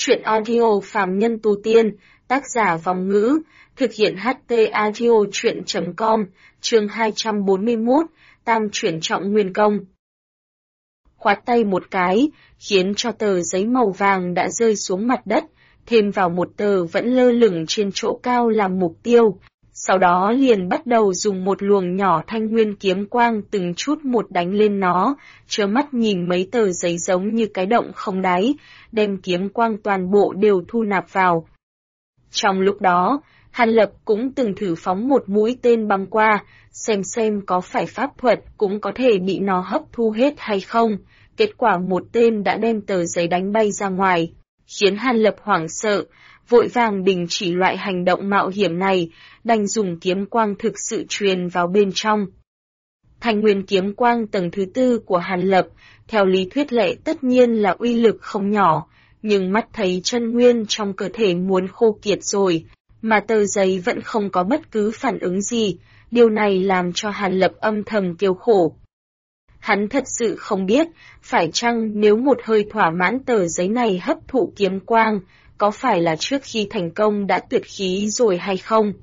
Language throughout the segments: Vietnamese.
Truyện audio phàm nhân tu tiên, tác giả Vòng Ngữ, thực hiện HT audio truyện.com, chương 241, tam chuyển trọng nguyên công. Khoát tay một cái, khiến cho tờ giấy màu vàng đã rơi xuống mặt đất, thêm vào một tờ vẫn lơ lửng trên chỗ cao làm mục tiêu. Sau đó liền bắt đầu dùng một luồng nhỏ thanh nguyên kiếm quang từng chút một đánh lên nó, trơ mắt nhìn mấy tờ giấy giống như cái động không đáy, đem kiếm quang toàn bộ đều thu nạp vào. Trong lúc đó, Hàn Lập cũng từng thử phóng một mũi tên băng qua, xem có phải pháp thuật cũng có thể bị nó hấp thu hết hay không. Kết quả một tên đã đem tờ giấy đánh bay ra ngoài, khiến Hàn Lập hoảng sợ, vội vàng đình chỉ loại hành động mạo hiểm này, đành dùng kiếm quang thực sự truyền vào bên trong. Thanh nguyên kiếm quang tầng thứ tư của Hàn Lập, theo lý thuyết lệ tất nhiên là uy lực không nhỏ, nhưng mắt thấy chân nguyên trong cơ thể muốn khô kiệt rồi, mà tờ giấy vẫn không có bất cứ phản ứng gì, điều này làm cho Hàn Lập âm thầm kêu khổ. Hắn thật sự không biết, phải chăng nếu một hơi thỏa mãn tờ giấy này hấp thụ kiếm quang, có phải là trước khi thành công đã tuyệt khí rồi hay không?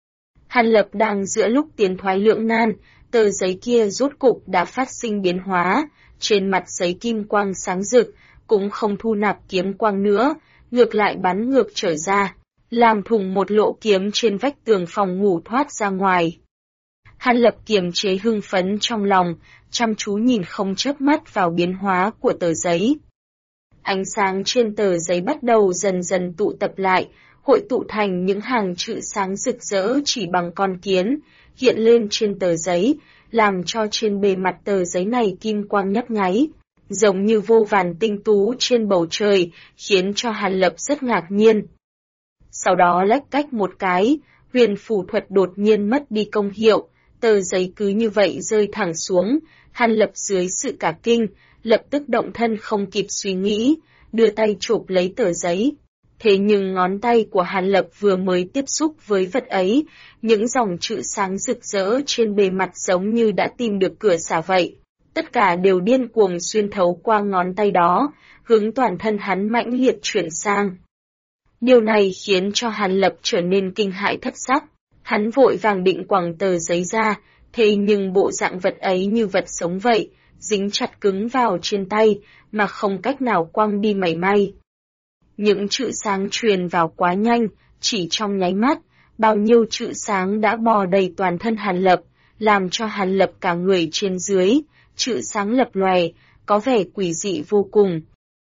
Hàn Lập đang giữa lúc tiến thoái lưỡng nan, tờ giấy kia rốt cục đã phát sinh biến hóa, trên mặt giấy kim quang sáng rực, cũng không thu nạp kiếm quang nữa, ngược lại bắn ngược trở ra, làm thủng một lỗ kiếm trên vách tường phòng ngủ thoát ra ngoài. Hàn Lập kiềm chế hưng phấn trong lòng, chăm chú nhìn không chớp mắt vào biến hóa của tờ giấy. Ánh sáng trên tờ giấy bắt đầu dần dần tụ tập lại, hội tụ thành những hàng chữ sáng rực rỡ chỉ bằng con kiến, hiện lên trên tờ giấy, làm cho trên bề mặt tờ giấy này kim quang nhấp nháy, giống như vô vàn tinh tú trên bầu trời, khiến cho Hàn Lập rất ngạc nhiên. Sau đó lách cách một cái, huyền phù thuật đột nhiên mất đi công hiệu, tờ giấy cứ như vậy rơi thẳng xuống, Hàn Lập dưới sự cả kinh, lập tức động thân không kịp suy nghĩ, đưa tay chụp lấy tờ giấy. Thế nhưng ngón tay của Hàn Lập vừa mới tiếp xúc với vật ấy, những dòng chữ sáng rực rỡ trên bề mặt giống như đã tìm được cửa xả vậy. Tất cả đều điên cuồng xuyên thấu qua ngón tay đó, hướng toàn thân hắn mãnh liệt chuyển sang. Điều này khiến cho Hàn Lập trở nên kinh hãi thất sắc. Hắn vội vàng định quẳng tờ giấy ra, thế nhưng bộ dạng vật ấy như vật sống vậy, dính chặt cứng vào trên tay, mà không cách nào quăng đi mảy may. Những chữ sáng truyền vào quá nhanh, chỉ trong nháy mắt, bao nhiêu chữ sáng đã bò đầy toàn thân Hàn Lập, làm cho Hàn Lập cả người trên dưới, chữ sáng lập lòe, có vẻ quỷ dị vô cùng.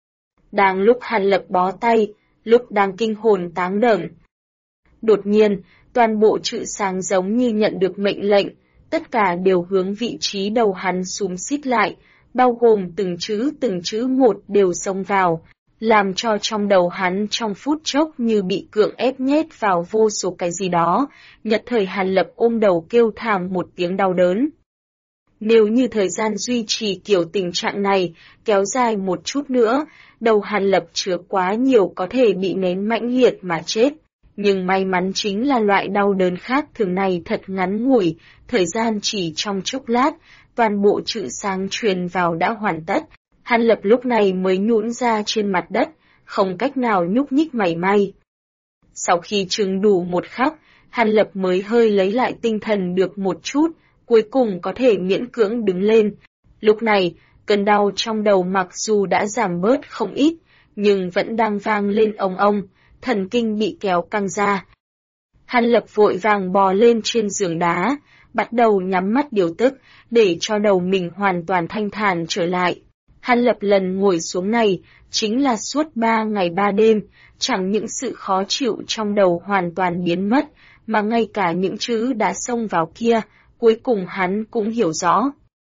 Đang lúc Hàn Lập bó tay, lúc đang kinh hồn táng đờm. Đột nhiên, toàn bộ chữ sáng giống như nhận được mệnh lệnh, tất cả đều hướng vị trí đầu hắn xúm xít lại, bao gồm từng chữ một đều xông vào, làm cho trong đầu hắn trong phút chốc như bị cưỡng ép nhét vào vô số cái gì đó, nhất thời Hàn Lập ôm đầu kêu thảm một tiếng đau đớn. Nếu như thời gian duy trì kiểu tình trạng này, kéo dài một chút nữa, đầu Hàn Lập chứa quá nhiều có thể bị nén mãnh liệt mà chết. Nhưng may mắn chính là loại đau đớn khác thường này thật ngắn ngủi, thời gian chỉ trong chốc lát, toàn bộ chữ sáng truyền vào đã hoàn tất. Hàn Lập lúc này mới nhũn ra trên mặt đất, không cách nào nhúc nhích mảy may. Sau khi chừng đủ một khắc, Hàn Lập mới hơi lấy lại tinh thần được một chút, cuối cùng có thể miễn cưỡng đứng lên. Lúc này, cơn đau trong đầu mặc dù đã giảm bớt không ít, nhưng vẫn đang vang lên ong ong, thần kinh bị kéo căng ra. Hàn Lập vội vàng bò lên trên giường đá, bắt đầu nhắm mắt điều tức, để cho đầu mình hoàn toàn thanh thản trở lại. Hàn Lập lần ngồi xuống này, chính là suốt 3 ngày 3 đêm, chẳng những sự khó chịu trong đầu hoàn toàn biến mất, mà ngay cả những chữ đã xông vào kia, cuối cùng hắn cũng hiểu rõ.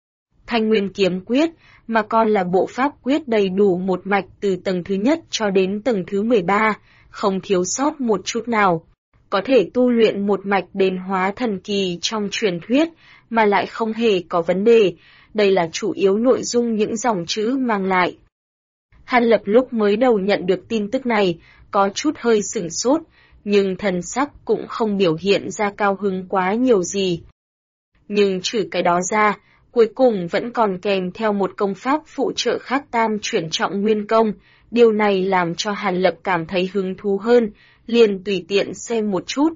Thanh nguyên kiếm quyết, mà còn là bộ pháp quyết đầy đủ một mạch từ tầng thứ nhất cho đến tầng thứ 13, không thiếu sót một chút nào. Có thể tu luyện một mạch đền hóa thần kỳ trong truyền thuyết, mà lại không hề có vấn đề, đây là chủ yếu nội dung những dòng chữ mang lại. Hàn Lập lúc mới đầu nhận được tin tức này, có chút hơi sửng sốt, nhưng thần sắc cũng không biểu hiện ra cao hứng quá nhiều gì. Nhưng trừ cái đó ra, cuối cùng vẫn còn kèm theo một công pháp phụ trợ khác tam chuyển trọng nguyên công, Điều này làm cho Hàn Lập cảm thấy hứng thú hơn, liền tùy tiện xem một chút.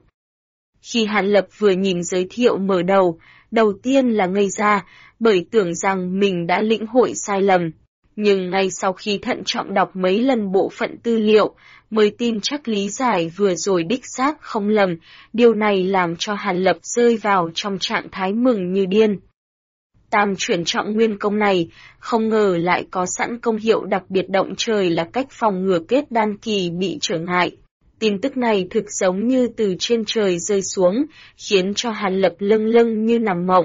Khi Hàn Lập vừa nhìn giới thiệu mở đầu tiên là ngây ra, bởi tưởng rằng mình đã lĩnh hội sai lầm. Nhưng ngay sau khi thận trọng đọc mấy lần bộ phận tư liệu, mới tin chắc lý giải vừa rồi đích xác không lầm, điều này làm cho Hàn Lập rơi vào trong trạng thái mừng như điên. Tam chuyển trọng nguyên công này, không ngờ lại có sẵn công hiệu đặc biệt động trời là cách phòng ngừa kết đan kỳ bị trở ngại. Tin tức này thực giống như từ trên trời rơi xuống, khiến cho Hàn Lập lâng lâng như nằm mộng.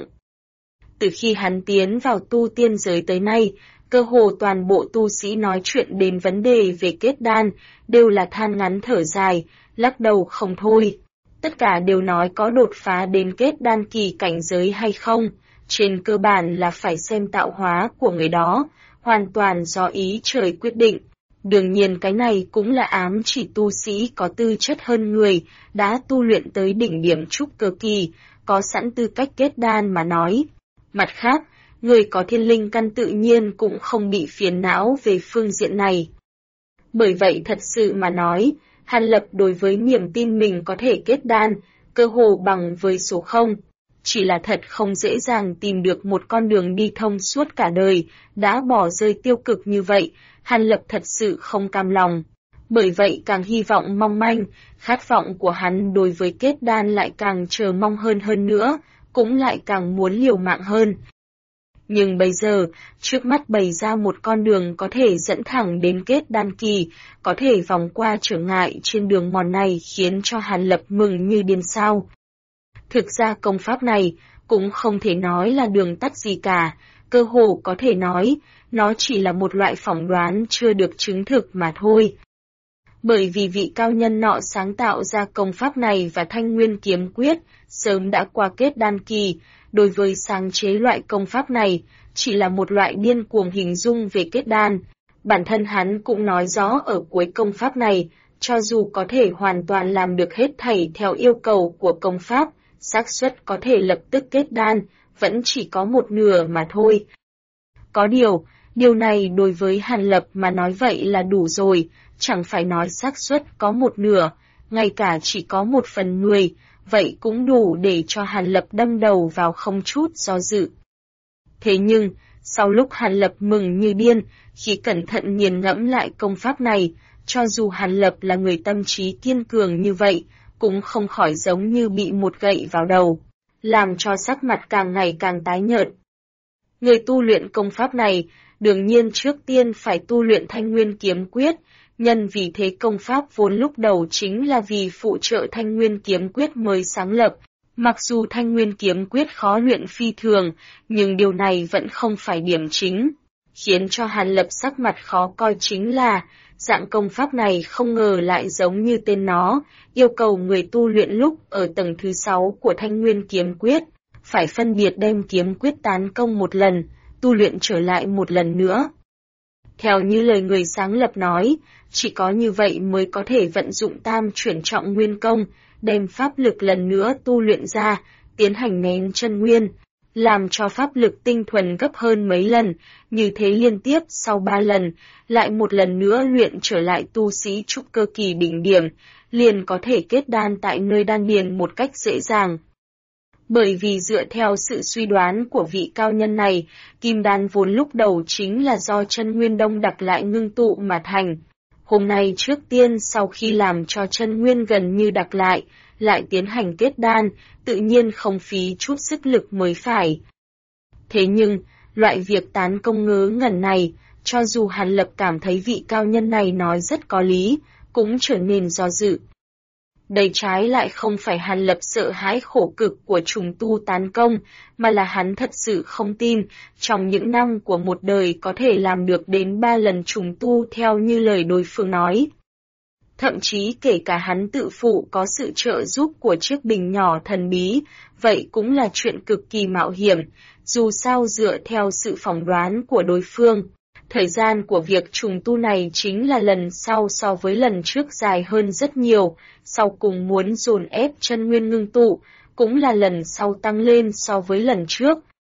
Từ khi hắn tiến vào tu tiên giới tới nay, cơ hồ toàn bộ tu sĩ nói chuyện đến vấn đề về kết đan, đều là than ngắn thở dài, lắc đầu không thôi. Tất cả đều nói có đột phá đến kết đan kỳ cảnh giới hay không, trên cơ bản là phải xem tạo hóa của người đó, hoàn toàn do ý trời quyết định. Đương nhiên cái này cũng là ám chỉ tu sĩ có tư chất hơn người, đã tu luyện tới đỉnh điểm trúc cơ kỳ, có sẵn tư cách kết đan mà nói. Mặt khác, người có thiên linh căn tự nhiên cũng không bị phiền não về phương diện này. Bởi vậy thật sự mà nói, Hàn Lập đối với niềm tin mình có thể kết đan, cơ hồ bằng với số 0. Chỉ là thật không dễ dàng tìm được một con đường đi thông suốt cả đời, đã bỏ rơi tiêu cực như vậy, Hàn Lập thật sự không cam lòng. Bởi vậy càng hy vọng mong manh, khát vọng của hắn đối với kết đan lại càng chờ mong hơn nữa, cũng lại càng muốn liều mạng hơn. Nhưng bây giờ, trước mắt bày ra một con đường có thể dẫn thẳng đến kết đan kỳ, có thể vòng qua trở ngại trên đường mòn này khiến cho Hàn Lập mừng như điên sao. Thực ra công pháp này cũng không thể nói là đường tắt gì cả, cơ hồ có thể nói, nó chỉ là một loại phỏng đoán chưa được chứng thực mà thôi. Bởi vì vị cao nhân nọ sáng tạo ra công pháp này và Thanh Nguyên Kiếm Quyết, sớm đã qua kết đan kỳ, đối với sáng chế loại công pháp này, chỉ là một loại điên cuồng hình dung về kết đan. Bản thân hắn cũng nói rõ ở cuối công pháp này, cho dù có thể hoàn toàn làm được hết thảy theo yêu cầu của công pháp, xác suất có thể lập tức kết đan, vẫn chỉ có một nửa mà thôi. Có điều này đối với Hàn Lập mà nói vậy là đủ rồi, chẳng phải nói xác suất có một nửa, ngay cả chỉ có 1/10, vậy cũng đủ để cho Hàn Lập đâm đầu vào không chút do dự. Thế nhưng, sau lúc Hàn Lập mừng như điên, khi cẩn thận nghiền ngẫm lại công pháp này, cho dù Hàn Lập là người tâm trí kiên cường như vậy, cũng không khỏi giống như bị một gậy vào đầu, làm cho sắc mặt càng ngày càng tái nhợt. Người tu luyện công pháp này, đương nhiên trước tiên phải tu luyện Thanh Nguyên Kiếm Quyết, nhân vì thế công pháp vốn lúc đầu chính là vì phụ trợ Thanh Nguyên Kiếm Quyết mới sáng lập. Mặc dù Thanh Nguyên Kiếm Quyết khó luyện phi thường, nhưng điều này vẫn không phải điểm chính. Khiến cho Hàn Lập sắc mặt khó coi chính là, dạng công pháp này không ngờ lại giống như tên nó, yêu cầu người tu luyện lúc ở tầng thứ 6 của Thanh Nguyên Kiếm Quyết, phải phân biệt đem kiếm quyết tán công một lần, tu luyện trở lại một lần nữa. Theo như lời người sáng lập nói, chỉ có như vậy mới có thể vận dụng tam chuyển trọng nguyên công, đem pháp lực lần nữa tu luyện ra, tiến hành nén chân nguyên, làm cho pháp lực tinh thuần gấp hơn mấy lần, như thế liên tiếp sau 3 lần, lại một lần nữa luyện trở lại tu sĩ trúc cơ kỳ đỉnh điểm, liền có thể kết đan tại nơi đan điền một cách dễ dàng. Bởi vì dựa theo sự suy đoán của vị cao nhân này, kim đan vốn lúc đầu chính là do chân nguyên đông đặc lại ngưng tụ mà thành. Hôm nay trước tiên sau khi làm cho chân nguyên gần như đặc lại tiến hành kết đan, tự nhiên không phí chút sức lực mới phải. Thế nhưng, loại việc tán công ngớ ngẩn này, cho dù Hàn Lập cảm thấy vị cao nhân này nói rất có lý, cũng trở nên do dự. Đây trái lại không phải Hàn Lập sợ hãi khổ cực của trùng tu tán công, mà là hắn thật sự không tin, trong những năm của một đời có thể làm được đến 3 lần trùng tu theo như lời đối phương nói. Thậm chí kể cả hắn tự phụ có sự trợ giúp của chiếc bình nhỏ thần bí, vậy cũng là chuyện cực kỳ mạo hiểm, dù sao dựa theo sự phỏng đoán của đối phương. Thời gian của việc trùng tu này chính là lần sau so với lần trước dài hơn rất nhiều, sau cùng muốn dồn ép chân nguyên ngưng tụ, cũng là lần sau tăng lên so với lần trước.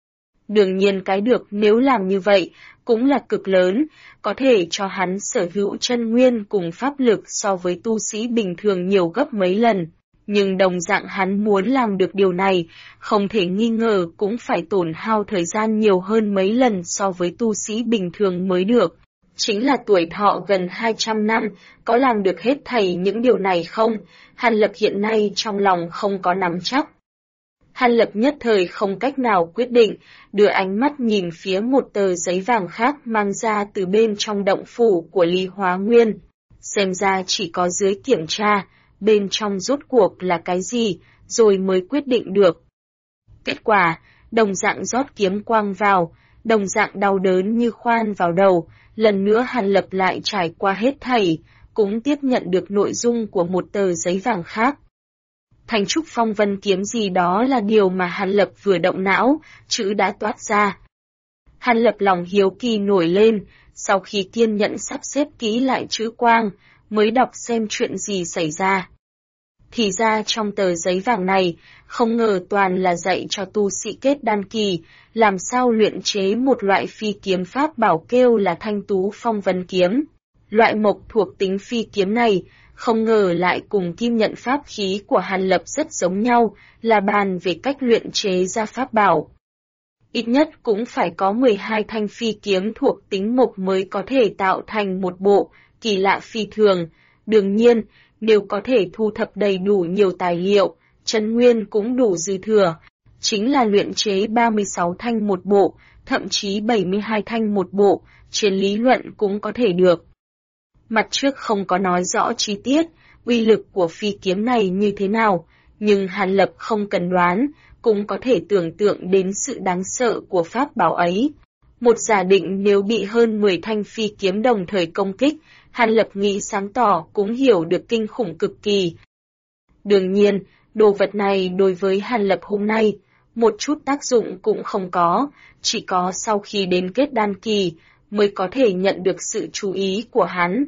Đương nhiên cái được nếu làm như vậy cũng là cực lớn, có thể cho hắn sở hữu chân nguyên cùng pháp lực so với tu sĩ bình thường nhiều gấp mấy lần. Nhưng đồng dạng hắn muốn làm được điều này, không thể nghi ngờ cũng phải tổn hao thời gian nhiều hơn mấy lần so với tu sĩ bình thường mới được. Chính là tuổi thọ gần 200 năm, có làm được hết thảy những điều này không? Hàn Lập hiện nay trong lòng không có nắm chắc. Hàn Lập nhất thời không cách nào quyết định, đưa ánh mắt nhìn phía một tờ giấy vàng khác mang ra từ bên trong động phủ của Lý Hóa Nguyên. Xem ra chỉ có dưới kiểm tra, bên trong rốt cuộc là cái gì, rồi mới quyết định được. Kết quả, đồng dạng rót kiếm quang vào, đồng dạng đau đớn như khoan vào đầu, lần nữa Hàn Lập lại trải qua hết thảy, cũng tiếp nhận được nội dung của một tờ giấy vàng khác. Thành trúc phong vân kiếm gì đó là điều mà Hàn Lập vừa động não, chữ đã toát ra. Hàn Lập lòng hiếu kỳ nổi lên, sau khi kiên nhẫn sắp xếp kỹ lại chữ quang, mới đọc xem chuyện gì xảy ra. Thì ra trong tờ giấy vàng này, không ngờ toàn là dạy cho tu sĩ kết đan kỳ, làm sao luyện chế một loại phi kiếm pháp bảo kêu là Thanh Tú Phong Vân Kiếm. Loại mộc thuộc tính phi kiếm này, không ngờ lại cùng kim nhận pháp khí của Hàn Lập rất giống nhau, là bàn về cách luyện chế ra pháp bảo. Ít nhất cũng phải có 12 thanh phi kiếm thuộc tính mộc mới có thể tạo thành một bộ, kỳ lạ phi thường. Đương nhiên, nếu có thể thu thập đầy đủ nhiều tài liệu, chân nguyên cũng đủ dư thừa, chính là luyện chế 36 thanh một bộ, thậm chí 72 thanh một bộ, trên lý luận cũng có thể được. Mặt trước không có nói rõ chi tiết, uy lực của phi kiếm này như thế nào, nhưng Hàn Lập không cần đoán, cũng có thể tưởng tượng đến sự đáng sợ của pháp bảo ấy. Một giả định nếu bị hơn 10 thanh phi kiếm đồng thời công kích, Hàn Lập nghĩ sáng tỏ cũng hiểu được kinh khủng cực kỳ. Đương nhiên, đồ vật này đối với Hàn Lập hôm nay, một chút tác dụng cũng không có, chỉ có sau khi đến kết đan kỳ, mới có thể nhận được sự chú ý của hắn.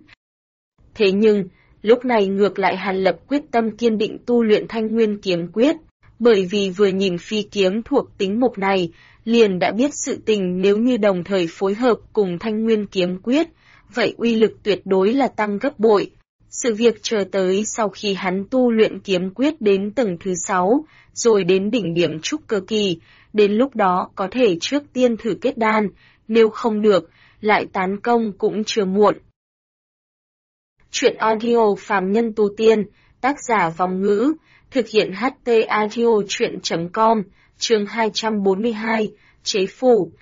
Thế nhưng, lúc này ngược lại Hàn Lập quyết tâm kiên định tu luyện Thanh Nguyên Kiếm Quyết, bởi vì vừa nhìn phi kiếm thuộc tính mộc này, liền đã biết sự tình nếu như đồng thời phối hợp cùng Thanh Nguyên Kiếm Quyết, vậy uy lực tuyệt đối là tăng gấp bội. Sự việc chờ tới sau khi hắn tu luyện kiếm quyết đến tầng thứ 6, rồi đến đỉnh điểm trúc cơ kỳ, đến lúc đó có thể trước tiên thử kết đan, nếu không được, lại tán công cũng chưa muộn. Chuyện audio phàm nhân tu tiên, tác giả Vòng Ngữ, thực hiện HT audio chuyện.com, chương 242, chế phủ.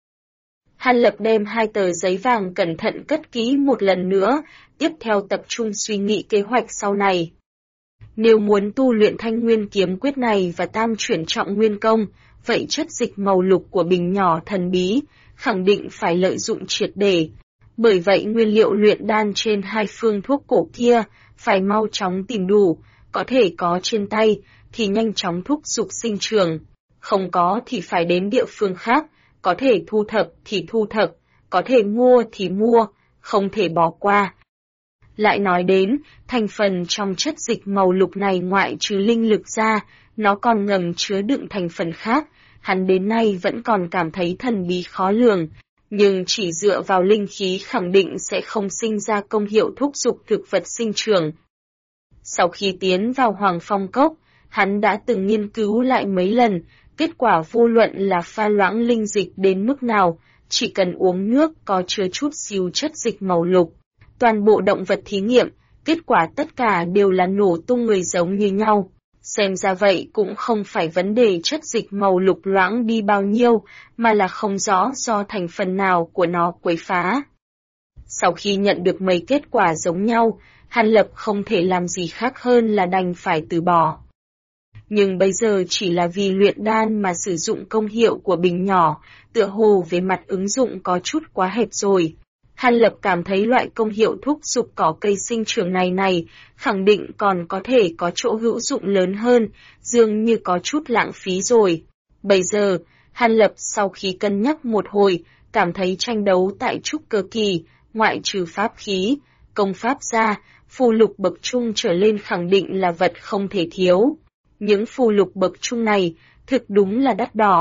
Hàn Lập đem hai tờ giấy vàng cẩn thận cất kỹ một lần nữa, tiếp theo tập trung suy nghĩ kế hoạch sau này. Nếu muốn tu luyện Thanh Nguyên Kiếm Quyết này và tam chuyển trọng nguyên công, vậy chất dịch màu lục của bình nhỏ thần bí, khẳng định phải lợi dụng triệt để. Bởi vậy nguyên liệu luyện đan trên hai phương thuốc cổ kia, phải mau chóng tìm đủ, có thể có trên tay, thì nhanh chóng thúc giục sinh trưởng, không có thì phải đến địa phương khác, có thể thu thập thì thu thập, có thể mua thì mua, không thể bỏ qua. Lại nói đến, thành phần trong chất dịch màu lục này ngoại trừ linh lực ra, nó còn ngầm chứa đựng thành phần khác, hắn đến nay vẫn còn cảm thấy thần bí khó lường, nhưng chỉ dựa vào linh khí khẳng định sẽ không sinh ra công hiệu thúc giục thực vật sinh trưởng. Sau khi tiến vào Hoàng Phong Cốc, hắn đã từng nghiên cứu lại mấy lần, kết quả vô luận là pha loãng linh dịch đến mức nào, chỉ cần uống nước có chứa chút xíu chất dịch màu lục. Toàn bộ động vật thí nghiệm, kết quả tất cả đều là nổ tung người giống như nhau. Xem ra vậy cũng không phải vấn đề chất dịch màu lục loãng đi bao nhiêu, mà là không rõ do thành phần nào của nó quấy phá. Sau khi nhận được mấy kết quả giống nhau, Hàn Lập không thể làm gì khác hơn là đành phải từ bỏ. Nhưng bây giờ chỉ là vì luyện đan mà sử dụng công hiệu của bình nhỏ, tựa hồ về mặt ứng dụng có chút quá hẹp rồi. Hàn Lập cảm thấy loại công hiệu thúc giục cỏ cây sinh trưởng này khẳng định còn có thể có chỗ hữu dụng lớn hơn, dường như có chút lãng phí rồi. Bây giờ, Hàn Lập sau khi cân nhắc một hồi, cảm thấy tranh đấu tại trúc cơ kỳ, ngoại trừ pháp khí, công pháp ra, phù lục bậc trung trở lên khẳng định là vật không thể thiếu. Những phù lục bậc trung này, thực đúng là đắt đỏ,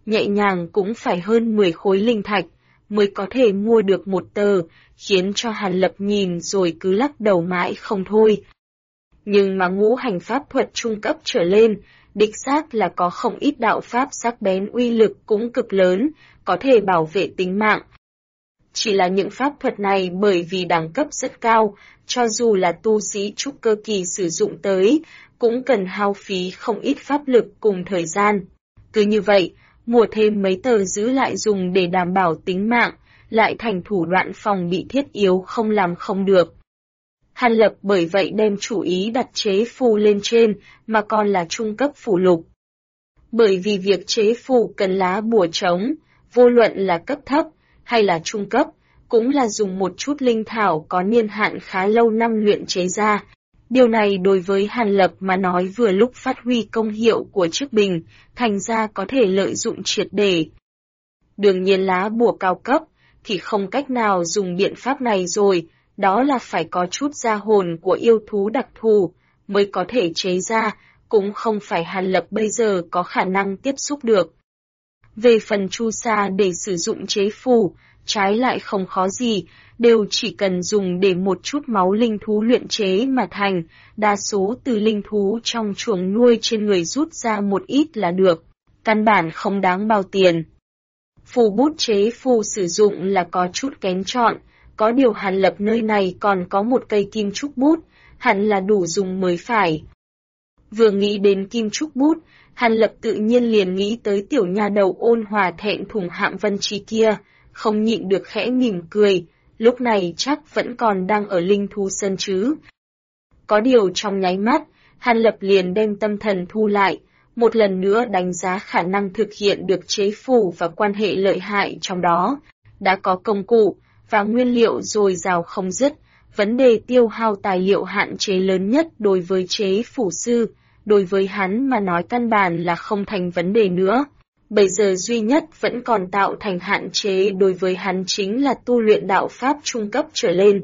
nhẹ nhàng cũng phải hơn 10 khối linh thạch, mới có thể mua được một tờ, khiến cho Hàn Lập nhìn rồi cứ lắc đầu mãi không thôi. Nhưng mà ngũ hành pháp thuật trung cấp trở lên, đích xác là có không ít đạo pháp sắc bén uy lực cũng cực lớn, có thể bảo vệ tính mạng. Chỉ là những pháp thuật này bởi vì đẳng cấp rất cao, cho dù là tu sĩ trúc cơ kỳ sử dụng tới, cũng cần hao phí không ít pháp lực cùng thời gian. Cứ như vậy, mua thêm mấy tờ giữ lại dùng để đảm bảo tính mạng, lại thành thủ đoạn phòng bị thiết yếu không làm không được. Hàn Lập bởi vậy đem chủ ý đặt chế phù lên trên, mà còn là trung cấp phù lục. Bởi vì việc chế phù cần lá bùa trống, vô luận là cấp thấp hay là trung cấp, cũng là dùng một chút linh thảo có niên hạn khá lâu năm luyện chế ra. Điều này đối với Hàn Lập mà nói vừa lúc phát huy công hiệu của chiếc bình, thành ra có thể lợi dụng triệt để. Đương nhiên lá bùa cao cấp thì không cách nào dùng biện pháp này rồi, đó là phải có chút gia hồn của yêu thú đặc thù mới có thể chế ra, cũng không phải Hàn Lập bây giờ có khả năng tiếp xúc được. Về phần chu sa để sử dụng chế phù, trái lại không khó gì, đều chỉ cần dùng để một chút máu linh thú luyện chế mà thành, đa số từ linh thú trong chuồng nuôi trên người rút ra một ít là được, căn bản không đáng bao tiền. Phù bút chế phù sử dụng là có chút kén chọn, có điều Hàn Lập nơi này còn có một cây kim trúc bút, hẳn là đủ dùng mới phải. Vừa nghĩ đến kim trúc bút, Hàn Lập tự nhiên liền nghĩ tới tiểu nha đầu ôn hòa thẹn thùng Hạm Vân Chi kia, không nhịn được khẽ mỉm cười, lúc này chắc vẫn còn đang ở linh thú sơn chứ. Có điều trong nháy mắt, Hàn Lập liền đem tâm thần thu lại, một lần nữa đánh giá khả năng thực hiện được chế phù và quan hệ lợi hại trong đó. Đã có công cụ và nguyên liệu dồi dào không dứt, vấn đề tiêu hao tài liệu hạn chế lớn nhất đối với chế phù sư, đối với hắn mà nói căn bản là không thành vấn đề nữa. Bây giờ duy nhất vẫn còn tạo thành hạn chế đối với hắn chính là tu luyện đạo pháp trung cấp trở lên.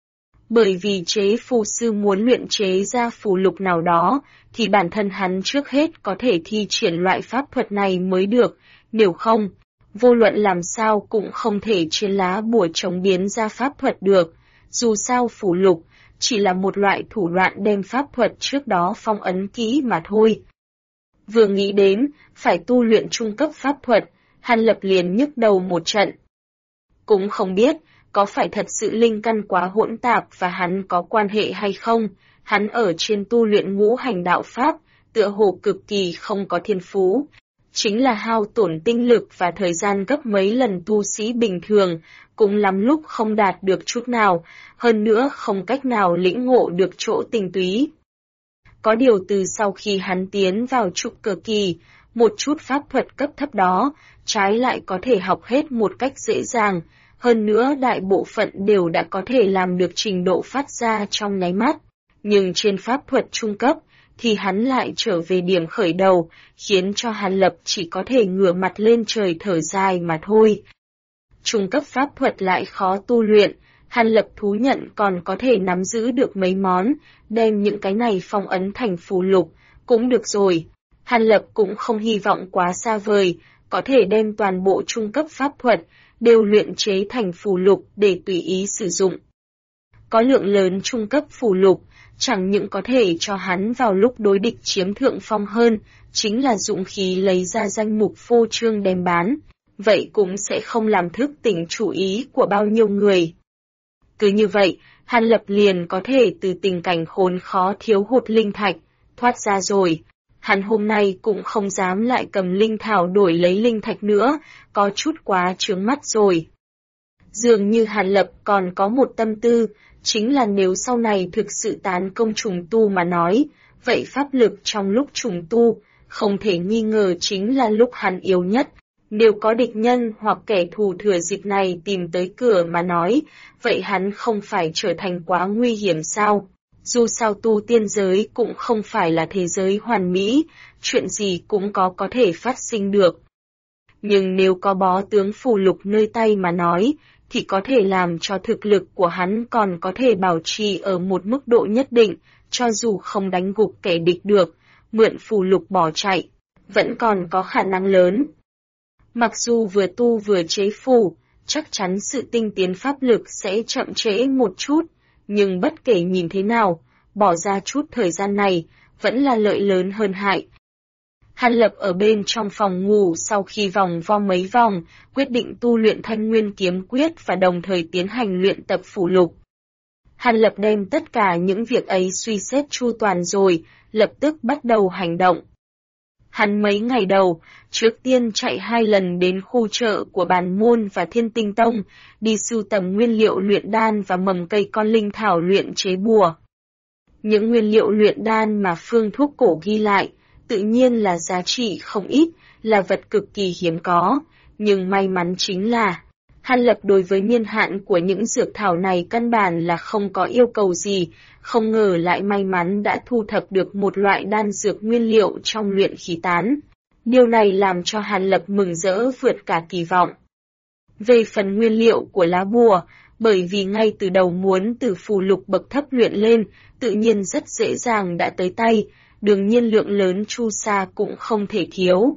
Bởi vì chế phù sư muốn luyện chế ra phù lục nào đó, thì bản thân hắn trước hết có thể thi triển loại pháp thuật này mới được, nếu không, vô luận làm sao cũng không thể trên lá bùa trống biến ra pháp thuật được, dù sao phù lục chỉ là một loại thủ đoạn đem pháp thuật trước đó phong ấn kỹ mà thôi. Vừa nghĩ đến, phải tu luyện trung cấp pháp thuật, Hàn Lập liền nhức đầu một trận. Cũng không biết, có phải thật sự linh căn quá hỗn tạp và hắn có quan hệ hay không, hắn ở trên tu luyện ngũ hành đạo pháp, tựa hồ cực kỳ không có thiên phú. Chính là hao tổn tinh lực và thời gian gấp mấy lần tu sĩ bình thường, cũng lắm lúc không đạt được chút nào, hơn nữa không cách nào lĩnh ngộ được chỗ tinh túy. Có điều từ sau khi hắn tiến vào trúc cơ kỳ, một chút pháp thuật cấp thấp đó, trái lại có thể học hết một cách dễ dàng, hơn nữa đại bộ phận đều đã có thể làm được trình độ phát ra trong nháy mắt. Nhưng trên pháp thuật trung cấp, thì hắn lại trở về điểm khởi đầu, khiến cho Hàn Lập chỉ có thể ngửa mặt lên trời thở dài mà thôi. Trung cấp pháp thuật lại khó tu luyện, Hàn Lập thú nhận còn có thể nắm giữ được mấy món, đem những cái này phong ấn thành phù lục, cũng được rồi. Hàn Lập cũng không hy vọng quá xa vời, có thể đem toàn bộ trung cấp pháp thuật, đều luyện chế thành phù lục để tùy ý sử dụng. Có lượng lớn trung cấp phù lục, chẳng những có thể cho hắn vào lúc đối địch chiếm thượng phong hơn, chính là dụng khí lấy ra danh mục phô trương đem bán, vậy cũng sẽ không làm thức tỉnh chủ ý của bao nhiêu người. Cứ như vậy, Hàn Lập liền có thể từ tình cảnh khốn khó thiếu hụt linh thạch, thoát ra rồi. Hắn hôm nay cũng không dám lại cầm linh thảo đổi lấy linh thạch nữa, có chút quá chướng mắt rồi. Dường như Hàn Lập còn có một tâm tư, chính là nếu sau này thực sự tán công trùng tu mà nói, vậy pháp lực trong lúc trùng tu, không thể nghi ngờ chính là lúc hắn yếu nhất. Nếu có địch nhân hoặc kẻ thù thừa dịp này tìm tới cửa mà nói, vậy hắn không phải trở thành quá nguy hiểm sao? Dù sao tu tiên giới cũng không phải là thế giới hoàn mỹ, chuyện gì cũng có thể phát sinh được. Nhưng nếu có bó tướng phù lục nơi tay mà nói, thì có thể làm cho thực lực của hắn còn có thể bảo trì ở một mức độ nhất định, cho dù không đánh gục kẻ địch được, mượn phù lục bỏ chạy, vẫn còn có khả năng lớn. Mặc dù vừa tu vừa chế phù, chắc chắn sự tinh tiến pháp lực sẽ chậm trễ một chút, nhưng bất kể nhìn thế nào, bỏ ra chút thời gian này, vẫn là lợi lớn hơn hại. Hàn Lập ở bên trong phòng ngủ sau khi vòng vo mấy vòng, quyết định tu luyện Thanh Nguyên Kiếm Quyết và đồng thời tiến hành luyện tập phù lục. Hàn Lập đem tất cả những việc ấy suy xét chu toàn rồi, lập tức bắt đầu hành động. Hắn mấy ngày đầu, trước tiên chạy 2 lần đến khu chợ của Bàn Môn và Thiên Tinh Tông, đi sưu tầm nguyên liệu luyện đan và mầm cây con linh thảo luyện chế bùa. Những nguyên liệu luyện đan mà phương thuốc cổ ghi lại, tự nhiên là giá trị không ít, là vật cực kỳ hiếm có, nhưng may mắn chính là Hàn Lập đối với niên hạn của những dược thảo này căn bản là không có yêu cầu gì, không ngờ lại may mắn đã thu thập được một loại đan dược nguyên liệu trong luyện khí tán. Điều này làm cho Hàn Lập mừng rỡ vượt cả kỳ vọng. Về phần nguyên liệu của lá bùa, bởi vì ngay từ đầu muốn từ phù lục bậc thấp luyện lên, tự nhiên rất dễ dàng đã tới tay, đương nhiên lượng lớn chu sa cũng không thể thiếu.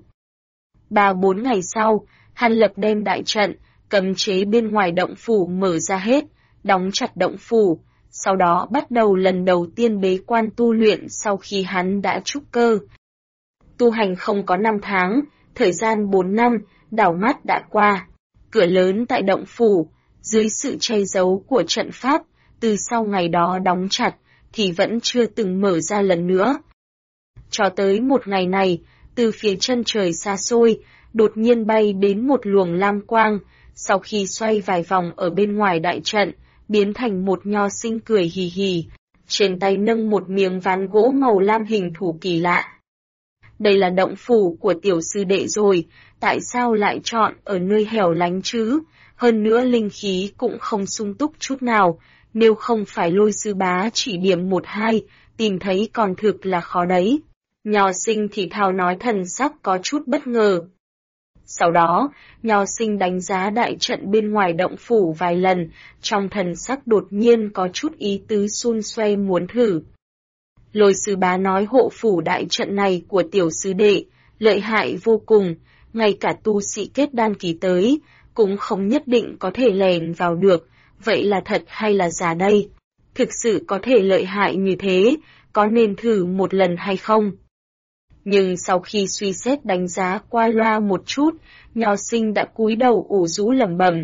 3-4 ngày sau, Hàn Lập đem đại trận, cấm chế bên ngoài động phủ mở ra hết, đóng chặt động phủ, sau đó bắt đầu lần đầu tiên bế quan tu luyện sau khi hắn đã trúc cơ. Tu hành không có 5 tháng, thời gian 4 năm, đảo mắt đã qua. Cửa lớn tại động phủ, dưới sự che giấu của trận pháp, từ sau ngày đó đóng chặt, thì vẫn chưa từng mở ra lần nữa. Cho tới một ngày này, từ phía chân trời xa xôi, đột nhiên bay đến một luồng lam quang, sau khi xoay vài vòng ở bên ngoài đại trận, biến thành một nho sinh cười hì hì, trên tay nâng một miếng ván gỗ màu lam hình thù kỳ lạ. Đây là động phủ của tiểu sư đệ rồi, tại sao lại chọn ở nơi hẻo lánh chứ? Hơn nữa linh khí cũng không sung túc chút nào, nếu không phải Lôi sư bá chỉ điểm 1-2, tìm thấy còn thực là khó đấy. Nho sinh thì thào nói thần sắc có chút bất ngờ. Sau đó, nho sinh đánh giá đại trận bên ngoài động phủ vài lần, trong thần sắc đột nhiên có chút ý tứ xun xoe muốn thử. Lôi sư bá nói hộ phủ đại trận này của tiểu sư đệ, lợi hại vô cùng, ngay cả tu sĩ kết đan kỳ tới, cũng không nhất định có thể lèn vào được, vậy là thật hay là giả đây? Thực sự có thể lợi hại như thế, có nên thử một lần hay không? Nhưng sau khi suy xét đánh giá qua loa một chút, nho sinh đã cúi đầu ủ rũ lẩm bẩm.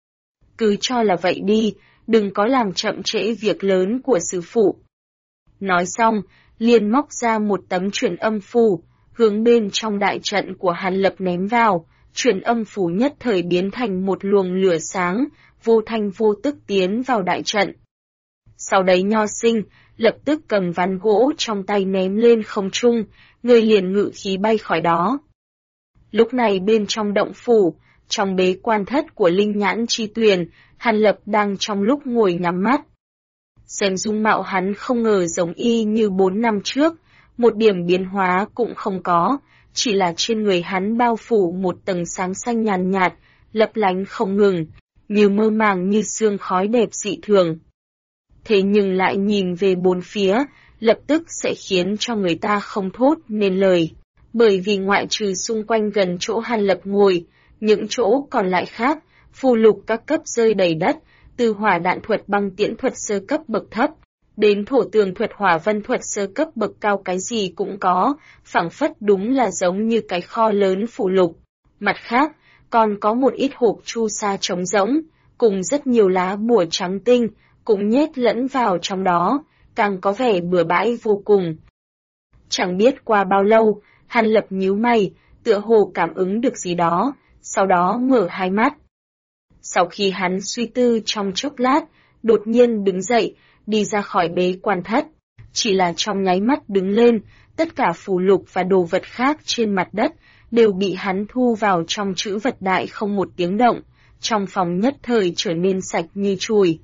Cứ cho là vậy đi, đừng có làm chậm trễ việc lớn của sư phụ. Nói xong, liền móc ra một tấm truyền âm phù, hướng bên trong đại trận của Hàn Lập ném vào, truyền âm phù nhất thời biến thành một luồng lửa sáng, vô thanh vô tức tiến vào đại trận. Sau đấy nho sinh, lập tức cầm ván gỗ trong tay ném lên không trung, người liền ngự khí bay khỏi đó. Lúc này bên trong động phủ, trong bế quan thất của Linh Nhãn Chi Tuyền, Hàn Lập đang trong lúc ngồi nhắm mắt. Xem dung mạo hắn không ngờ giống y như 4 năm trước, một điểm biến hóa cũng không có, chỉ là trên người hắn bao phủ một tầng sáng xanh nhàn nhạt, lấp lánh không ngừng, như mơ màng như sương khói đẹp dị thường. Thế nhưng lại nhìn về bốn phía, lập tức sẽ khiến cho người ta không thốt nên lời, bởi vì ngoại trừ xung quanh gần chỗ Hàn Lập ngồi, những chỗ còn lại khác, phù lục các cấp rơi đầy đất, từ hỏa đạn thuật băng tiễn thuật sơ cấp bậc thấp, đến thổ tường thuật hỏa vân thuật sơ cấp bậc cao cái gì cũng có, phảng phất đúng là giống như cái kho lớn phù lục. Mặt khác, còn có một ít hộp chu sa trống rỗng, cùng rất nhiều lá bùa trắng tinh, cũng nhét lẫn vào trong đó, càng có vẻ bừa bãi vô cùng. Chẳng biết qua bao lâu, Hàn Lập nhíu mày, tựa hồ cảm ứng được gì đó, sau đó mở hai mắt. Sau khi hắn suy tư trong chốc lát, đột nhiên đứng dậy, đi ra khỏi bế quan thất. Chỉ là trong nháy mắt đứng lên, tất cả phù lục và đồ vật khác trên mặt đất đều bị hắn thu vào trong trữ vật đại không một tiếng động, trong phòng nhất thời trở nên sạch như chùi.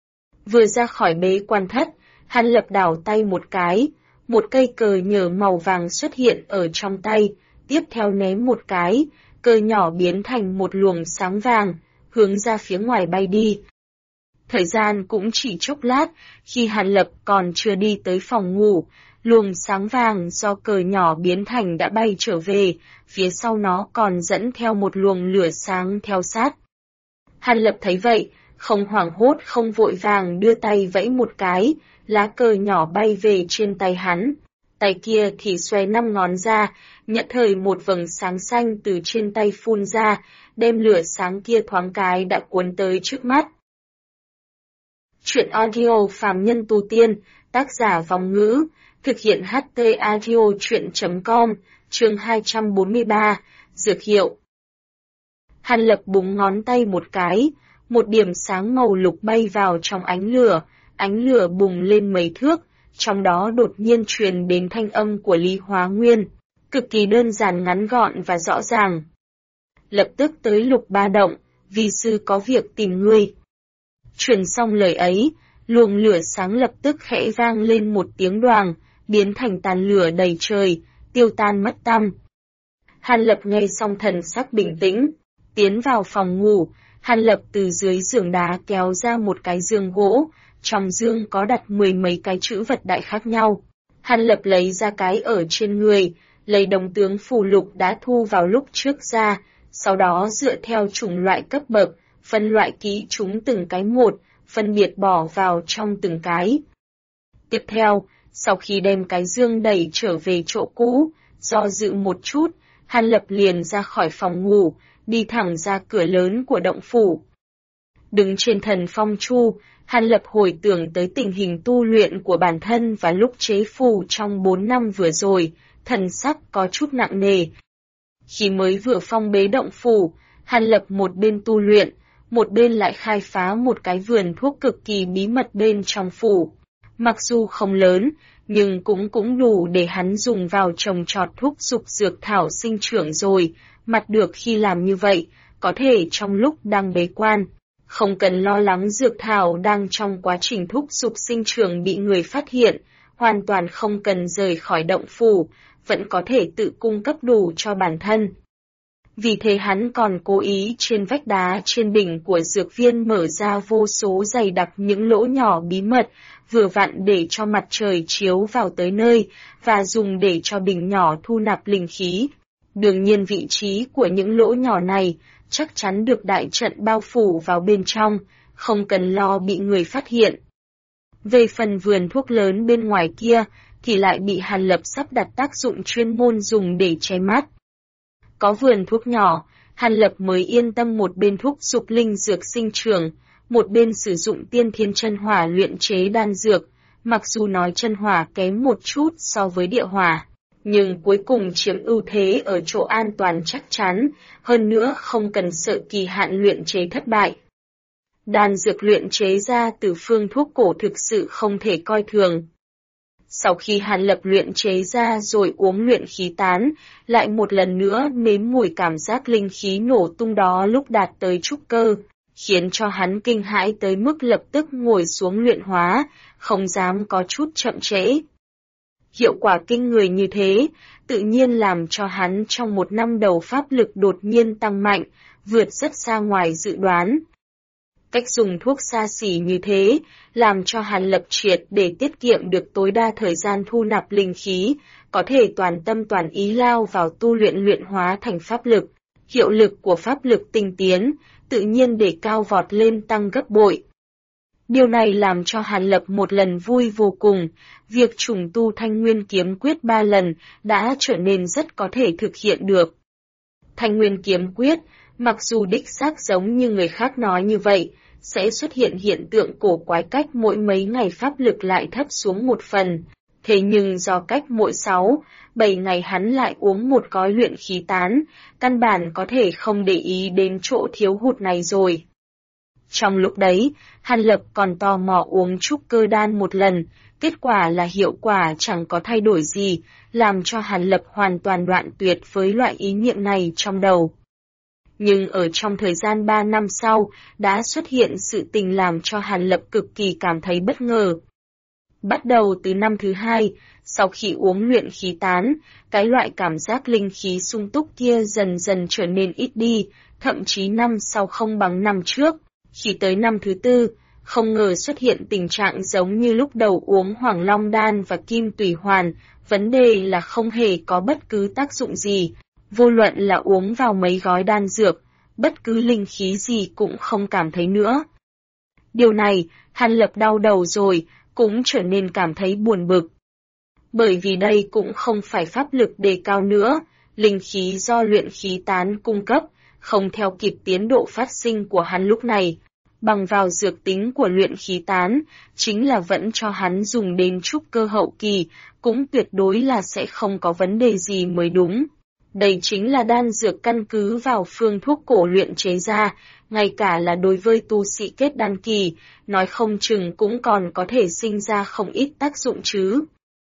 Vừa ra khỏi bế quan thất, Hàn Lập đảo tay một cái, một cây cờ nhờ màu vàng xuất hiện ở trong tay, tiếp theo ném một cái, cờ nhỏ biến thành một luồng sáng vàng, hướng ra phía ngoài bay đi. Thời gian cũng chỉ chốc lát, khi Hàn Lập còn chưa đi tới phòng ngủ, luồng sáng vàng do cờ nhỏ biến thành đã bay trở về, phía sau nó còn dẫn theo một luồng lửa sáng theo sát. Hàn Lập thấy vậy, không hoảng hốt không vội vàng đưa tay vẫy một cái, lá cờ nhỏ bay về trên tay hắn. Tay kia thì xoay 5 ngón ra, nhận thời một vầng sáng xanh từ trên tay phun ra, đem lửa sáng kia thoáng cái đã cuốn tới trước mắt. Chuyện audio phàm nhân tu tiên, tác giả Vong Ngữ, thực hiện HT audio chuyện.com, chương 243, dược hiệu. Hàn Lập búng ngón tay một cái, một điểm sáng màu lục bay vào trong ánh lửa bùng lên mấy thước, trong đó đột nhiên truyền đến thanh âm của Lý Hóa Nguyên, cực kỳ đơn giản ngắn gọn và rõ ràng. Lập tức tới Lục Ba Động, vi sư có việc tìm ngươi. Truyền xong lời ấy, luồng lửa sáng lập tức khẽ vang lên một tiếng đoàng, biến thành tàn lửa đầy trời, tiêu tan mất tăm. Hàn Lập nghe xong thần sắc bình tĩnh, tiến vào phòng ngủ. Hàn Lập từ dưới giường đá kéo ra một cái giường gỗ, trong giường có đặt 10 mấy cái chữ vật đại khác nhau. Hàn Lập lấy ra cái ở trên người, lấy đồng tướng phù lục đã thu vào lúc trước ra, sau đó dựa theo chủng loại cấp bậc, phân loại kỹ chúng từng cái một, phân biệt bỏ vào trong từng cái. Tiếp theo, sau khi đem cái dương đẩy trở về chỗ cũ, do dự một chút, Hàn Lập liền ra khỏi phòng ngủ, đi thẳng ra cửa lớn của động phủ. Đứng trên thần phong chu, Hàn Lập hồi tưởng tới tình hình tu luyện của bản thân và lúc chế phù trong 4 năm vừa rồi, thần sắc có chút nặng nề. Khi mới vừa phong bế động phủ, Hàn Lập một bên tu luyện, một bên lại khai phá một cái vườn thuốc cực kỳ bí mật bên trong phủ. Mặc dù không lớn, nhưng cũng đủ để hắn dùng vào trồng trọt thuốc dục dược thảo sinh trưởng rồi, mặt được khi làm như vậy, có thể trong lúc đang bế quan, không cần lo lắng dược thảo đang trong quá trình thúc dục sinh trưởng bị người phát hiện, hoàn toàn không cần rời khỏi động phủ, vẫn có thể tự cung cấp đủ cho bản thân. Vì thế hắn còn cố ý trên vách đá trên đỉnh của dược viên mở ra vô số dày đặc những lỗ nhỏ bí mật, vừa vặn để cho mặt trời chiếu vào tới nơi, và dùng để cho bình nhỏ thu nạp linh khí. Đương nhiên vị trí của những lỗ nhỏ này chắc chắn được đại trận bao phủ vào bên trong, không cần lo bị người phát hiện. Về phần vườn thuốc lớn bên ngoài kia, thì lại bị Hàn Lập sắp đặt tác dụng chuyên môn dùng để che mắt. Có vườn thuốc nhỏ, Hàn Lập mới yên tâm một bên thúc dục linh dược sinh trưởng, một bên sử dụng tiên thiên chân hỏa luyện chế đan dược, mặc dù nói chân hỏa kém một chút so với địa hỏa, nhưng cuối cùng chiếm ưu thế ở chỗ an toàn chắc chắn, hơn nữa không cần sợ kỳ hạn luyện chế thất bại. Đan dược luyện chế ra từ phương thuốc cổ thực sự không thể coi thường. Sau khi Hàn Lập luyện chế ra rồi uống luyện khí tán, lại một lần nữa nếm mùi cảm giác linh khí nổ tung đó lúc đạt tới trúc cơ, khiến cho hắn kinh hãi tới mức lập tức ngồi xuống luyện hóa, không dám có chút chậm trễ. Hiệu quả kinh người như thế, tự nhiên làm cho hắn trong 1 năm đầu pháp lực đột nhiên tăng mạnh, vượt rất xa ngoài dự đoán. Cách dùng thuốc xa xỉ như thế, làm cho Hàn Lập triệt để tiết kiệm được tối đa thời gian thu nạp linh khí, có thể toàn tâm toàn ý lao vào tu luyện hóa thành pháp lực. Hiệu lực của pháp lực tinh tiến, tự nhiên để cao vọt lên tăng gấp bội. Điều này làm cho Hàn Lập một lần vui vô cùng, việc trùng tu Thanh Nguyên Kiếm Quyết 3 lần đã trở nên rất có thể thực hiện được. Thanh Nguyên Kiếm Quyết, mặc dù đích xác giống như người khác nói như vậy, sẽ xuất hiện hiện tượng cổ quái cách mỗi mấy ngày pháp lực lại thấp xuống một phần, thế nhưng do cách mỗi 6-7 ngày hắn lại uống một gói luyện khí tán, căn bản có thể không để ý đến chỗ thiếu hụt này rồi. Trong lúc đấy, Hàn Lập còn tò mò uống trúc cơ đan một lần, kết quả là hiệu quả chẳng có thay đổi gì, làm cho Hàn Lập hoàn toàn đoạn tuyệt với loại ý niệm này trong đầu. Nhưng ở trong thời gian 3 năm sau, đã xuất hiện sự tình làm cho Hàn Lập cực kỳ cảm thấy bất ngờ. Bắt đầu từ năm thứ 2, sau khi uống luyện khí tán, cái loại cảm giác linh khí sung túc kia dần dần trở nên ít đi, thậm chí năm sau không bằng năm trước. Khi tới năm thứ 4, không ngờ xuất hiện tình trạng giống như lúc đầu uống Hoàng Long Đan và Kim Tùy Hoàn, vấn đề là không hề có bất cứ tác dụng gì, vô luận là uống vào mấy gói đan dược, bất cứ linh khí gì cũng không cảm thấy nữa. Điều này, Hàn Lập đau đầu rồi, cũng trở nên cảm thấy buồn bực. Bởi vì đây cũng không phải pháp lực đề cao nữa, linh khí do luyện khí tán cung cấp, không theo kịp tiến độ phát sinh của hắn lúc này. Bằng vào dược tính của luyện khí tán, chính là vẫn cho hắn dùng đến trúc cơ hậu kỳ, cũng tuyệt đối là sẽ không có vấn đề gì mới đúng. Đây chính là đan dược căn cứ vào phương thuốc cổ luyện chế ra, ngay cả là đối với tu sĩ kết đan kỳ, nói không chừng cũng còn có thể sinh ra không ít tác dụng chứ.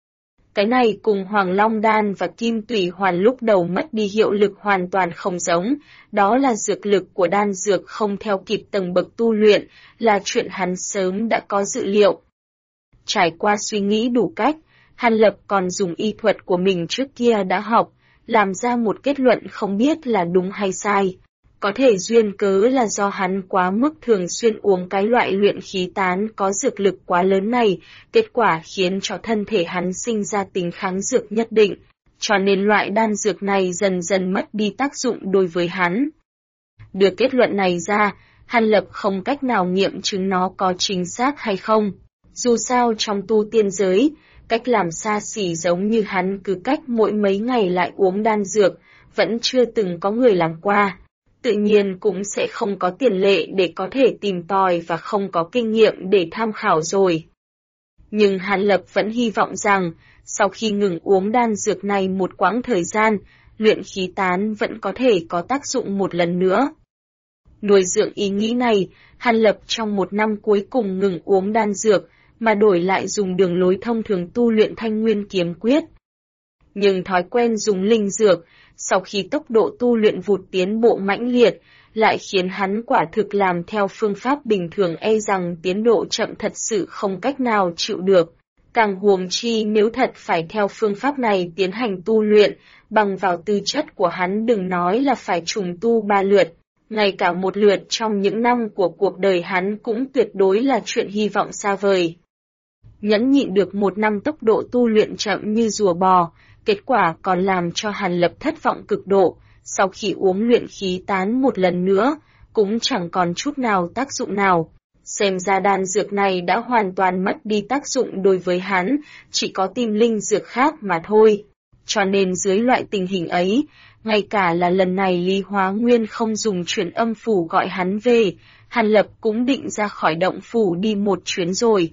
Cái này cùng Hoàng Long Đan và Kim Tùy Hoàn lúc đầu mất đi hiệu lực hoàn toàn không giống, đó là dược lực của đan dược không theo kịp tầng bậc tu luyện, là chuyện hắn sớm đã có dự liệu. Trải qua suy nghĩ đủ cách, Hàn Lập còn dùng y thuật của mình trước kia đã học, làm ra một kết luận không biết là đúng hay sai. Có thể duyên cớ là do hắn quá mức thường xuyên uống cái loại luyện khí tán có dược lực quá lớn này, kết quả khiến cho thân thể hắn sinh ra tính kháng dược nhất định, cho nên loại đan dược này dần dần mất đi tác dụng đối với hắn. Đưa kết luận này ra, Hàn Lập không cách nào nghiệm chứng nó có chính xác hay không. Dù sao trong tu tiên giới, cách làm xa xỉ giống như hắn cứ cách mỗi mấy ngày lại uống đan dược, vẫn chưa từng có người làm qua. Tự nhiên cũng sẽ không có tiền lệ để có thể tìm tòi và không có kinh nghiệm để tham khảo rồi. Nhưng Hàn Lập vẫn hy vọng rằng, sau khi ngừng uống đan dược này một quãng thời gian, luyện khí tán vẫn có thể có tác dụng một lần nữa. Nuôi dưỡng ý nghĩ này, Hàn Lập trong một năm cuối cùng ngừng uống đan dược, mà đổi lại dùng đường lối thông thường tu luyện Thanh Nguyên Kiếm Quyết. Nhưng thói quen dùng linh dược, sau khi tốc độ tu luyện vụt tiến bộ mãnh liệt, lại khiến hắn quả thực làm theo phương pháp bình thường e rằng tiến độ chậm thật sự không cách nào chịu được. Càng huống chi nếu thật phải theo phương pháp này tiến hành tu luyện, bằng vào tư chất của hắn đừng nói là phải trùng tu 3 lượt, ngay cả một lượt trong những năm của cuộc đời hắn cũng tuyệt đối là chuyện hy vọng xa vời. Nhẫn nhịn được một năm tốc độ tu luyện chậm như rùa bò, kết quả còn làm cho Hàn Lập thất vọng cực độ, sau khi uống luyện khí tán một lần nữa, cũng chẳng còn chút nào tác dụng nào. Xem ra đan dược này đã hoàn toàn mất đi tác dụng đối với hắn, chỉ có tìm linh dược khác mà thôi. Cho nên dưới loại tình hình ấy, ngay cả là lần này Lý Hóa Nguyên không dùng truyền âm phủ gọi hắn về, Hàn Lập cũng định ra khỏi động phủ đi một chuyến rồi.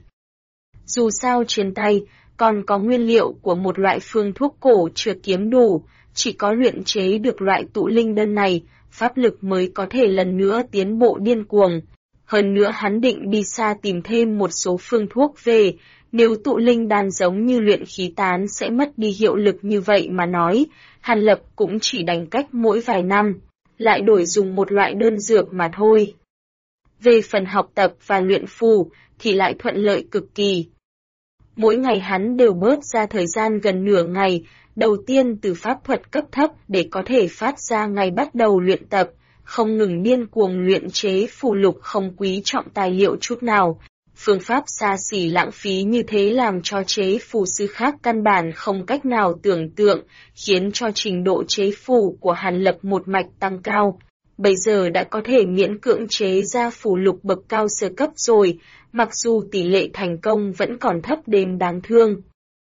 Dù sao trên tay, còn có nguyên liệu của một loại phương thuốc cổ chưa kiếm đủ, chỉ có luyện chế được loại tụ linh đan này, pháp lực mới có thể lần nữa tiến bộ điên cuồng. Hơn nữa hắn định đi xa tìm thêm một số phương thuốc về, nếu tụ linh đan giống như luyện khí tán sẽ mất đi hiệu lực như vậy mà nói, Hàn Lập cũng chỉ đành cách mỗi vài năm, lại đổi dùng một loại đơn dược mà thôi. Về phần học tập và luyện phù, thì lại thuận lợi cực kỳ. Mỗi ngày hắn đều bớt ra thời gian gần nửa ngày, đầu tiên từ pháp thuật cấp thấp để có thể phát ra ngày bắt đầu luyện tập, không ngừng điên cuồng luyện chế phù lục không quý trọng tài liệu chút nào. Phương pháp xa xỉ lãng phí như thế làm cho chế phù sư khác căn bản không cách nào tưởng tượng, khiến cho trình độ chế phù của Hàn Lập một mạch tăng cao. Bây giờ đã có thể miễn cưỡng chế ra phù lục bậc cao sơ cấp rồi, mặc dù tỷ lệ thành công vẫn còn thấp đến đáng thương.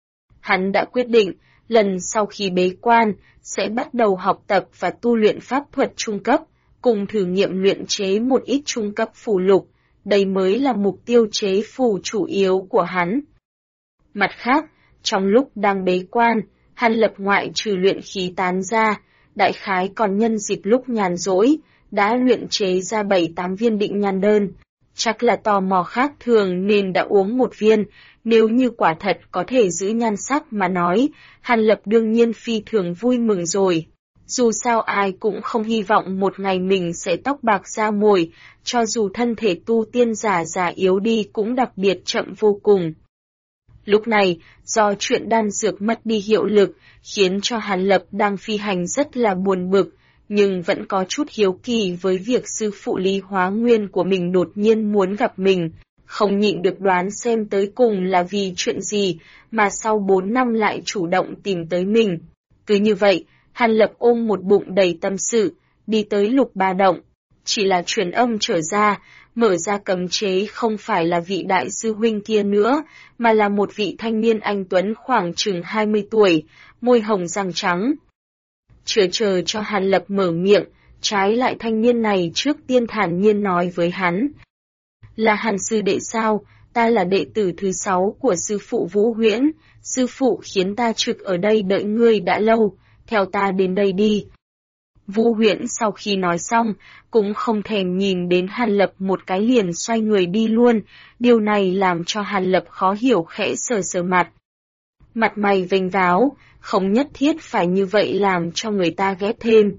Hắn đã quyết định, lần sau khi bế quan, sẽ bắt đầu học tập và tu luyện pháp thuật trung cấp, cùng thử nghiệm luyện chế một ít trung cấp phù lục, đây mới là mục tiêu chế phù chủ yếu của hắn. Mặt khác, trong lúc đang bế quan, Hàn Lập ngoại trừ luyện khí tán ra, đại khái còn nhân dịp lúc nhàn rỗi, đã luyện chế ra 7-8 viên định nhan đơn. Chắc là tò mò khác thường nên đã uống một viên, nếu như quả thật có thể giữ nhan sắc mà nói, Hàn Lập đương nhiên phi thường vui mừng rồi. Dù sao ai cũng không hy vọng một ngày mình sẽ tóc bạc da mồi, cho dù thân thể tu tiên giả già yếu đi cũng đặc biệt chậm vô cùng. Lúc này, do chuyện đan dược mất đi hiệu lực, khiến cho Hàn Lập đang phi hành rất là buồn bực, nhưng vẫn có chút hiếu kỳ với việc sư phụ Lý Hóa Nguyên của mình đột nhiên muốn gặp mình, không nhịn được đoán xem tới cùng là vì chuyện gì mà sau 4 năm lại chủ động tìm tới mình. Cứ như vậy, Hàn Lập ôm một bụng đầy tâm sự, đi tới Lục Ba Động. Chỉ là truyền âm trở ra, mở ra cấm chế không phải là vị đại sư huynh kia nữa, mà là một vị thanh niên anh tuấn khoảng chừng 20 tuổi, môi hồng răng trắng. Chờ cho Hàn Lập mở miệng, trái lại thanh niên này trước tiên thản nhiên nói với hắn. Là Hàn sư đệ sao, ta là đệ tử thứ 6 của sư phụ Vũ Huyễn, sư phụ khiến ta trực ở đây đợi ngươi đã lâu, theo ta đến đây đi. Vũ Huyễn sau khi nói xong, cũng không thèm nhìn đến Hàn Lập một cái liền xoay người đi luôn, điều này làm cho Hàn Lập khó hiểu khẽ sờ mặt. Mặt mày vênh váo, không nhất thiết phải như vậy làm cho người ta ghét thêm.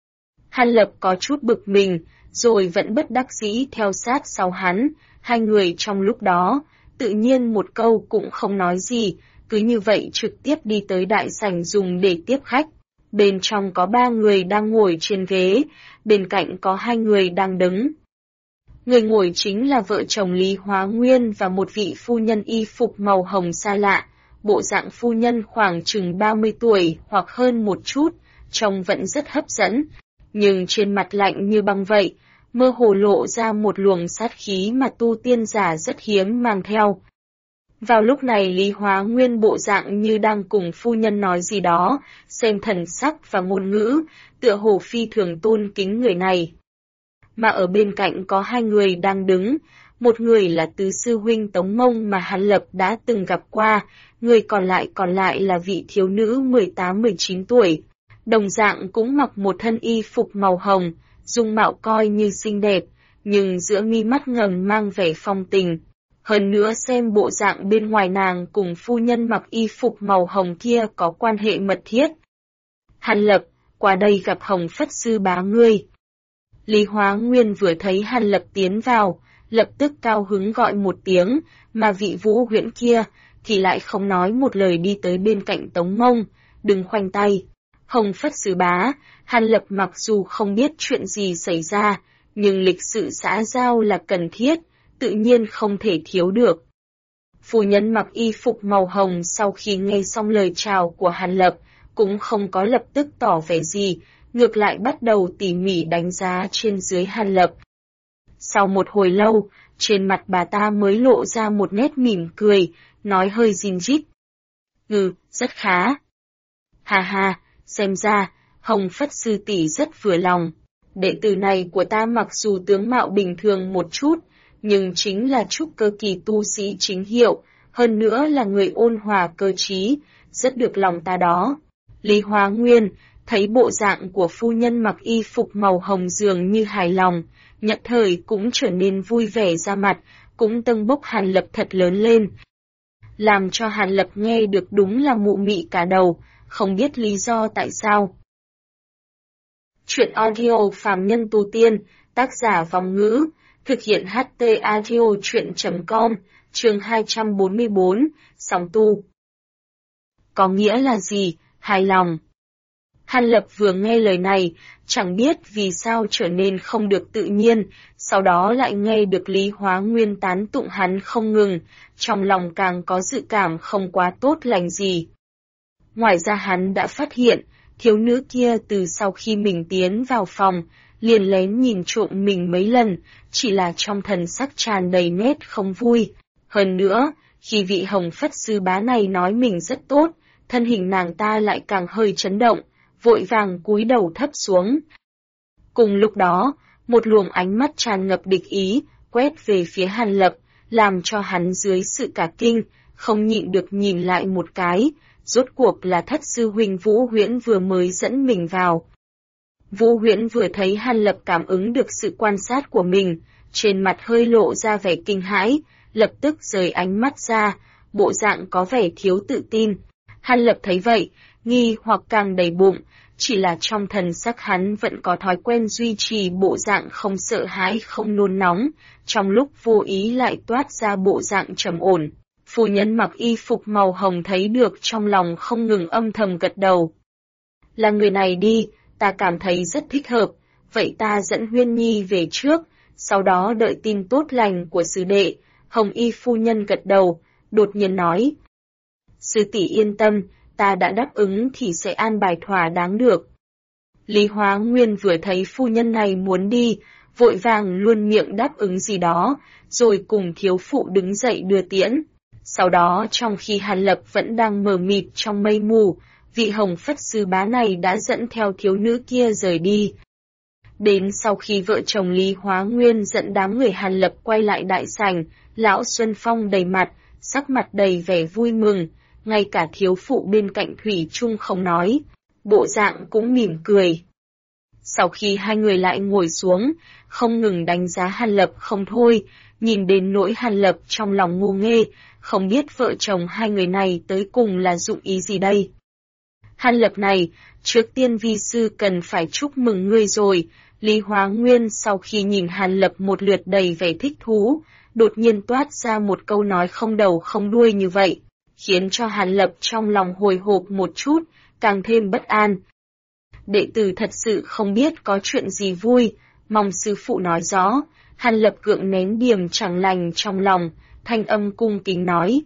Hàn Lập có chút bực mình, rồi vẫn bất đắc dĩ theo sát sau hắn, hai người trong lúc đó, tự nhiên một câu cũng không nói gì, cứ như vậy trực tiếp đi tới đại sảnh dùng để tiếp khách. Bên trong có 3 người đang ngồi trên ghế, bên cạnh có 2 người đang đứng. Người ngồi chính là vợ chồng Lý Hóa Nguyên và một vị phu nhân y phục màu hồng xa lạ, bộ dạng phu nhân khoảng chừng 30 tuổi hoặc hơn một chút, trông vẫn rất hấp dẫn, nhưng trên mặt lạnh như băng vậy, mơ hồ lộ ra một luồng sát khí mà tu tiên giả rất hiếm mang theo. Vào lúc này Lý Hóa Nguyên bộ dạng như đang cùng phu nhân nói gì đó, xem thần sắc và ngôn ngữ, tựa hồ phi thường tôn kính người này. Mà ở bên cạnh có 2 người đang đứng, một người là tứ sư huynh Tống Mông mà Hàn Lập đã từng gặp qua, người còn lại là vị thiếu nữ 18-19 tuổi. Đồng dạng cũng mặc một thân y phục màu hồng, dung mạo coi như xinh đẹp, nhưng giữa mi mắt ngầm mang vẻ phong tình. Hơn nữa xem bộ dạng bên ngoài nàng cùng phu nhân mặc y phục màu hồng kia có quan hệ mật thiết. Hàn Lập, qua đây gặp Hồng Phất sư bá ngươi. Lý Hóa Nguyên vừa thấy Hàn Lập tiến vào, lập tức cao hứng gọi một tiếng, mà vị Vũ Huyễn kia thì lại không nói một lời đi tới bên cạnh Tống Mông, đừng khoanh tay. Hồng Phất sư bá, Hàn Lập mặc dù không biết chuyện gì xảy ra, nhưng lịch sự xã giao là cần thiết, tự nhiên không thể thiếu được. Phu nhân mặc y phục màu hồng sau khi nghe xong lời chào của Hàn Lập, cũng không có lập tức tỏ vẻ gì, ngược lại bắt đầu tỉ mỉ đánh giá trên dưới Hàn Lập. Sau một hồi lâu, trên mặt bà ta mới lộ ra một nét mỉm cười, nói hơi rin rít. Rất khá. Hà hà, xem ra, Hồng Phất sư tỷ rất vừa lòng. Đệ tử này của ta mặc dù tướng mạo bình thường một chút, nhưng chính là trúc cơ kỳ tu sĩ chính hiệu, hơn nữa là người ôn hòa cơ trí, rất được lòng ta đó. Lý Hóa Nguyên, thấy bộ dạng của phu nhân mặc y phục màu hồng dường như hài lòng, nhất thời cũng trở nên vui vẻ ra mặt, cũng tâng bốc Hàn Lập thật lớn lên. Làm cho Hàn Lập nghe được đúng là mụ mị cả đầu, không biết lý do tại sao. Chuyện audio phàm nhân tu tiên, tác giả Vong Ngữ, thực hiện HT Audio Chuyện.com, chương 244, sóng tu. Có nghĩa là gì? Hài lòng. Hàn Lập vừa nghe lời này, chẳng biết vì sao trở nên không được tự nhiên, sau đó lại nghe được Lý Hóa Nguyên tán tụng hắn không ngừng, trong lòng càng có dự cảm không quá tốt lành gì. Ngoài ra hắn đã phát hiện, thiếu nữ kia từ sau khi mình tiến vào phòng, liền lén nhìn trộm mình mấy lần, chỉ là trong thần sắc tràn đầy nét không vui. Hơn nữa, khi vị Hồng Phất sư bá này nói mình rất tốt, thân hình nàng ta lại càng hơi chấn động, vội vàng cúi đầu thấp xuống. Cùng lúc đó, một luồng ánh mắt tràn ngập địch ý, quét về phía Hàn Lập, làm cho hắn dưới sự cả kinh, không nhịn được nhìn lại một cái, rốt cuộc là thất sư huynh Vũ Huyễn vừa mới dẫn mình vào. Vũ Huyễn vừa thấy Hàn Lập cảm ứng được sự quan sát của mình, trên mặt hơi lộ ra vẻ kinh hãi, lập tức rời ánh mắt ra, bộ dạng có vẻ thiếu tự tin. Hàn Lập thấy vậy, nghi hoặc càng đầy bụng, chỉ là trong thần sắc hắn vẫn có thói quen duy trì bộ dạng không sợ hãi không nôn nóng, trong lúc vô ý lại toát ra bộ dạng trầm ổn. Phu nhân mặc y phục màu hồng thấy được trong lòng không ngừng âm thầm gật đầu. Là người này đi, ta cảm thấy rất thích hợp, vậy ta dẫn Huyên Nhi về trước, sau đó đợi tin tốt lành của sư đệ, Hồng Y phu nhân gật đầu, đột nhiên nói. Sư tỷ yên tâm, ta đã đáp ứng thì sẽ an bài thỏa đáng được. Lý Hóa Nguyên vừa thấy phu nhân này muốn đi, vội vàng luôn miệng đáp ứng gì đó, rồi cùng thiếu phụ đứng dậy đưa tiễn. Sau đó trong khi Hàn Lập vẫn đang mờ mịt trong mây mù, vị Hồng Phất sư bá này đã dẫn theo thiếu nữ kia rời đi. Đến sau khi vợ chồng Lý Hóa Nguyên dẫn đám người Hàn Lập quay lại đại sảnh, lão Xuân Phong đầy mặt, sắc mặt đầy vẻ vui mừng, ngay cả thiếu phụ bên cạnh thủy chung không nói, bộ dạng cũng mỉm cười. Sau khi hai người lại ngồi xuống, không ngừng đánh giá Hàn Lập không thôi, nhìn đến nỗi Hàn Lập trong lòng ngu nghê, không biết vợ chồng hai người này tới cùng là dụng ý gì đây. Hàn Lập này, trước tiên vi sư cần phải chúc mừng ngươi rồi. Lý Hóa Nguyên sau khi nhìn Hàn Lập một lượt đầy vẻ thích thú, đột nhiên toát ra một câu nói không đầu không đuôi như vậy, khiến cho Hàn Lập trong lòng hồi hộp một chút, càng thêm bất an. Đệ tử thật sự không biết có chuyện gì vui, mong sư phụ nói rõ. Hàn Lập gượng nén điềm chẳng lành trong lòng, thanh âm cung kính nói.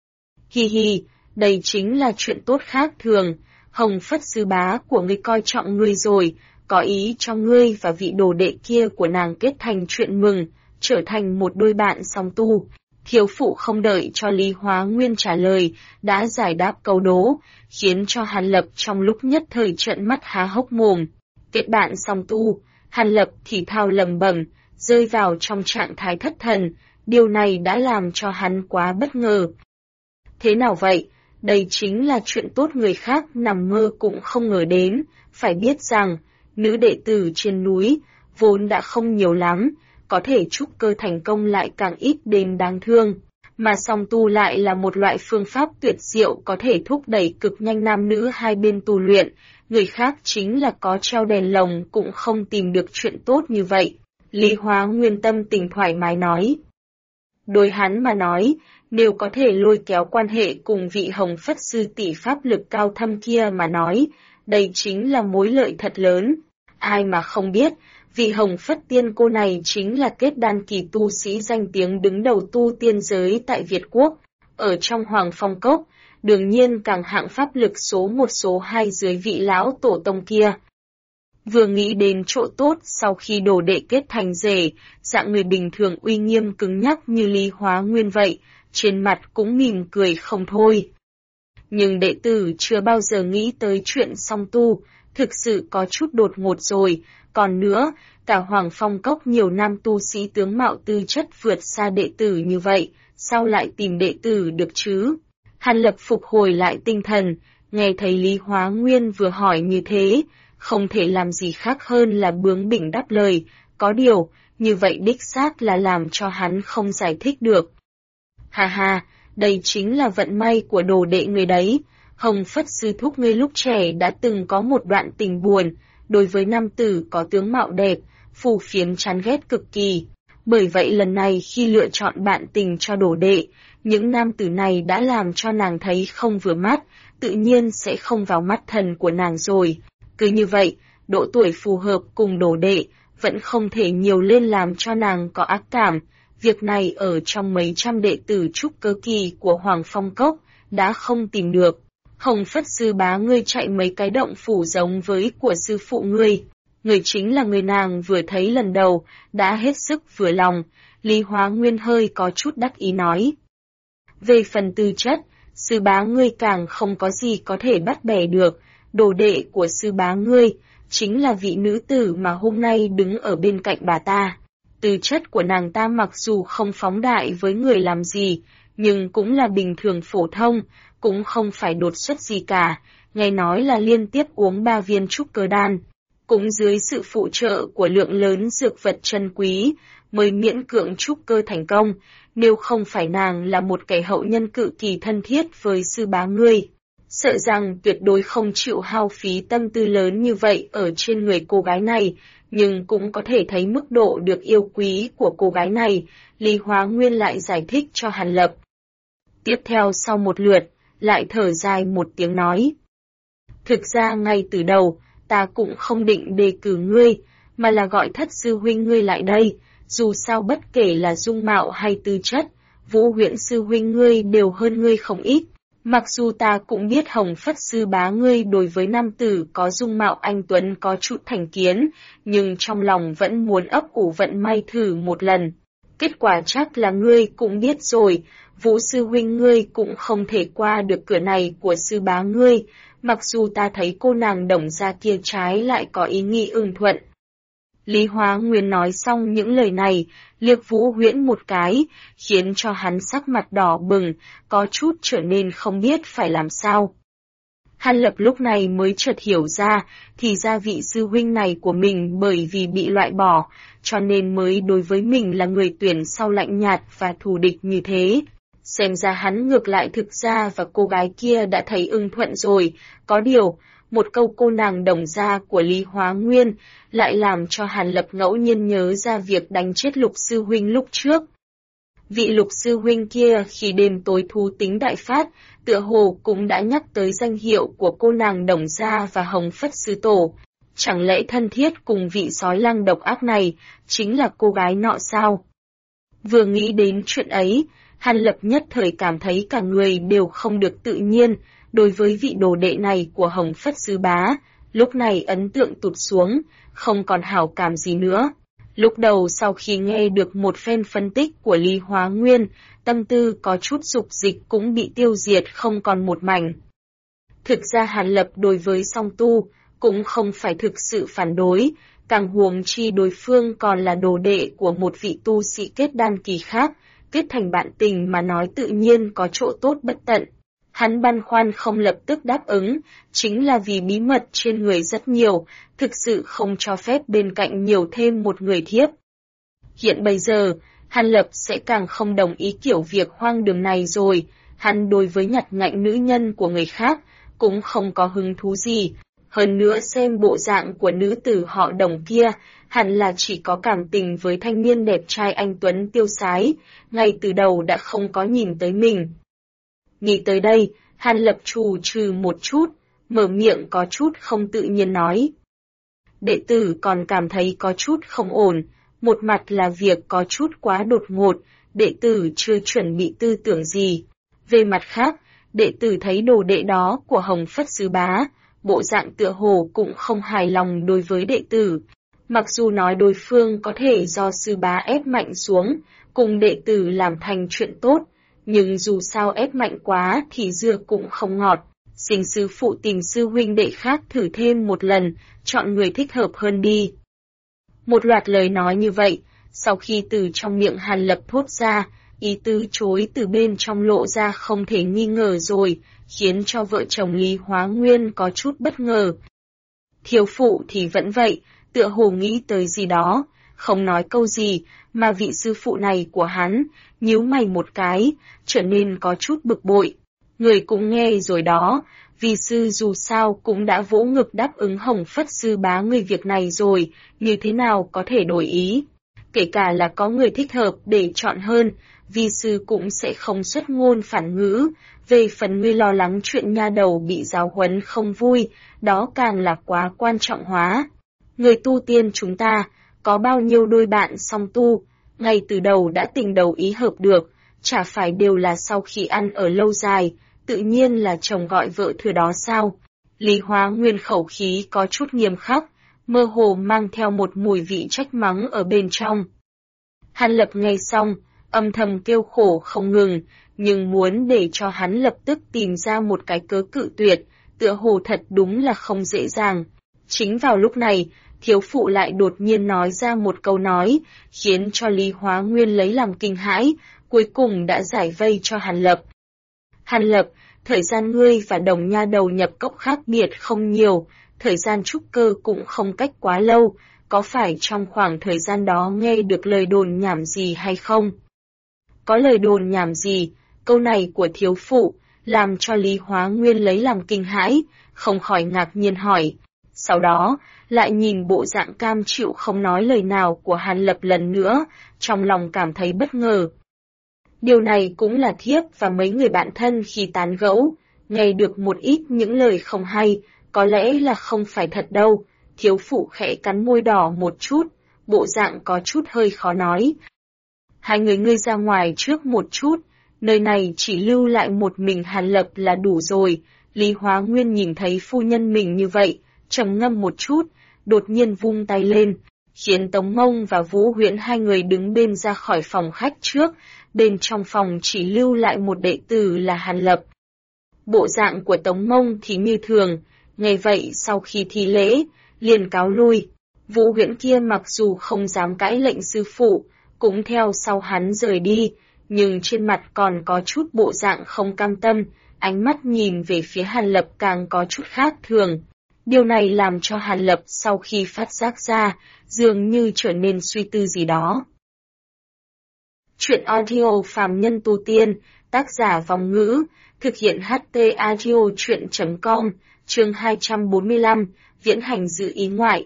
Hi hi, đây chính là chuyện tốt khác thường, Hồng Phất sư bá của ngươi coi trọng ngươi rồi, có ý cho ngươi và vị đồ đệ kia của nàng kết thành chuyện mừng, trở thành một đôi bạn song tu. Thiếu phụ không đợi cho Lý Hóa Nguyên trả lời, đã giải đáp câu đố, khiến cho Hàn Lập trong lúc nhất thời trợn mắt há hốc mồm. Kết bạn song tu, Hàn Lập thì thào lẩm bẩm, rơi vào trong trạng thái thất thần, điều này đã làm cho hắn quá bất ngờ. Thế nào vậy? Đây chính là chuyện tốt người khác nằm mơ cũng không ngờ đến, phải biết rằng, nữ đệ tử trên núi, vốn đã không nhiều lắm, có thể trúc cơ thành công lại càng ít đến đáng thương, mà song tu lại là một loại phương pháp tuyệt diệu có thể thúc đẩy cực nhanh nam nữ hai bên tu luyện, người khác chính là có treo đèn lồng cũng không tìm được chuyện tốt như vậy. Lý Hóa Nguyên tâm tình thoải mái nói. Đối hắn mà nói, nếu có thể lôi kéo quan hệ cùng vị Hồng Phất sư tỷ pháp lực cao thâm kia mà nói, đây chính là mối lợi thật lớn. Ai mà không biết, vị Hồng Phất tiên cô này chính là kết đan kỳ tu sĩ danh tiếng đứng đầu tu tiên giới tại Việt Quốc, ở trong Hoàng Phong Cốc, đương nhiên càng hạng pháp lực số 1 số 2 dưới vị lão tổ tông kia. Vừa nghĩ đến chỗ tốt sau khi đồ đệ kết thành rể, dạng người bình thường uy nghiêm cứng nhắc như Lý Hóa Nguyên vậy, trên mặt cũng mỉm cười không thôi. Nhưng đệ tử chưa bao giờ nghĩ tới chuyện song tu, thực sự có chút đột ngột rồi, còn nữa, cả Hoàng Phong Cốc nhiều nam tu sĩ tướng mạo tư chất vượt xa đệ tử như vậy, sao lại tìm đệ tử được chứ? Hàn Lập phục hồi lại tinh thần, nghe thấy Lý Hóa Nguyên vừa hỏi như thế, không thể làm gì khác hơn là bướng bỉnh đáp lời, có điều, như vậy đích xác là làm cho hắn không giải thích được. Ha ha, đây chính là vận may của đồ đệ người đấy. Hồng Phất sư thúc ngươi lúc trẻ đã từng có một đoạn tình buồn, đối với nam tử có tướng mạo đẹp, phù phiếm chán ghét cực kỳ. Bởi vậy lần này khi lựa chọn bạn tình cho đồ đệ, những nam tử này đã làm cho nàng thấy không vừa mắt, tự nhiên sẽ không vào mắt thần của nàng rồi. Cứ như vậy, độ tuổi phù hợp cùng đồ đệ, vẫn không thể nhiều lên làm cho nàng có ác cảm. Việc này ở trong mấy trăm đệ tử trúc cơ kỳ của Hoàng Phong Cốc, đã không tìm được. Hồng Phất sư bá ngươi chạy mấy cái động phủ giống với của sư phụ ngươi. Người chính là người nàng vừa thấy lần đầu, đã hết sức vừa lòng. Lý Hóa Nguyên hơi có chút đắc ý nói. Về phần tư chất, sư bá ngươi càng không có gì có thể bắt bẻ được. Đồ đệ của sư bá ngươi, chính là vị nữ tử mà hôm nay đứng ở bên cạnh bà ta. Tư chất của nàng ta mặc dù không phóng đại với người làm gì, nhưng cũng là bình thường phổ thông, cũng không phải đột xuất gì cả, nghe nói là liên tiếp uống 3 viên trúc cơ đan. Cũng dưới sự phụ trợ của lượng lớn dược vật chân quý, mới miễn cưỡng trúc cơ thành công, nếu không phải nàng là một kẻ hậu nhân cự kỳ thân thiết với sư bá ngươi. Sợ rằng tuyệt đối không chịu hao phí tâm tư lớn như vậy ở trên người cô gái này, nhưng cũng có thể thấy mức độ được yêu quý của cô gái này, Lý Hóa Nguyên lại giải thích cho Hàn Lập. Tiếp theo sau một lượt, lại thở dài một tiếng nói. Thực ra ngay từ đầu, ta cũng không định đề cử ngươi, mà là gọi thất sư huynh ngươi lại đây, dù sao bất kể là dung mạo hay tư chất, Vũ Huyễn sư huynh ngươi đều hơn ngươi không ít. Mặc dù ta cũng biết Hồng Phất sư bá ngươi đối với nam tử có dung mạo anh tuấn có chút thành kiến, nhưng trong lòng vẫn muốn ấp ủ vận may thử một lần. Kết quả chắc là ngươi cũng biết rồi, Vũ sư huynh ngươi cũng không thể qua được cửa này của sư bá ngươi, mặc dù ta thấy cô nàng Đồng gia kia trái lại có ý nghĩ ưng thuận. Lý Hóa Nguyên nói xong những lời này, liếc Vũ Huyễn một cái, khiến cho hắn sắc mặt đỏ bừng, có chút trở nên không biết phải làm sao. Hàn Lập lúc này mới chợt hiểu ra, thì ra vị sư huynh này của mình bởi vì bị loại bỏ, cho nên mới đối với mình là người tuyển sau lạnh nhạt và thù địch như thế. Xem ra hắn ngược lại thực ra và cô gái kia đã thấy ưng thuận rồi, có điều, một câu cô nàng Đồng gia của Lý Hóa Nguyên lại làm cho Hàn Lập ngẫu nhiên nhớ ra việc đánh chết Lục sư huynh lúc trước. Vị Lục sư huynh kia khi đêm tối thú tính đại phát, tựa hồ cũng đã nhắc tới danh hiệu của cô nàng Đồng gia và Hồng Phất sư tổ. Chẳng lẽ thân thiết cùng vị sói lăng độc ác này chính là cô gái nọ sao? Vừa nghĩ đến chuyện ấy, Hàn Lập nhất thời cảm thấy cả người đều không được tự nhiên. Đối với vị đồ đệ này của Hồng Phất sư bá, lúc này ấn tượng tụt xuống, không còn hảo cảm gì nữa. Lúc đầu sau khi nghe được một phen phân tích của Lý Hóa Nguyên, tâm tư có chút dục dịch cũng bị tiêu diệt không còn một mảnh. Thực ra Hàn Lập đối với song tu, cũng không phải thực sự phản đối, càng huống chi đối phương còn là đồ đệ của một vị tu sĩ kết đan kỳ khác, kết thành bạn tình mà nói tự nhiên có chỗ tốt bất tận. Hắn băn khoăn không lập tức đáp ứng, chính là vì bí mật trên người rất nhiều, thực sự không cho phép bên cạnh nhiều thêm một người thiếp. Hiện bây giờ, Hàn Lập sẽ càng không đồng ý kiểu việc hoang đường này rồi, hắn đối với nhặt nhạnh nữ nhân của người khác, cũng không có hứng thú gì. Hơn nữa xem bộ dạng của nữ tử họ Đồng kia, hẳn là chỉ có cảm tình với thanh niên đẹp trai anh tuấn tiêu sái, ngay từ đầu đã không có nhìn tới mình. Nghĩ tới đây, Hàn Lập trù trừ một chút, mở miệng có chút không tự nhiên nói. Đệ tử còn cảm thấy có chút không ổn, một mặt là việc có chút quá đột ngột, đệ tử chưa chuẩn bị tư tưởng gì. Về mặt khác, đệ tử thấy đồ đệ đó của Hồng Phất sư bá, bộ dạng tựa hồ cũng không hài lòng đối với đệ tử. Mặc dù nói đối phương có thể do sư bá ép mạnh xuống, cùng đệ tử làm thành chuyện tốt, nhưng dù sao ép mạnh quá thì dưa cũng không ngọt. Xin sư phụ tìm sư huynh đệ khác thử thêm một lần, chọn người thích hợp hơn đi. Một loạt lời nói như vậy, sau khi từ trong miệng Hàn Lập thốt ra, ý từ chối từ bên trong lộ ra không thể nghi ngờ rồi, khiến cho vợ chồng Lý Hóa Nguyên có chút bất ngờ. Thiếu phụ thì vẫn vậy, tựa hồ nghĩ tới gì đó, không nói câu gì, mà vị sư phụ này của hắn, nhíu mày một cái, trở nên có chút bực bội. Người cũng nghe rồi đó, vì sư dù sao cũng đã vỗ ngực đáp ứng Hồng Phất sư bá người việc này rồi, như thế nào có thể đổi ý. Kể cả là có người thích hợp để chọn hơn, vi sư cũng sẽ không xuất ngôn phản ngữ. Về phần ngươi lo lắng chuyện nha đầu bị giáo huấn không vui, đó càng là quá quan trọng hóa. Người tu tiên chúng ta, có bao nhiêu đôi bạn song tu, ngay từ đầu đã tình đầu ý hợp được, chả phải đều là sau khi ăn ở lâu dài, tự nhiên là chồng gọi vợ thừa đó sao? Lý Hóa Nguyên khẩu khí có chút nghiêm khắc, mơ hồ mang theo một mùi vị trách mắng ở bên trong. Hàn Lập nghe xong, âm thầm kêu khổ không ngừng, nhưng muốn để cho hắn lập tức tìm ra một cái cớ cự tuyệt, tựa hồ thật đúng là không dễ dàng. Chính vào lúc này, thiếu phụ lại đột nhiên nói ra một câu nói, khiến cho Lý Hóa Nguyên lấy làm kinh hãi, cuối cùng đã giải vây cho Hàn Lập. Hàn Lập, thời gian ngươi và Đồng nha đầu nhập cốc khác biệt không nhiều, thời gian trúc cơ cũng không cách quá lâu, có phải trong khoảng thời gian đó nghe được lời đồn nhảm gì hay không? Có lời đồn nhảm gì? Câu này của thiếu phụ, làm cho Lý Hóa Nguyên lấy làm kinh hãi, không khỏi ngạc nhiên hỏi. Sau đó, lại nhìn bộ dạng cam chịu không nói lời nào của Hàn Lập lần nữa, trong lòng cảm thấy bất ngờ. Điều này cũng là thiếp và mấy người bạn thân khi tán gẫu, nghe được một ít những lời không hay, có lẽ là không phải thật đâu. Thiếu phụ khẽ cắn môi đỏ một chút, bộ dạng có chút hơi khó nói. hai người ngươi ra ngoài trước một chút, nơi này chỉ lưu lại một mình Hàn Lập là đủ rồi. Lý Hóa Nguyên nhìn thấy phu nhân mình như vậy, trầm ngâm một chút, đột nhiên vung tay lên, khiến Tống Mông và Vũ Huyễn hai người đứng bên ra khỏi phòng khách trước, bên trong phòng chỉ lưu lại một đệ tử là Hàn Lập. Bộ dạng của Tống Mông thì như thường, nghe vậy sau khi thi lễ, liền cáo lui. Vũ Huyễn kia mặc dù không dám cãi lệnh sư phụ, cũng theo sau hắn rời đi, nhưng trên mặt còn có chút bộ dạng không cam tâm, ánh mắt nhìn về phía Hàn Lập càng có chút khác thường. Điều này làm cho Hàn Lập sau khi phát giác ra, dường như trở nên suy tư gì đó. Chuyện audio phàm nhân tu tiên, tác giả Vòng Ngữ, thực hiện HT Audio Chuyện.com, chương 245, viễn hành dự ý ngoại.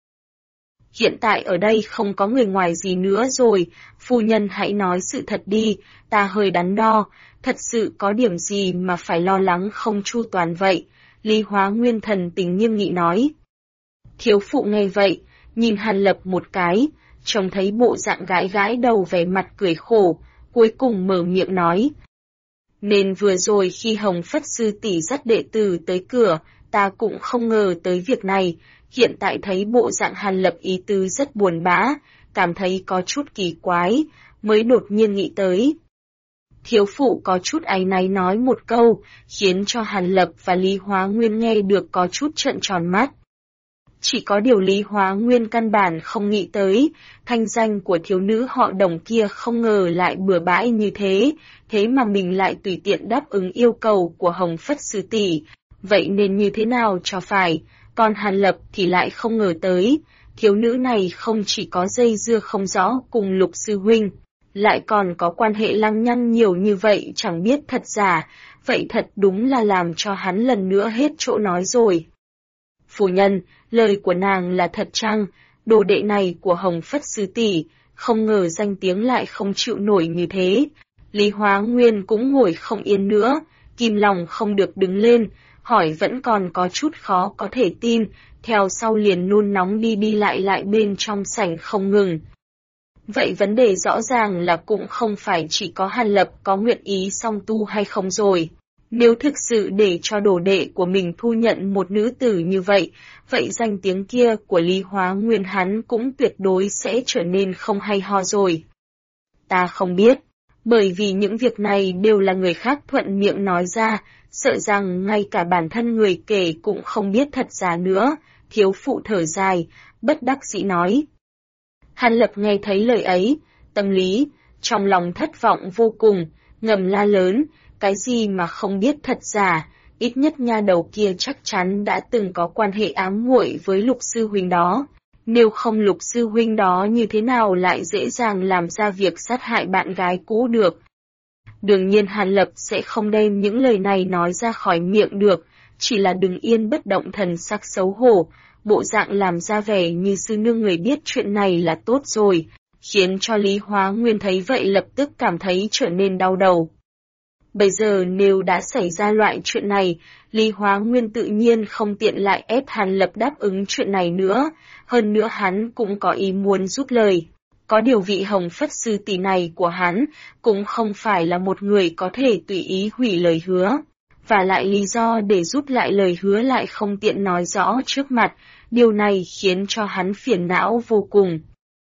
Hiện tại ở đây không có người ngoài gì nữa rồi, phu nhân hãy nói sự thật đi, ta hơi đắn đo, thật sự có điểm gì mà phải lo lắng không chu toàn vậy, Lý Hóa Nguyên thần tình nghiêm nghị nói. Thiếu phụ nghe vậy, nhìn Hàn Lập một cái, trông thấy bộ dạng gãi gãi đầu vẻ mặt cười khổ, cuối cùng mở miệng nói. Nên vừa rồi khi Hồng Phất sư tỷ dắt đệ tử tới cửa, ta cũng không ngờ tới việc này, hiện tại thấy bộ dạng Hàn Lập ý tứ rất buồn bã, cảm thấy có chút kỳ quái, mới đột nhiên nghĩ tới. Thiếu phụ có chút áy náy nói một câu, khiến cho Hàn Lập và Lý Hóa Nguyên nghe được có chút trợn tròn mắt. Chỉ có điều Lý Hóa Nguyên căn bản không nghĩ tới, thanh danh của thiếu nữ họ Đồng kia không ngờ lại bừa bãi như thế, thế mà mình lại tùy tiện đáp ứng yêu cầu của Hồng Phất sư tỷ, vậy nên như thế nào cho phải, còn Hàn Lập thì lại không ngờ tới, thiếu nữ này không chỉ có dây dưa không rõ cùng Lục sư huynh, lại còn có quan hệ lăng nhăng nhiều như vậy chẳng biết thật giả, vậy thật đúng là làm cho hắn lần nữa hết chỗ nói rồi. Phu nhân, lời của nàng là thật chăng, đồ đệ này của Hồng Phất sư tỷ, không ngờ danh tiếng lại không chịu nổi như thế. Lý Hóa Nguyên cũng ngồi không yên nữa, kìm lòng không được đứng lên, hỏi vẫn còn có chút khó có thể tin, theo sau liền nôn nóng đi lại bên trong sảnh không ngừng. Vậy vấn đề rõ ràng là cũng không phải chỉ có Hàn Lập có nguyện ý song tu hay không rồi. Nếu thực sự để cho đồ đệ của mình thu nhận một nữ tử như vậy, vậy danh tiếng kia của Lý Hóa Nguyên hắn cũng tuyệt đối sẽ trở nên không hay ho rồi. Ta không biết, bởi vì những việc này đều là người khác thuận miệng nói ra, sợ rằng ngay cả bản thân người kể cũng không biết thật giả nữa, thiếu phụ thở dài, bất đắc dĩ nói. Hàn Lập nghe thấy lời ấy, tâm lý, trong lòng thất vọng vô cùng, ngầm la lớn, cái gì mà không biết thật giả, ít nhất nha đầu kia chắc chắn đã từng có quan hệ ám muội với Lục sư huynh đó. Nếu không Lục sư huynh đó như thế nào lại dễ dàng làm ra việc sát hại bạn gái cũ được. Đương nhiên Hàn Lập sẽ không đem những lời này nói ra khỏi miệng được, chỉ là đứng yên bất động thần sắc xấu hổ, bộ dạng làm ra vẻ như sư nương người biết chuyện này là tốt rồi, khiến cho Lý Hóa Nguyên thấy vậy lập tức cảm thấy trở nên đau đầu. Bây giờ nếu đã xảy ra loại chuyện này, Lý Hóa Nguyên tự nhiên không tiện lại ép Hàn Lập đáp ứng chuyện này nữa, hơn nữa hắn cũng có ý muốn rút lời. Có điều vị Hồng Phất sư tỷ này của hắn cũng không phải là một người có thể tùy ý hủy lời hứa, và lại lý do để rút lại lời hứa lại không tiện nói rõ trước mặt, điều này khiến cho hắn phiền não vô cùng.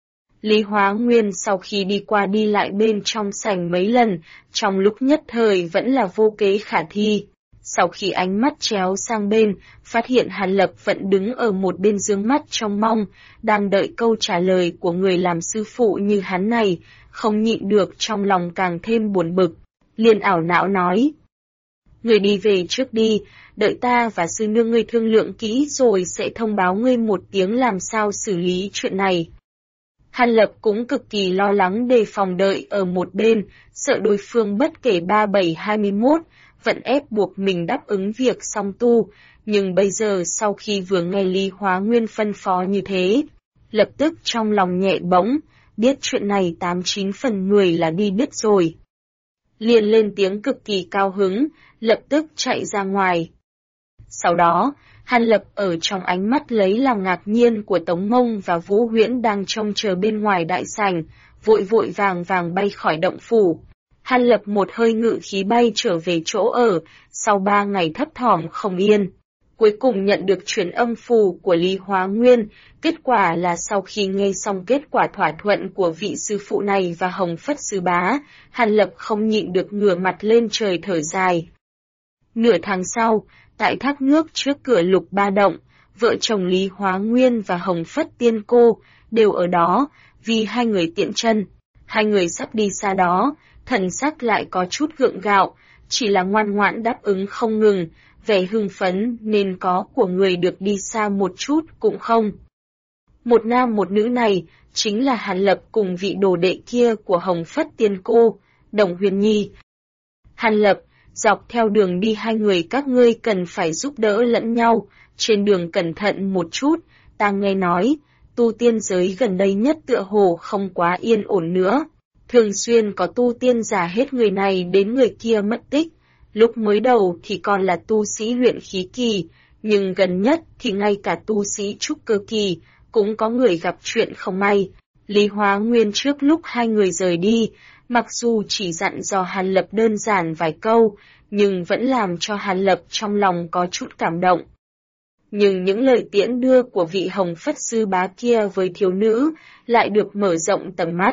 Lý Hóa Nguyên sau khi đi qua đi lại bên trong sảnh mấy lần, trong lúc nhất thời vẫn là vô kế khả thi. Sau khi ánh mắt chéo sang bên, phát hiện Hàn Lập vẫn đứng ở một bên dương mắt trong mong, đang đợi câu trả lời của người làm sư phụ như hắn này, không nhịn được trong lòng càng thêm buồn bực, liền ảo não nói. Người đi về trước đi, đợi ta và sư nương ngươi thương lượng kỹ rồi sẽ thông báo ngươi một tiếng làm sao xử lý chuyện này. Hàn Lập cũng cực kỳ lo lắng đề phòng đợi ở một bên, sợ đối phương bất kể 3721, vẫn ép buộc mình đáp ứng việc song tu, nhưng bây giờ sau khi vừa nghe Lý Hóa Nguyên phân phó như thế, lập tức trong lòng nhẹ bỗng, biết chuyện này 89 phần 10 là đi đứt rồi. Liền lên tiếng cực kỳ cao hứng, lập tức chạy ra ngoài. Sau đó, Hàn Lập ở trong ánh mắt lấy làm ngạc nhiên của Tống Mông và Vũ Huyễn đang trông chờ bên ngoài đại sảnh, vội vội vàng vàng bay khỏi động phủ. Hàn Lập một hơi ngự khí bay trở về chỗ ở, sau 3 ngày thấp thỏm không yên. Cuối cùng nhận được truyền âm phù của Lý Hóa Nguyên, kết quả là sau khi nghe xong kết quả thỏa thuận của vị sư phụ này và Hồng Phất Sư Bá, Hàn Lập không nhịn được ngửa mặt lên trời thở dài. Nửa tháng sau, tại thác nước trước cửa Lục Ba Động, vợ chồng Lý Hóa Nguyên và Hồng Phất Tiên Cô đều ở đó, vì hai người tiện chân. Hai người sắp đi xa đó, thần sắc lại có chút gượng gạo, chỉ là ngoan ngoãn đáp ứng không ngừng, vẻ hưng phấn nên có của người được đi xa một chút cũng không. Một nam một nữ này, chính là Hàn Lập cùng vị đồ đệ kia của Hồng Phất Tiên Cô, Đồng Huyền Nhi. Hàn Lập, dọc theo đường đi hai người các ngươi cần phải giúp đỡ lẫn nhau, trên đường cẩn thận một chút, ta nghe nói, tu tiên giới gần đây nhất tựa hồ không quá yên ổn nữa. Thường xuyên có tu tiên giả hết người này đến người kia mất tích, lúc mới đầu thì còn là tu sĩ luyện khí kỳ, nhưng gần nhất thì ngay cả tu sĩ trúc cơ kỳ, cũng có người gặp chuyện không may. Lý Hóa Nguyên trước lúc hai người rời đi, mặc dù chỉ dặn dò Hàn Lập đơn giản vài câu, nhưng vẫn làm cho Hàn Lập trong lòng có chút cảm động. Nhưng những lời tiễn đưa của vị Hồng Phất Sư Bá kia với thiếu nữ lại được mở rộng tầm mắt.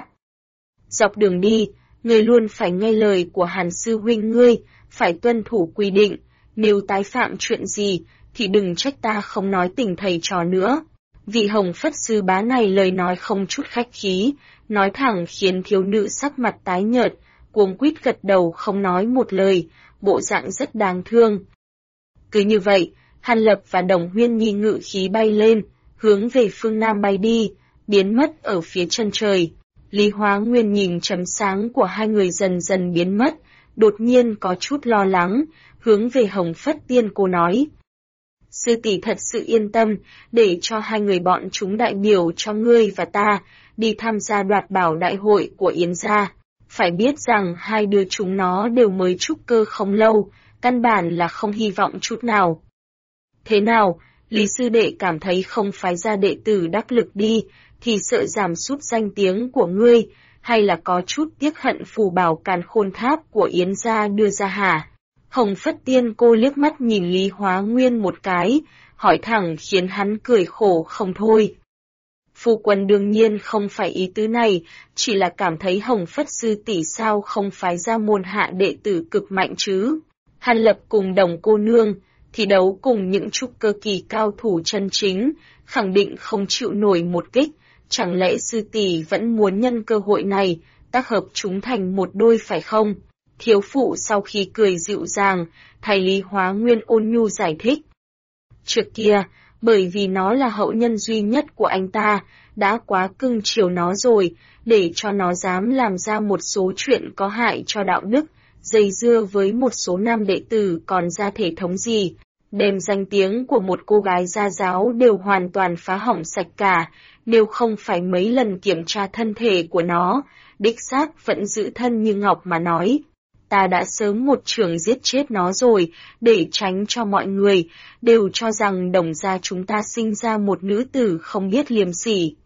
Dọc đường đi, ngươi luôn phải nghe lời của Hàn Sư Huynh ngươi, phải tuân thủ quy định, nếu tái phạm chuyện gì thì đừng trách ta không nói tình thầy trò nữa. Vị Hồng Phất Sư Bá này lời nói không chút khách khí, nói thẳng khiến thiếu nữ sắc mặt tái nhợt, cuống quýt gật đầu không nói một lời, bộ dạng rất đáng thương. Cứ như vậy, Hàn Lập và Đồng Huyên Nhi ngự khí bay lên, hướng về phương Nam bay đi, biến mất ở phía chân trời. Lý Hóa Nguyên nhìn chấm sáng của hai người dần dần biến mất, đột nhiên có chút lo lắng, hướng về Hồng Phất Tiên Cô nói. Sư tỷ thật sự yên tâm, để cho hai người bọn chúng đại biểu cho ngươi và ta, đi tham gia đoạt bảo đại hội của Yến gia. Phải biết rằng hai đứa chúng nó đều mới trúc cơ không lâu, căn bản là không hy vọng chút nào. Thế nào, Lý sư đệ cảm thấy không phái ra đệ tử đắc lực đi, thì sợ giảm sút danh tiếng của ngươi, hay là có chút tiếc hận phù bảo càn khôn tháp của Yến gia đưa ra hả? Hồng Phất Tiên Cô liếc mắt nhìn Lý Hóa Nguyên một cái, hỏi thẳng khiến hắn cười khổ không thôi. Phu quân đương nhiên không phải ý tứ này, chỉ là cảm thấy Hồng Phất sư tỷ sao không phái ra môn hạ đệ tử cực mạnh chứ. Hàn Lập cùng Đồng cô nương, thi đấu cùng những trúc cơ kỳ cao thủ chân chính, khẳng định không chịu nổi một kích, chẳng lẽ sư tỷ vẫn muốn nhân cơ hội này, tác hợp chúng thành một đôi phải không? Thiếu phụ sau khi cười dịu dàng, thầy Lý Hóa Nguyên ôn nhu giải thích. Trước kia, bởi vì nó là hậu nhân duy nhất của anh ta, đã quá cưng chiều nó rồi, để cho nó dám làm ra một số chuyện có hại cho đạo đức, dây dưa với một số nam đệ tử còn ra thể thống gì, đem danh tiếng của một cô gái gia giáo đều hoàn toàn phá hỏng sạch cả, nếu không phải mấy lần kiểm tra thân thể của nó, đích xác vẫn giữ thân như ngọc mà nói. Ta đã sớm một trường giết chết nó rồi, để tránh cho mọi người đều cho rằng Đồng gia chúng ta sinh ra một nữ tử không biết liêm sỉ.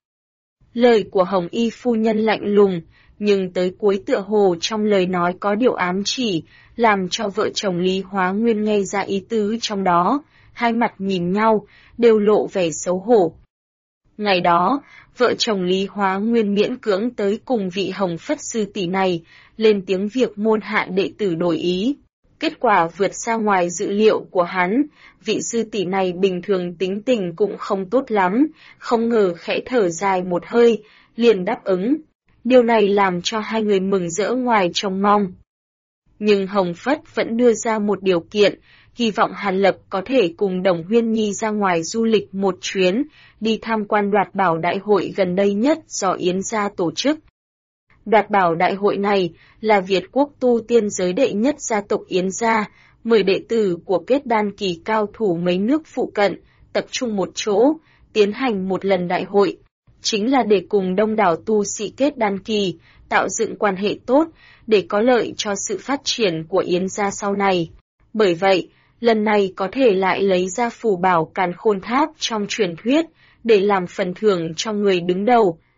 Lời của Hồng Y phu nhân lạnh lùng, nhưng tới cuối tựa hồ trong lời nói có điều ám chỉ, làm cho vợ chồng Lý Hóa Nguyên nghe ra ý tứ trong đó, hai mặt nhìn nhau, đều lộ vẻ xấu hổ. Ngày đó, vợ chồng Lý Hóa Nguyên miễn cưỡng tới cùng vị Hồng Phất sư tỷ này, lên tiếng việc môn hạ đệ tử đổi ý. Kết quả vượt xa ngoài dự liệu của hắn, vị sư tỷ này bình thường tính tình cũng không tốt lắm, không ngờ khẽ thở dài một hơi, liền đáp ứng. Điều này làm cho hai người mừng rỡ ngoài trông mong. Nhưng Hồng Phất vẫn đưa ra một điều kiện, hy vọng Hàn Lập có thể cùng Đồng Huyên Nhi ra ngoài du lịch một chuyến, đi tham quan đoạt bảo đại hội gần đây nhất do Yến gia tổ chức. Đoạt bảo đại hội này là Việt quốc tu tiên giới đệ nhất gia tộc Yến gia, 10 đệ tử của kết đan kỳ cao thủ mấy nước phụ cận, tập trung một chỗ, tiến hành một lần đại hội. Chính là để cùng đông đảo tu sĩ kết đan kỳ, tạo dựng quan hệ tốt, để có lợi cho sự phát triển của Yến gia sau này. Bởi vậy, lần này có thể lại lấy ra phù bảo càn khôn tháp trong truyền thuyết, để làm phần thưởng cho người đứng đầu,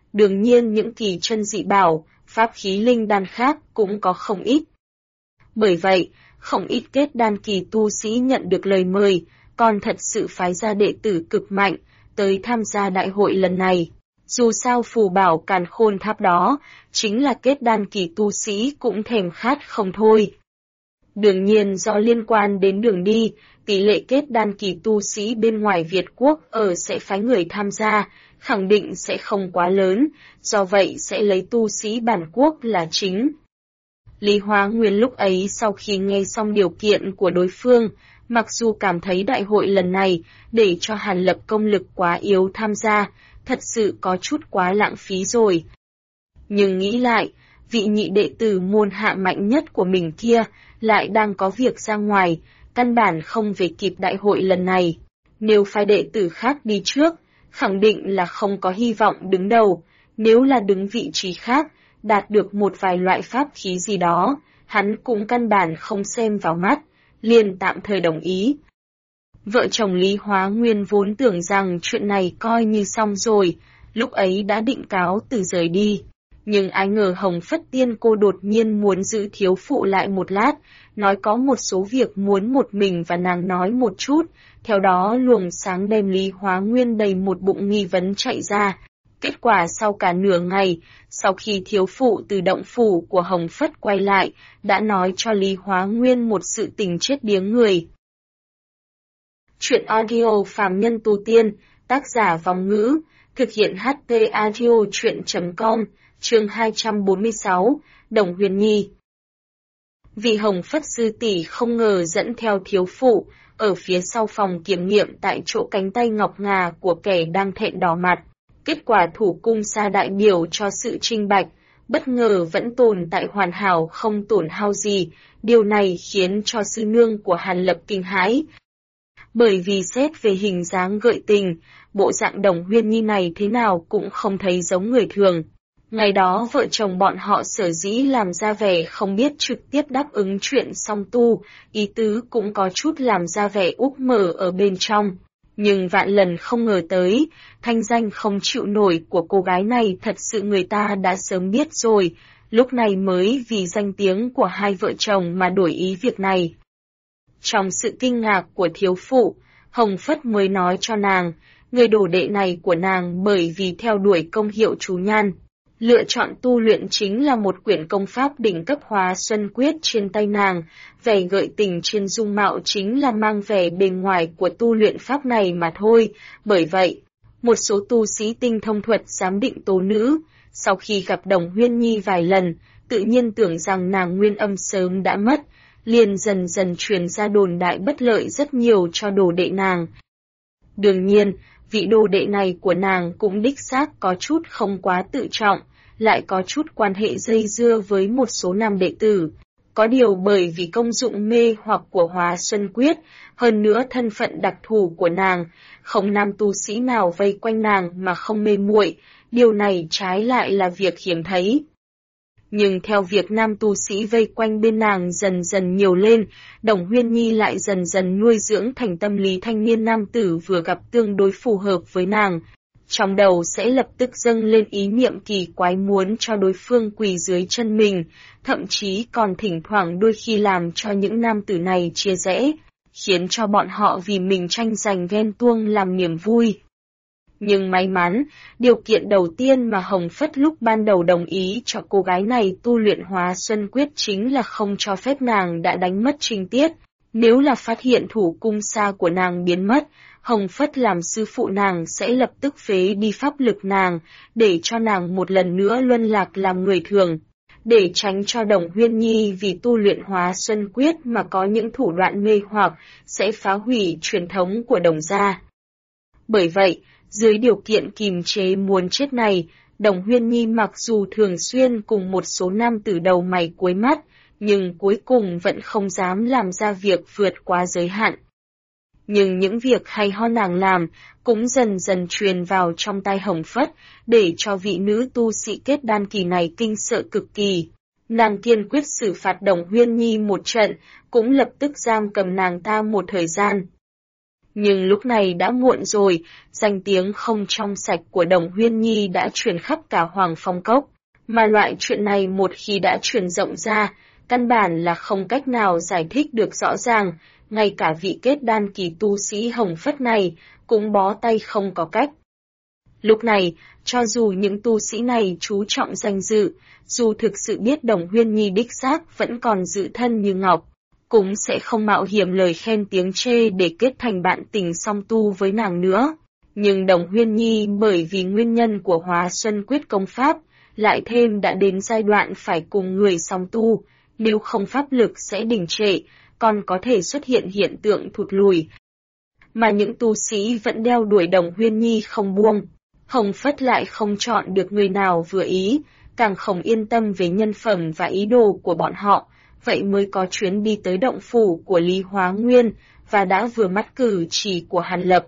Đương nhiên những kỳ chân dị bảo, pháp khí linh đan khác cũng có không ít. Bởi vậy, không ít kết đan kỳ tu sĩ nhận được lời mời, còn thật sự phái ra đệ tử cực mạnh, tới tham gia đại hội lần này. Dù sao phù bảo càn khôn tháp đó, chính là kết đan kỳ tu sĩ cũng thèm khát không thôi. Đương nhiên do liên quan đến đường đi, tỷ lệ kết đan kỳ tu sĩ bên ngoài Việt Quốc ở sẽ phái người tham gia, khẳng định sẽ không quá lớn, do vậy sẽ lấy tu sĩ bản quốc là chính. Lý Hóa Nguyên lúc ấy sau khi nghe xong điều kiện của đối phương, mặc dù cảm thấy đại hội lần này để cho Hàn Lập công lực quá yếu tham gia, thật sự có chút quá lãng phí rồi. Nhưng nghĩ lại, vị nhị đệ tử môn hạ mạnh nhất của mình kia lại đang có việc ra ngoài, căn bản không về kịp đại hội lần này. Nếu phái đệ tử khác đi trước, khẳng định là không có hy vọng đứng đầu, nếu là đứng vị trí khác, đạt được một vài loại pháp khí gì đó, hắn cũng căn bản không xem vào mắt, liền tạm thời đồng ý. Vợ chồng Lý Hóa Nguyên vốn tưởng rằng chuyện này coi như xong rồi, lúc ấy đã định cáo từ rời đi. Nhưng ai ngờ Hồng Phất Tiên cô đột nhiên muốn giữ thiếu phụ lại một lát, nói có một số việc muốn một mình và nàng nói một chút, theo đó luồng sáng đem Lý Hóa Nguyên đầy một bụng nghi vấn chạy ra. Kết quả sau cả nửa ngày, sau khi thiếu phụ từ động phủ của Hồng Phất quay lại, đã nói cho Lý Hóa Nguyên một sự tình chết điếng người. Chuyện audio phàm nhân tu tiên, tác giả Vong Ngữ, thực hiện HT audio chuyện.com, chương 246, Đồng Huyền Nhi. Vì Hồng Phất sư tỷ không ngờ dẫn theo thiếu phụ, ở phía sau phòng kiểm nghiệm tại chỗ cánh tay ngọc ngà của kẻ đang thẹn đỏ mặt. Kết quả thủ cung sa đại biểu cho sự trinh bạch, bất ngờ vẫn tồn tại hoàn hảo không tổn hao gì, điều này khiến cho sư nương của Hàn Lập kinh hãi. Bởi vì xét về hình dáng gợi tình, bộ dạng Đồng Huyên Nhi này thế nào cũng không thấy giống người thường. Ngày đó vợ chồng bọn họ sở dĩ làm ra vẻ không biết trực tiếp đáp ứng chuyện song tu, ý tứ cũng có chút làm ra vẻ úp mở ở bên trong. Nhưng vạn lần không ngờ tới, thanh danh không chịu nổi của cô gái này thật sự người ta đã sớm biết rồi, lúc này mới vì danh tiếng của hai vợ chồng mà đổi ý việc này. Trong sự kinh ngạc của thiếu phụ, Hồng Phất mới nói cho nàng, người đồ đệ này của nàng bởi vì theo đuổi công hiệu chú nhan. Lựa chọn tu luyện chính là một quyển công pháp đỉnh cấp Hóa Xuân Quyết trên tay nàng, vẻ gợi tình trên dung mạo chính là mang vẻ bề ngoài của tu luyện pháp này mà thôi, bởi vậy, một số tu sĩ tinh thông thuật giám định tố nữ, sau khi gặp Đồng Huyên Nhi vài lần, tự nhiên tưởng rằng nàng nguyên âm sớm đã mất, liền dần dần truyền ra đồn đại bất lợi rất nhiều cho đồ đệ nàng. Đương nhiên, vị đồ đệ này của nàng cũng đích xác có chút không quá tự trọng, lại có chút quan hệ dây dưa với một số nam đệ tử. Có điều bởi vì công dụng mê hoặc của Hóa Xuân Quyết, hơn nữa thân phận đặc thù của nàng, không nam tu sĩ nào vây quanh nàng mà không mê muội, điều này trái lại là việc hiếm thấy. Nhưng theo việc nam tu sĩ vây quanh bên nàng dần dần nhiều lên, Đồng Huyên Nhi lại dần dần nuôi dưỡng thành tâm lý thanh niên nam tử vừa gặp tương đối phù hợp với nàng. Trong đầu sẽ lập tức dâng lên ý niệm kỳ quái muốn cho đối phương quỳ dưới chân mình, thậm chí còn thỉnh thoảng đôi khi làm cho những nam tử này chia rẽ, khiến cho bọn họ vì mình tranh giành ghen tuông làm niềm vui. Nhưng may mắn, điều kiện đầu tiên mà Hồng Phất lúc ban đầu đồng ý cho cô gái này tu luyện Hóa Xuân Quyết chính là không cho phép nàng đã đánh mất trinh tiết. Nếu là phát hiện thủ cung sa của nàng biến mất, Hồng Phất làm sư phụ nàng sẽ lập tức phế đi pháp lực nàng, để cho nàng một lần nữa luân lạc làm người thường. Để tránh cho Đồng Huyên Nhi vì tu luyện Hóa Xuân Quyết mà có những thủ đoạn mê hoặc, sẽ phá hủy truyền thống của Đồng gia. Bởi vậy, dưới điều kiện kìm chế muốn chết này, Đồng Huyên Nhi mặc dù thường xuyên cùng một số nam tử đầu mày cuối mắt, nhưng cuối cùng vẫn không dám làm ra việc vượt quá giới hạn. Nhưng những việc hay ho nàng làm cũng dần dần truyền vào trong tai Hồng Phất, để cho vị nữ tu sĩ kết đan kỳ này kinh sợ cực kỳ. Nàng kiên quyết xử phạt Đồng Huyên Nhi một trận, cũng lập tức giam cầm nàng ta một thời gian. Nhưng lúc này đã muộn rồi, danh tiếng không trong sạch của Đồng Huyên Nhi đã truyền khắp cả Hoàng Phong Cốc, mà loại chuyện này một khi đã truyền rộng ra, căn bản là không cách nào giải thích được rõ ràng, ngay cả vị kết đan kỳ tu sĩ Hồng Phất này cũng bó tay không có cách. Lúc này, cho dù những tu sĩ này chú trọng danh dự, dù thực sự biết Đồng Huyên Nhi đích xác vẫn còn giữ thân như ngọc, cũng sẽ không mạo hiểm lời khen tiếng chê để kết thành bạn tình song tu với nàng nữa. Nhưng Đồng Huyên Nhi bởi vì nguyên nhân của Hóa Xuân Quyết công pháp, lại thêm đã đến giai đoạn phải cùng người song tu, nếu không pháp lực sẽ đình trệ, còn có thể xuất hiện hiện tượng thụt lùi. Mà những tu sĩ vẫn đeo đuổi Đồng Huyên Nhi không buông. Hồng Phất lại không chọn được người nào vừa ý, càng không yên tâm về nhân phẩm và ý đồ của bọn họ, vậy mới có chuyến đi tới động phủ của Lý Hóa Nguyên, và đã vừa mắt cử chỉ của Hàn Lập.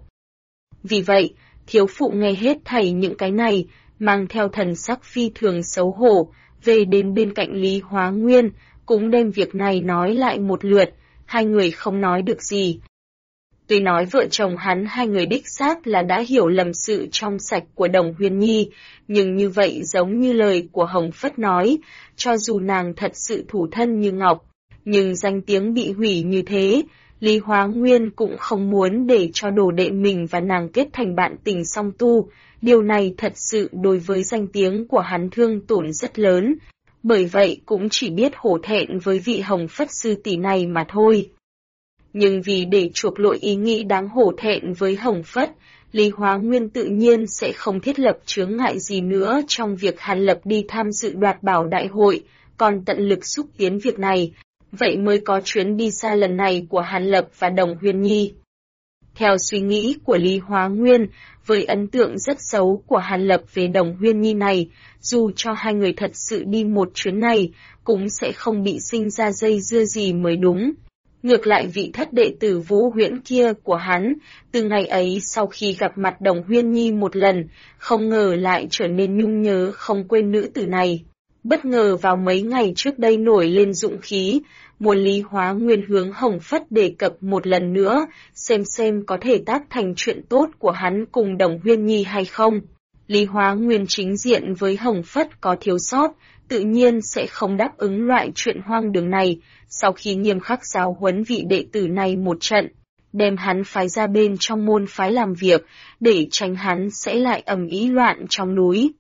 Vì vậy, thiếu phụ nghe hết thảy những cái này, mang theo thần sắc phi thường xấu hổ, về đến bên cạnh Lý Hóa Nguyên, cũng đem việc này nói lại một lượt, hai người không nói được gì. Tuy nói vợ chồng hắn hai người đích xác là đã hiểu lầm sự trong sạch của Đồng Huyên Nhi, nhưng như vậy giống như lời của Hồng Phất nói, cho dù nàng thật sự thủ thân như ngọc, nhưng danh tiếng bị hủy như thế, Lý Hóa Nguyên cũng không muốn để cho đồ đệ mình và nàng kết thành bạn tình song tu, điều này thật sự đối với danh tiếng của hắn thương tổn rất lớn, bởi vậy cũng chỉ biết hổ thẹn với vị Hồng Phất sư tỷ này mà thôi. Nhưng vì để chuộc lỗi ý nghĩ đáng hổ thẹn với Hồng Phất, Lý Hóa Nguyên tự nhiên sẽ không thiết lập chướng ngại gì nữa trong việc Hàn Lập đi tham dự đoạt bảo đại hội, còn tận lực xúc tiến việc này, vậy mới có chuyến đi xa lần này của Hàn Lập và Đồng Huyên Nhi. Theo suy nghĩ của Lý Hóa Nguyên, với ấn tượng rất xấu của Hàn Lập về Đồng Huyên Nhi này, dù cho hai người thật sự đi một chuyến này, cũng sẽ không bị sinh ra dây dưa gì mới đúng. Ngược lại vị thất đệ tử Vũ Huyễn kia của hắn, từ ngày ấy sau khi gặp mặt Đồng Huyên Nhi một lần, không ngờ lại trở nên nhung nhớ không quên nữ tử này. Bất ngờ vào mấy ngày trước đây nổi lên dụng khí, muốn Lý Hóa Nguyên hướng Hồng Phất đề cập một lần nữa, xem có thể tác thành chuyện tốt của hắn cùng Đồng Huyên Nhi hay không. Lý Hóa Nguyên chính diện với Hồng Phất có thiếu sót, tự nhiên sẽ không đáp ứng loại chuyện hoang đường này, sau khi nghiêm khắc giáo huấn vị đệ tử này một trận, đem hắn phái ra bên trong môn phái làm việc, để tránh hắn sẽ lại ầm ĩ loạn trong núi.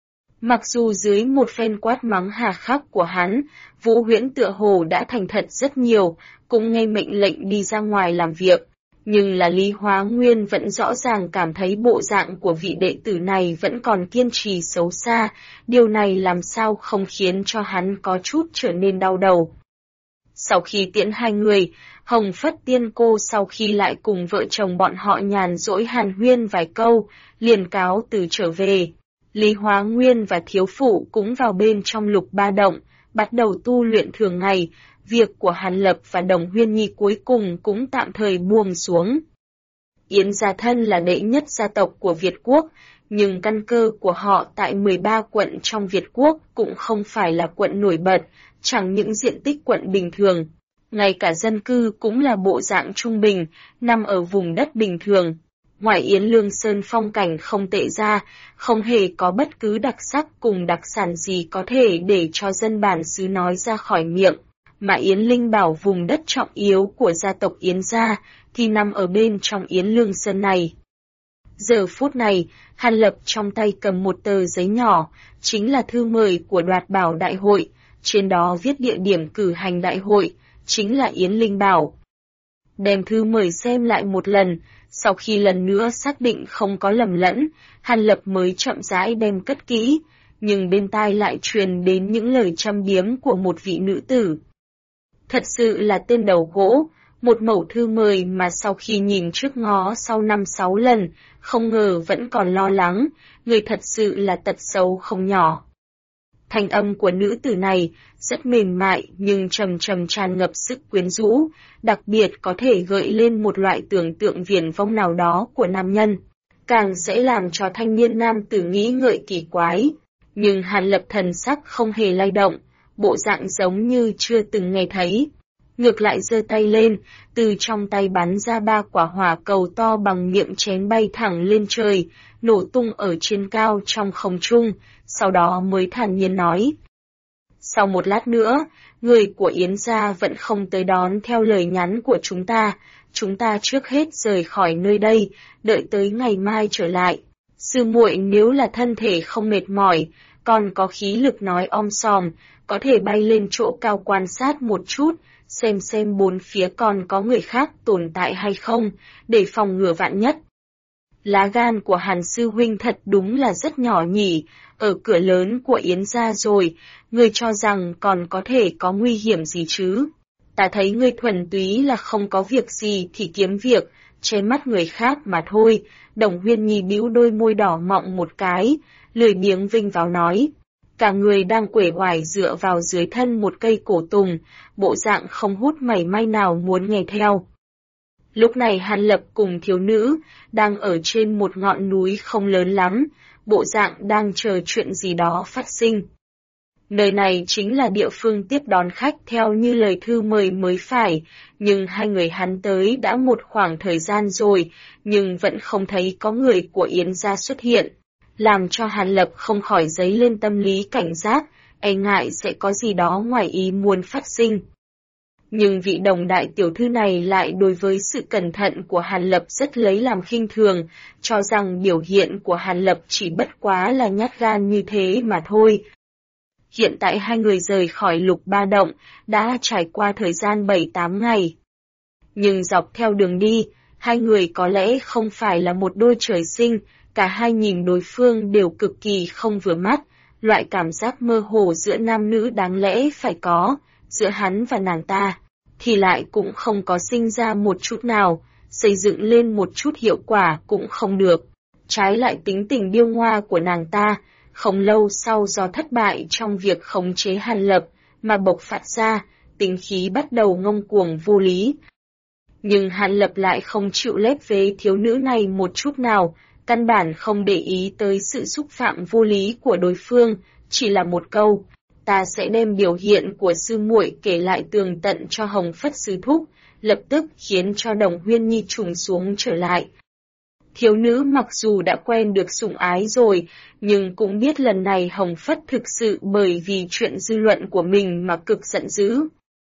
Mặc dù dưới một phen quát mắng hà khắc của hắn, Vũ Huyễn tựa hồ đã thành thật rất nhiều, cũng nghe mệnh lệnh đi ra ngoài làm việc. Nhưng là Lý Hóa Nguyên vẫn rõ ràng cảm thấy bộ dạng của vị đệ tử này vẫn còn kiên trì xấu xa, điều này làm sao không khiến cho hắn có chút trở nên đau đầu. Sau khi tiễn hai người, Hồng Phất tiên cô sau khi lại cùng vợ chồng bọn họ nhàn rỗi hàn huyên vài câu, liền cáo từ trở về. Lý Hóa Nguyên và thiếu phụ cũng vào bên trong Lục Ba Động, bắt đầu tu luyện thường ngày, việc của Hàn Lập và Đồng Huyên Nhi cuối cùng cũng tạm thời buông xuống. Yến gia thân là đệ nhất gia tộc của Việt Quốc, nhưng căn cơ của họ tại 13 quận trong Việt Quốc cũng không phải là quận nổi bật, chẳng những diện tích quận bình thường. Ngay cả dân cư cũng là bộ dạng trung bình, nằm ở vùng đất bình thường. Ngoài Yến Lương Sơn phong cảnh không tệ ra, không hề có bất cứ đặc sắc cùng đặc sản gì có thể để cho dân bản xứ nói ra khỏi miệng. Mà Yến Linh bảo vùng đất trọng yếu của gia tộc Yến gia thì nằm ở bên trong Yến Lương Sơn này. Giờ phút này, Hàn Lập trong tay cầm một tờ giấy nhỏ, chính là thư mời của đoạt bảo đại hội, trên đó viết địa điểm cử hành đại hội, chính là Yến Linh bảo. Đem thư mời xem lại một lần, sau khi lần nữa xác định không có lầm lẫn, Hàn Lập mới chậm rãi đem cất kỹ, nhưng bên tai lại truyền đến những lời châm biếm của một vị nữ tử. Thật sự là tên đầu gỗ, một mẩu thư mời mà sau khi nhìn trước ngó sau 5-6 lần, không ngờ vẫn còn lo lắng, người thật sự là tật xấu không nhỏ. Thanh âm của nữ tử này rất mềm mại nhưng trầm tràn ngập sức quyến rũ, đặc biệt có thể gợi lên một loại tưởng tượng viển vông nào đó của nam nhân, càng sẽ làm cho thanh niên nam tử nghĩ ngợi kỳ quái. Nhưng Hàn Lập thần sắc không hề lay động, bộ dạng giống như chưa từng nghe thấy. ngược lại giơ tay lên, từ trong tay bắn ra 3 quả hỏa cầu to bằng miệng chén bay thẳng lên trời, nổ tung ở trên cao trong không trung, sau đó mới thản nhiên nói. Sau một lát nữa, người của Yến gia vẫn không tới đón theo lời nhắn của chúng ta trước hết rời khỏi nơi đây, đợi tới ngày mai trở lại. Sư muội nếu là thân thể không mệt mỏi, còn có khí lực nói om sòm, có thể bay lên chỗ cao quan sát một chút, xem bốn phía còn có người khác tồn tại hay không, để phòng ngừa vạn nhất. Lá gan của Hàn sư huynh thật đúng là rất nhỏ nhỉ, ở cửa lớn của Yến gia rồi, ngươi cho rằng còn có thể có nguy hiểm gì chứ? Ta thấy ngươi thuần túy là không có việc gì thì kiếm việc, che mắt người khác mà thôi. Đồng Huyên Nhi bĩu đôi môi đỏ mọng một cái, lười biếng vinh vào nói. Cả người đang uể oải dựa vào dưới thân một cây cổ tùng, bộ dạng không hút mảy may nào muốn nghe theo. Lúc này Hàn Lập cùng thiếu nữ, đang ở trên một ngọn núi không lớn lắm, bộ dạng đang chờ chuyện gì đó phát sinh. Nơi này chính là địa phương tiếp đón khách theo như lời thư mời mới phải, nhưng hai người hắn tới đã một khoảng thời gian rồi, nhưng vẫn không thấy có người của Yến gia xuất hiện, làm cho Hàn Lập không khỏi dấy lên tâm lý cảnh giác, e ngại sẽ có gì đó ngoài ý muốn phát sinh. Nhưng vị Đồng đại tiểu thư này lại đối với sự cẩn thận của Hàn Lập rất lấy làm khinh thường, cho rằng biểu hiện của Hàn Lập chỉ bất quá là nhát gan như thế mà thôi. Hiện tại hai người rời khỏi Lục Ba Động, đã trải qua thời gian 7-8 ngày. Nhưng dọc theo đường đi, hai người có lẽ không phải là một đôi trời sinh, cả hai nhìn đối phương đều cực kỳ không vừa mắt, loại cảm giác mơ hồ giữa nam nữ đáng lẽ phải có, giữa hắn và nàng ta, thì lại cũng không có sinh ra một chút nào, xây dựng lên một chút hiệu quả cũng không được. Trái lại tính tình điêu ngoa của nàng ta, không lâu sau do thất bại trong việc khống chế Hàn Lập, mà bộc phát ra, tính khí bắt đầu ngông cuồng vô lý. Nhưng Hàn Lập lại không chịu lép vế thiếu nữ này một chút nào, căn bản không để ý tới sự xúc phạm vô lý của đối phương, chỉ là một câu, ta sẽ đem biểu hiện của sư muội kể lại tường tận cho Hồng Phất sư thúc, lập tức khiến cho Đồng Huyên Nhi trùng xuống trở lại. Thiếu nữ mặc dù đã quen được sủng ái rồi, nhưng cũng biết lần này Hồng Phất thực sự bởi vì chuyện dư luận của mình mà cực giận dữ.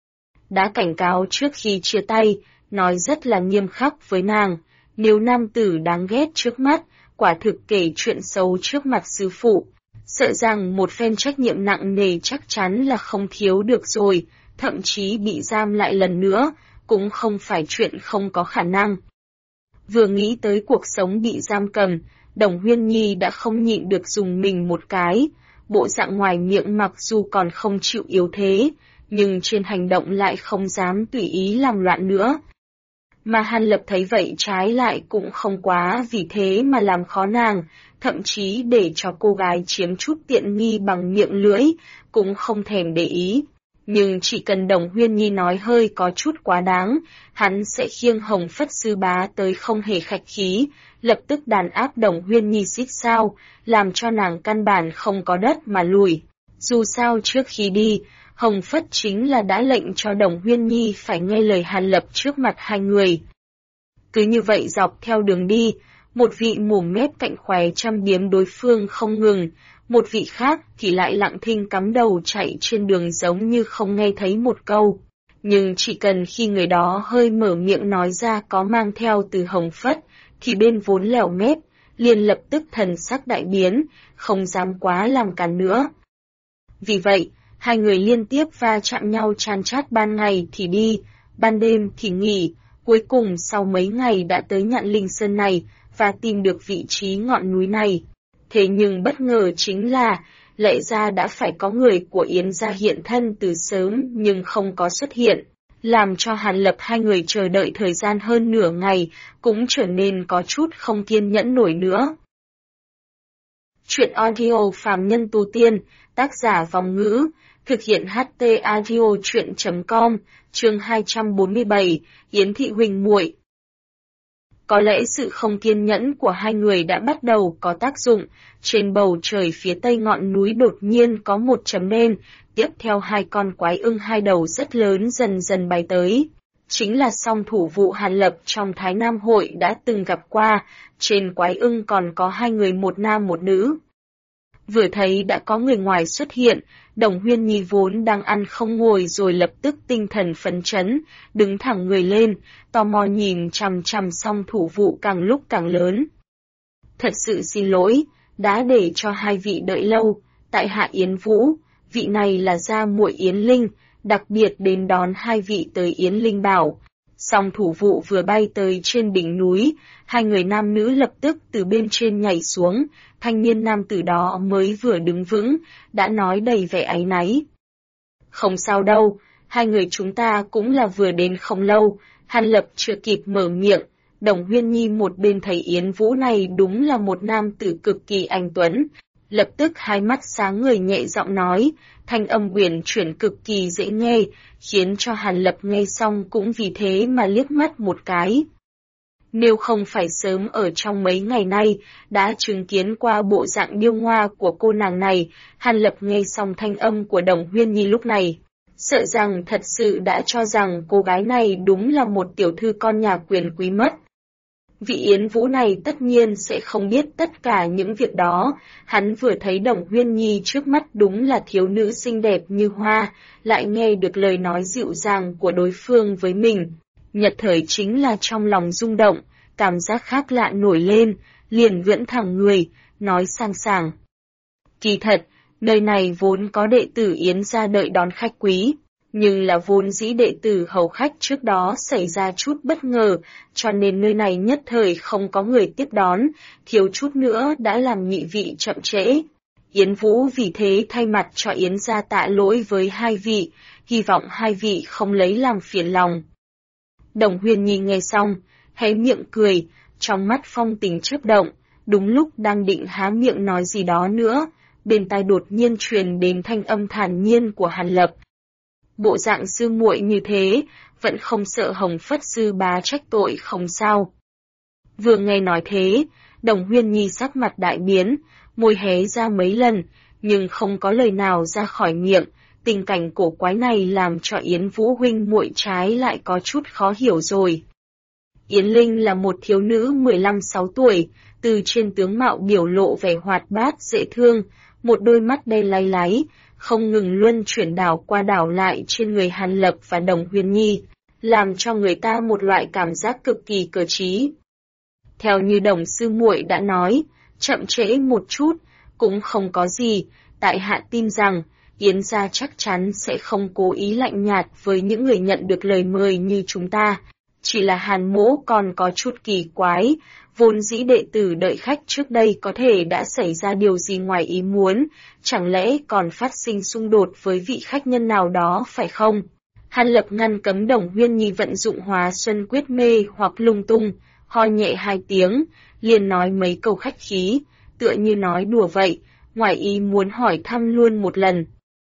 Đã cảnh cáo trước khi chia tay, nói rất là nghiêm khắc với nàng, nếu nam tử đáng ghét trước mắt, quả thực kể chuyện xấu trước mặt sư phụ, sợ rằng một phen trách nhiệm nặng nề chắc chắn là không thiếu được rồi, thậm chí bị giam lại lần nữa, cũng không phải chuyện không có khả năng. Vừa nghĩ tới cuộc sống bị giam cầm, Đồng Huyên Nhi đã không nhịn được dùng mình một cái, bộ dạng ngoài miệng mặc dù còn không chịu yếu thế, nhưng trên hành động lại không dám tùy ý làm loạn nữa. Mà Hàn Lập thấy vậy trái lại cũng không quá vì thế mà làm khó nàng, thậm chí để cho cô gái chiếm chút tiện nghi bằng miệng lưỡi, cũng không thèm để ý. Nhưng chỉ cần Đồng Huyên Nhi nói hơi có chút quá đáng, hắn sẽ khiêng Hồng Phất sư bá tới không hề khách khí, lập tức đàn áp Đồng Huyên Nhi xít sao, làm cho nàng căn bản không có đất mà lùi. Dù sao trước khi đi, Hồng Phất chính là đã lệnh cho Đồng Huyên Nhi phải nghe lời Hàn Lập trước mặt hai người. Cứ như vậy dọc theo đường đi, một vị mồm mép cạnh khóe chăm biếm đối phương không ngừng, một vị khác thì lại lặng thinh cắm đầu chạy trên đường giống như không nghe thấy một câu. Nhưng chỉ cần khi người đó hơi mở miệng nói ra có mang theo từ Hồng Phất, thì bên vốn lèo mép, liền lập tức thần sắc đại biến, không dám quá làm cản nữa. Vì vậy, hai người liên tiếp va chạm nhau chan chát ban ngày thì đi, ban đêm thì nghỉ, cuối cùng sau mấy ngày đã tới Nhạn Linh Sơn này và tìm được vị trí ngọn núi này. Thế nhưng bất ngờ chính là, lẽ ra đã phải có người của Yến gia hiện thân từ sớm nhưng không có xuất hiện, làm cho Hàn Lập hai người chờ đợi thời gian hơn nửa ngày, cũng trở nên có chút không kiên nhẫn nổi nữa. Chuyện audio Phàm Nhân Tu Tiên, tác giả Vòng Ngữ, thực hiện HT Audio Chuyện.com, chương 247, Yến Thị Huỳnh muội. Có lẽ sự không kiên nhẫn của hai người đã bắt đầu có tác dụng, trên bầu trời phía tây ngọn núi đột nhiên có một chấm đen, tiếp theo hai con quái ưng hai đầu rất lớn dần dần bay tới. Chính là song thủ vụ Hàn Lập trong Thái Nam hội đã từng gặp qua, trên quái ưng còn có hai người một nam một nữ. Vừa thấy đã có người ngoài xuất hiện, Đồng Huyên Nhi vốn đang ăn không ngồi rồi lập tức tinh thần phấn chấn, đứng thẳng người lên, tò mò nhìn chằm chằm song thủ vụ càng lúc càng lớn. Thật sự xin lỗi, đã để cho hai vị đợi lâu, tại hạ Yến Vũ, vị này là gia muội Yến Linh, đặc biệt đến đón hai vị tới Yến Linh Bảo. Song thủ vụ vừa bay tới trên đỉnh núi, hai người nam nữ lập tức từ bên trên nhảy xuống, thanh niên nam tử đó mới vừa đứng vững, đã nói đầy vẻ áy náy. Không sao đâu, hai người chúng ta cũng là vừa đến không lâu, Hàn Lập chưa kịp mở miệng, Đồng Huyên Nhi một bên thấy Yến Vũ này đúng là một nam tử cực kỳ anh tuấn, lập tức hai mắt sáng người nhẹ giọng nói, thanh âm uyển chuyển cực kỳ dễ nghe, khiến cho Hàn Lập nghe xong cũng vì thế mà liếc mắt một cái. Nếu không phải sớm ở trong mấy ngày nay, đã chứng kiến qua bộ dạng điêu ngoa của cô nàng này, Hàn Lập nghe xong thanh âm của Đồng Huyên Nhi lúc này. Sợ rằng thật sự đã cho rằng cô gái này đúng là một tiểu thư con nhà quyền quý mất. Vị Yến Vũ này tất nhiên sẽ không biết tất cả những việc đó, hắn vừa thấy Đồng Huyên Nhi trước mắt đúng là thiếu nữ xinh đẹp như hoa, lại nghe được lời nói dịu dàng của đối phương với mình. Nhất thời chính là trong lòng rung động, cảm giác khác lạ nổi lên, liền vưỡng thẳng người, nói sang sảng. Kỳ thật, nơi này vốn có đệ tử Yến ra đợi đón khách quý, nhưng là vốn dĩ đệ tử hầu khách trước đó xảy ra chút bất ngờ, cho nên nơi này nhất thời không có người tiếp đón, thiếu chút nữa đã làm nhị vị chậm trễ. Yến Vũ vì thế thay mặt cho Yến gia tạ lỗi với hai vị, hy vọng hai vị không lấy làm phiền lòng. Đồng Huyên Nhi nghe xong, hé miệng cười, trong mắt phong tình chớp động, đúng lúc đang định há miệng nói gì đó nữa, bên tai đột nhiên truyền đến thanh âm thản nhiên của Hàn Lập. Bộ dạng sư muội như thế, vẫn không sợ Hồng Phất sư bá trách tội không sao. Vừa nghe nói thế, Đồng Huyên Nhi sắc mặt đại biến, môi hé ra mấy lần, nhưng không có lời nào ra khỏi miệng. Tình cảnh cổ quái này làm cho Yến Vũ huynh muội trái lại có chút khó hiểu rồi. Yến Linh là một thiếu nữ 15-16 tuổi, từ trên tướng mạo biểu lộ vẻ hoạt bát dễ thương, một đôi mắt đen láy láy, không ngừng luân chuyển đảo qua đảo lại trên người Hàn Lập và Đồng Huyên Nhi, làm cho người ta một loại cảm giác cực kỳ cơ trí. Theo như Đồng sư muội đã nói, chậm trễ một chút, cũng không có gì, tại hạ tin rằng, Yến gia chắc chắn sẽ không cố ý lạnh nhạt với những người nhận được lời mời như chúng ta. Chỉ là Hàn mỗ còn có chút kỳ quái, vốn dĩ đệ tử đợi khách trước đây có thể đã xảy ra điều gì ngoài ý muốn, chẳng lẽ còn phát sinh xung đột với vị khách nhân nào đó phải không? Hàn Lập ngăn cấm Đồng Huyên Nhi vận dụng hóa xuân quyết mê hoặc lung tung, ho nhẹ hai tiếng, liền nói mấy câu khách khí, tựa như nói đùa vậy, ngoài ý muốn hỏi thăm luôn một lần.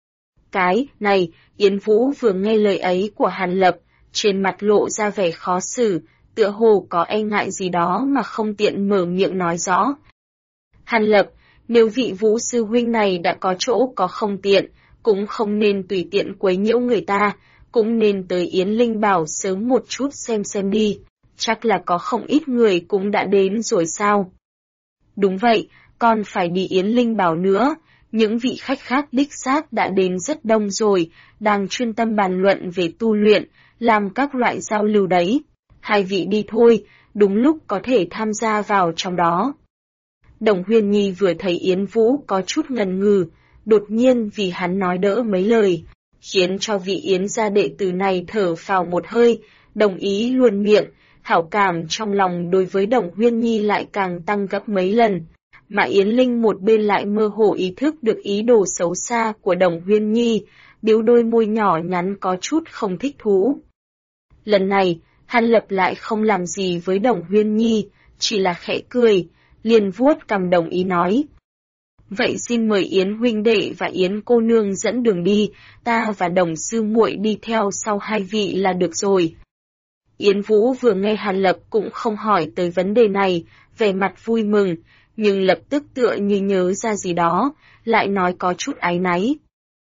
Cái này, Yến Vũ vừa nghe lời ấy của Hàn Lập, trên mặt lộ ra vẻ khó xử, tựa hồ có e ngại gì đó mà không tiện mở miệng nói rõ. Hàn Lập, nếu vị Vũ sư huynh này đã có chỗ có không tiện, cũng không nên tùy tiện quấy nhiễu người ta, cũng nên tới Yến Linh Bảo sớm một chút xem đi, chắc là có không ít người cũng đã đến rồi sao? Đúng vậy, còn phải đi Yến Linh Bảo nữa. Những vị khách khác đích xác đã đến rất đông rồi, đang chuyên tâm bàn luận về tu luyện, làm các loại giao lưu đấy. Hai vị đi thôi, đúng lúc có thể tham gia vào trong đó. Đồng Huyên Nhi vừa thấy Yến Vũ có chút ngần ngừ, đột nhiên vì hắn nói đỡ mấy lời, khiến cho vị Yến gia đệ tử này thở phào một hơi, đồng ý luôn miệng, hảo cảm trong lòng đối với Đồng Huyên Nhi lại càng tăng gấp mấy lần. Mà Yến Linh một bên lại mơ hồ ý thức được ý đồ xấu xa của Đồng Huyên Nhi, biếu đôi môi nhỏ nhắn có chút không thích thú. Lần này, Hàn Lập lại không làm gì với Đồng Huyên Nhi, chỉ là khẽ cười, liền vuốt cằm đồng ý nói. Vậy xin mời Yến huynh đệ và Yến cô nương dẫn đường đi, ta và Đồng sư muội đi theo sau hai vị là được rồi. Yến Vũ vừa nghe Hàn Lập cũng không hỏi tới vấn đề này, vẻ mặt vui mừng, nhưng lập tức tựa như nhớ ra gì đó, lại nói có chút áy náy.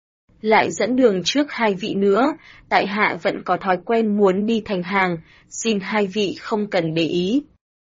Lại dẫn đường trước hai vị nữa, tại hạ vẫn có thói quen muốn đi thành hàng, xin hai vị không cần để ý.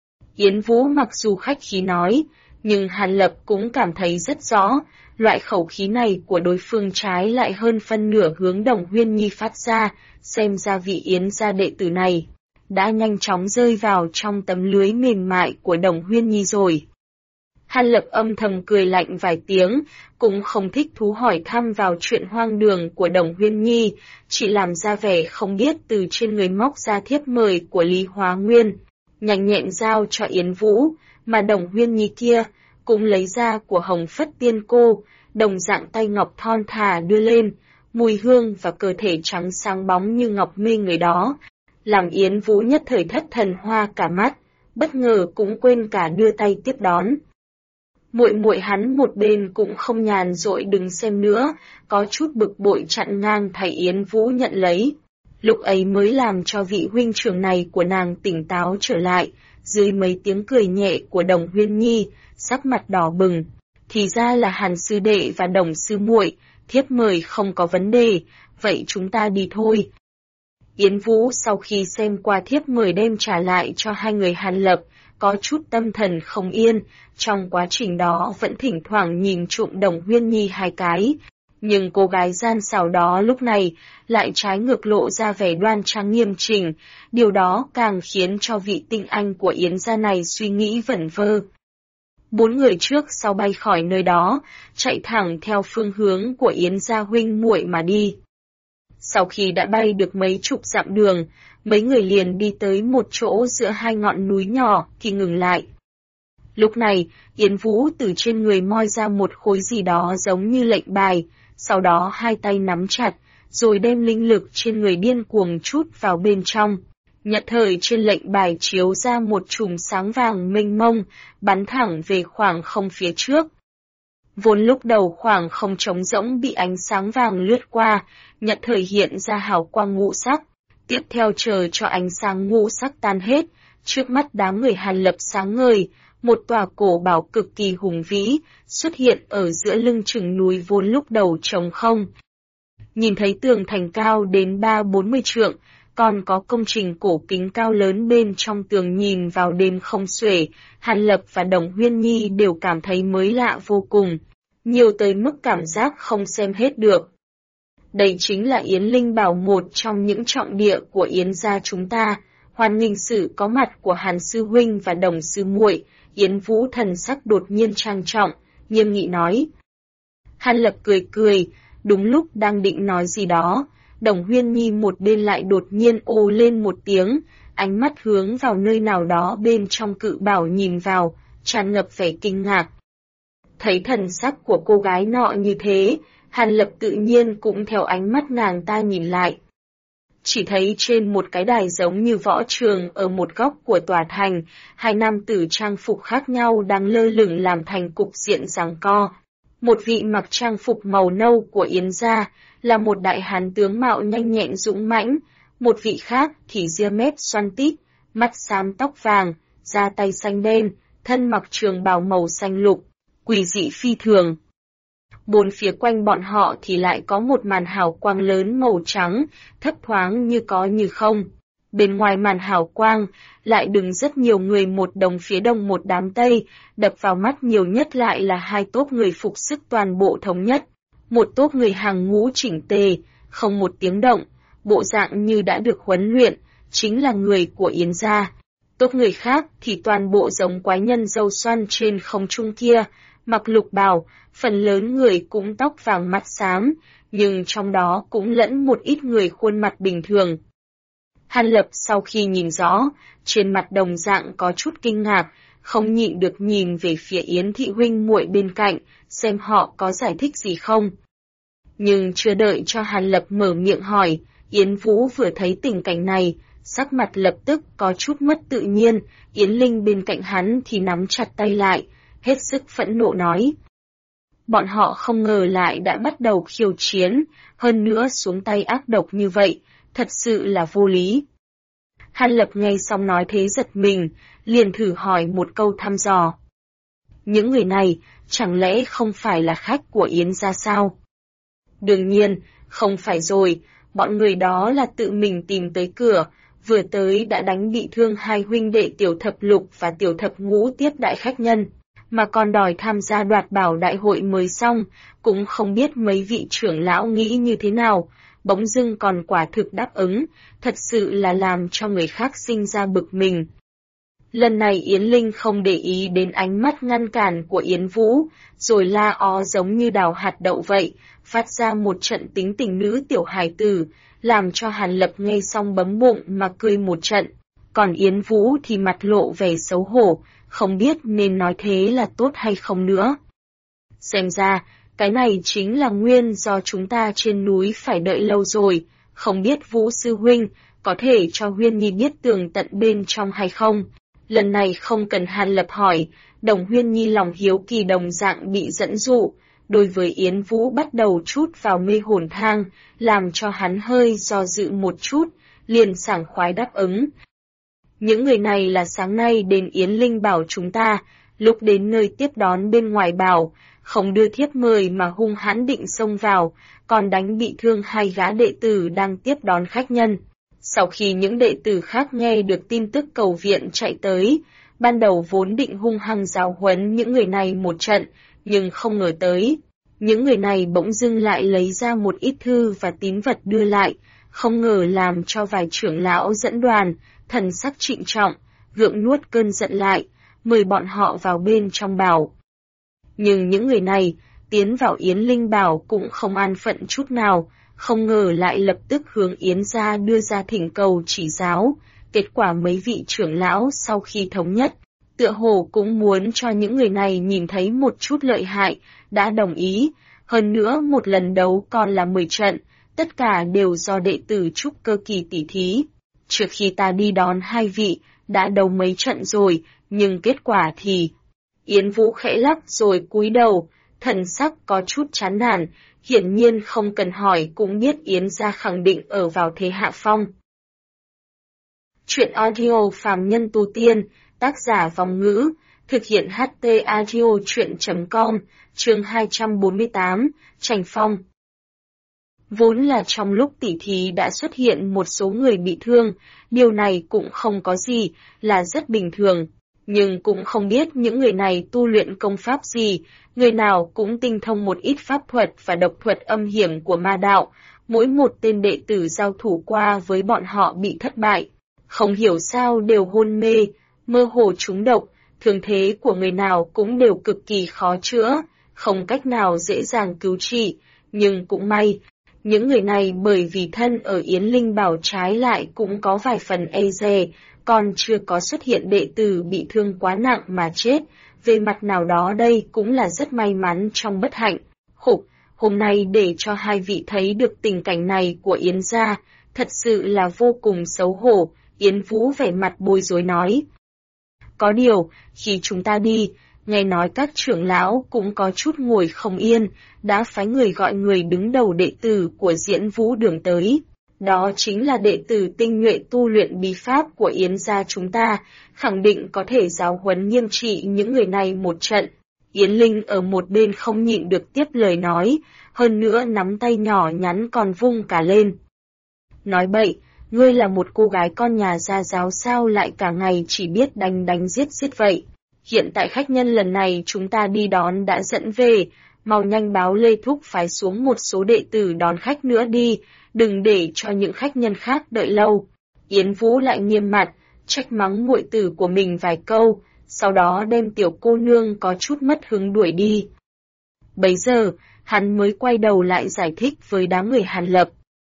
Yến Vũ mặc dù khách khí nói, nhưng Hàn Lập cũng cảm thấy rất rõ, loại khẩu khí này của đối phương trái lại hơn phân nửa hướng Đồng Huyên Nhi phát ra, xem ra vị Yến gia đệ tử này đã nhanh chóng rơi vào trong tấm lưới mềm mại của Đồng Huyên Nhi rồi. Hàn Lập âm thầm cười lạnh vài tiếng, cũng không thích thú hỏi thăm vào chuyện hoang đường của Đồng Huyên Nhi, chỉ làm ra vẻ không biết từ trên người móc ra thiếp mời của Lý Hóa Nguyên, nhanh nhẹn giao cho Yến Vũ, mà Đồng Huyên Nhi kia cũng lấy ra của Hồng Phất Tiên Cô, đồng dạng tay ngọc thon thả đưa lên, mùi hương và cơ thể trắng sáng bóng như ngọc mê người đó, làm Yến Vũ nhất thời thất thần hoa cả mắt, bất ngờ cũng quên cả đưa tay tiếp đón. Muội muội hắn một bên cũng không nhàn rỗi đứng xem nữa, có chút bực bội chặn ngang thay Yến Vũ nhận lấy. Lúc ấy mới làm cho vị huynh trưởng này của nàng tỉnh táo trở lại, dưới mấy tiếng cười nhẹ của Đồng Huyên Nhi, sắc mặt đỏ bừng. Thì ra là Hàn sư đệ và Đồng sư muội, thiếp mời không có vấn đề, vậy chúng ta đi thôi. Yến Vũ sau khi xem qua thiếp mời đem trả lại cho hai người Hàn Lập, có chút tâm thần không yên, trong quá trình đó vẫn thỉnh thoảng nhìn trộm Đồng Huyên Nhi hai cái. Nhưng cô gái gian xảo đó lúc này lại trái ngược lộ ra vẻ đoan trang nghiêm chỉnh, điều đó càng khiến cho vị tinh anh của Yến gia này suy nghĩ vẩn vơ. Bốn người trước sau bay khỏi nơi đó, chạy thẳng theo phương hướng của Yến gia huynh muội mà đi. Sau khi đã bay được mấy chục dặm đường, mấy người liền đi tới một chỗ giữa hai ngọn núi nhỏ thì ngừng lại. Lúc này, Yến Vũ từ trên người moi ra một khối gì đó giống như lệnh bài, sau đó hai tay nắm chặt, rồi đem linh lực trên người điên cuồng trút vào bên trong. Nhất thời trên lệnh bài chiếu ra một chùm sáng vàng mênh mông, bắn thẳng về khoảng không phía trước. Vốn lúc đầu khoảng không trống rỗng bị ánh sáng vàng lướt qua, nhất thời hiện ra hào quang ngũ sắc. Tiếp theo chờ cho ánh sáng ngũ sắc tan hết, trước mắt đám người Hàn Lập sáng ngời, một tòa cổ bảo cực kỳ hùng vĩ, xuất hiện ở giữa lưng chừng núi vốn lúc đầu trống không. Nhìn thấy tường thành cao đến 30-40 trượng, còn có công trình cổ kính cao lớn bên trong tường nhìn vào đêm không xuể, Hàn Lập và Đồng Huyên Nhi đều cảm thấy mới lạ vô cùng, nhiều tới mức cảm giác không xem hết được. Đây chính là Yến Linh Bảo, một trong những trọng địa của Yến gia chúng ta, hoan nghênh sự có mặt của Hàn sư huynh và Đồng sư muội. Yến Vũ thần sắc đột nhiên trang trọng, nghiêm nghị nói. Hàn Lập cười cười, đúng lúc đang định nói gì đó, Đồng Huyên Nhi một bên lại đột nhiên ồ lên một tiếng, ánh mắt hướng vào nơi nào đó bên trong cự bảo nhìn vào, tràn ngập vẻ kinh ngạc. Thấy thần sắc của cô gái nọ như thế, Hàn Lập tự nhiên cũng theo ánh mắt nàng ta nhìn lại. Chỉ thấy trên một cái đài giống như võ trường ở một góc của tòa thành, hai nam tử trang phục khác nhau đang lơ lửng làm thành cục diện giằng co. Một vị mặc trang phục màu nâu của Yến gia, là một đại hán tướng mạo nhanh nhẹn dũng mãnh, một vị khác thì ria mép xoăn tít, mắt xám tóc vàng, da tay xanh đen, thân mặc trường bào màu xanh lục, quỷ dị phi thường. Bốn phía quanh bọn họ thì lại có một màn hào quang lớn màu trắng, thấp thoáng như có như không. Bên ngoài màn hào quang, lại đứng rất nhiều người, một đống phía đông một đám tây, đập vào mắt nhiều nhất lại là hai tốp người phục sức toàn bộ thống nhất. Một tốp người hàng ngũ chỉnh tề, không một tiếng động, bộ dạng như đã được huấn luyện, chính là người của Yến gia. Tốp người khác thì toàn bộ giống quái nhân râu xoăn trên không trung kia, mặc lục bào, phần lớn người cũng tóc vàng mắt xám, nhưng trong đó cũng lẫn một ít người khuôn mặt bình thường. Hàn Lập sau khi nhìn rõ, trên mặt đồng dạng có chút kinh ngạc, không nhịn được nhìn về phía Yến thị huynh muội bên cạnh, xem họ có giải thích gì không. Nhưng chưa đợi cho Hàn Lập mở miệng hỏi, Yến Vũ vừa thấy tình cảnh này, sắc mặt lập tức có chút mất tự nhiên, Yến Linh bên cạnh hắn thì nắm chặt tay lại, hết sức phẫn nộ nói. Bọn họ không ngờ lại đã bắt đầu khiêu chiến, hơn nữa xuống tay ác độc như vậy, thật sự là vô lý. Hàn Lập nghe xong nói thế giật mình, liền thử hỏi một câu thăm dò. Những người này, chẳng lẽ không phải là khách của Yến gia sao? Đương nhiên, không phải rồi, bọn người đó là tự mình tìm tới cửa, vừa tới đã đánh bị thương hai huynh đệ Tiểu Thập Lục và Tiểu Thập Ngũ tiếp đại khách nhân, mà còn đòi tham gia đoạt bảo đại hội mới xong, cũng không biết mấy vị trưởng lão nghĩ như thế nào, bỗng dưng còn quả thực đáp ứng, thật sự là làm cho người khác sinh ra bực mình. Lần này Yến Linh không để ý đến ánh mắt ngăn cản của Yến Vũ, rồi la ó giống như đào hạt đậu vậy, phát ra một trận tính tình nữ tiểu hài tử, làm cho Hàn Lập nghe xong bấm bụng mà cười một trận. Còn Yến Vũ thì mặt lộ vẻ xấu hổ, không biết nên nói thế là tốt hay không nữa. Xem ra, cái này chính là nguyên do chúng ta trên núi phải đợi lâu rồi, không biết Vũ sư huynh có thể cho Huyên Nhi biết tường tận bên trong hay không. Lần này không cần Hàn Lập hỏi, Đồng Huyên Nhi lòng hiếu kỳ đồng dạng bị dẫn dụ, đối với Yến Vũ bắt đầu chút vào mê hồn thang, làm cho hắn hơi do dự một chút, liền sảng khoái đáp ứng. Những người này là sáng nay đến Yến Linh bảo chúng ta, lúc đến nơi tiếp đón bên ngoài bảo, không đưa thiếp mời mà hung hãn định xông vào, còn đánh bị thương hai gã đệ tử đang tiếp đón khách nhân. Sau khi những đệ tử khác nghe được tin tức cầu viện chạy tới, ban đầu vốn định hung hăng giáo huấn những người này một trận, nhưng không ngờ tới. Những người này bỗng dưng lại lấy ra một ít thư và tín vật đưa lại, không ngờ làm cho vài trưởng lão dẫn đoàn, thần sắc trịnh trọng, gượng nuốt cơn giận lại, mời bọn họ vào bên trong bảo. Nhưng những người này, tiến vào Yến Linh bảo cũng không an phận chút nào, không ngờ lại lập tức hướng Yến gia đưa ra thỉnh cầu chỉ giáo. Kết quả mấy vị trưởng lão sau khi thống nhất, tựa hồ cũng muốn cho những người này nhìn thấy một chút lợi hại, đã đồng ý. Hơn nữa một lần đấu còn là 10 trận, tất cả đều do đệ tử trúc cơ kỳ tỷ thí. Trước khi ta đi đón hai vị, đã đấu mấy trận rồi, nhưng kết quả thì... Yến Vũ khẽ lắc rồi cúi đầu, thần sắc có chút chán nản, hiển nhiên không cần hỏi cũng biết Yến gia khẳng định ở vào thế hạ phong. Chuyện audio phàm nhân tu tiên, tác giả Vòng Ngữ, thực hiện HT audio chuyện.com, chương 248, Tranh Phong. Vốn là trong lúc tỉ thí đã xuất hiện một số người bị thương, điều này cũng không có gì, là rất bình thường. Nhưng cũng không biết những người này tu luyện công pháp gì, người nào cũng tinh thông một ít pháp thuật và độc thuật âm hiểm của ma đạo, mỗi một tên đệ tử giao thủ qua với bọn họ bị thất bại. Không hiểu sao đều hôn mê, mơ hồ trúng độc, thương thế của người nào cũng đều cực kỳ khó chữa, không cách nào dễ dàng cứu trị, nhưng cũng may. Những người này bởi vì thân ở Yến Linh bảo trái lại cũng có vài phần e dè, còn chưa có xuất hiện đệ tử bị thương quá nặng mà chết, về mặt nào đó đây cũng là rất may mắn trong bất hạnh. Hôm nay để cho hai vị thấy được tình cảnh này của Yến gia, thật sự là vô cùng xấu hổ, Yến Vũ vẻ mặt bối rối nói. Có điều, khi chúng ta đi, nghe nói các trưởng lão cũng có chút ngồi không yên, đã phái người gọi người đứng đầu đệ tử của Diễn Vũ Đường tới. Đó chính là đệ tử tinh nhuệ tu luyện bí pháp của Yến gia chúng ta, khẳng định có thể giáo huấn nghiêm trị những người này một trận. Yến Linh ở một bên không nhịn được tiếp lời nói, hơn nữa nắm tay nhỏ nhắn còn vung cả lên. Nói bậy, ngươi là một cô gái con nhà gia giáo sao lại cả ngày chỉ biết đánh giết vậy. Hiện tại khách nhân lần này chúng ta đi đón đã dẫn về, mau nhanh báo Lê Thúc phái xuống một số đệ tử đón khách nữa đi, đừng để cho những khách nhân khác đợi lâu. Yến Vũ lại nghiêm mặt, trách mắng muội tử của mình vài câu, sau đó đem tiểu cô nương có chút mất hứng đuổi đi. Bấy giờ, hắn mới quay đầu lại giải thích với đám người Hàn Lập.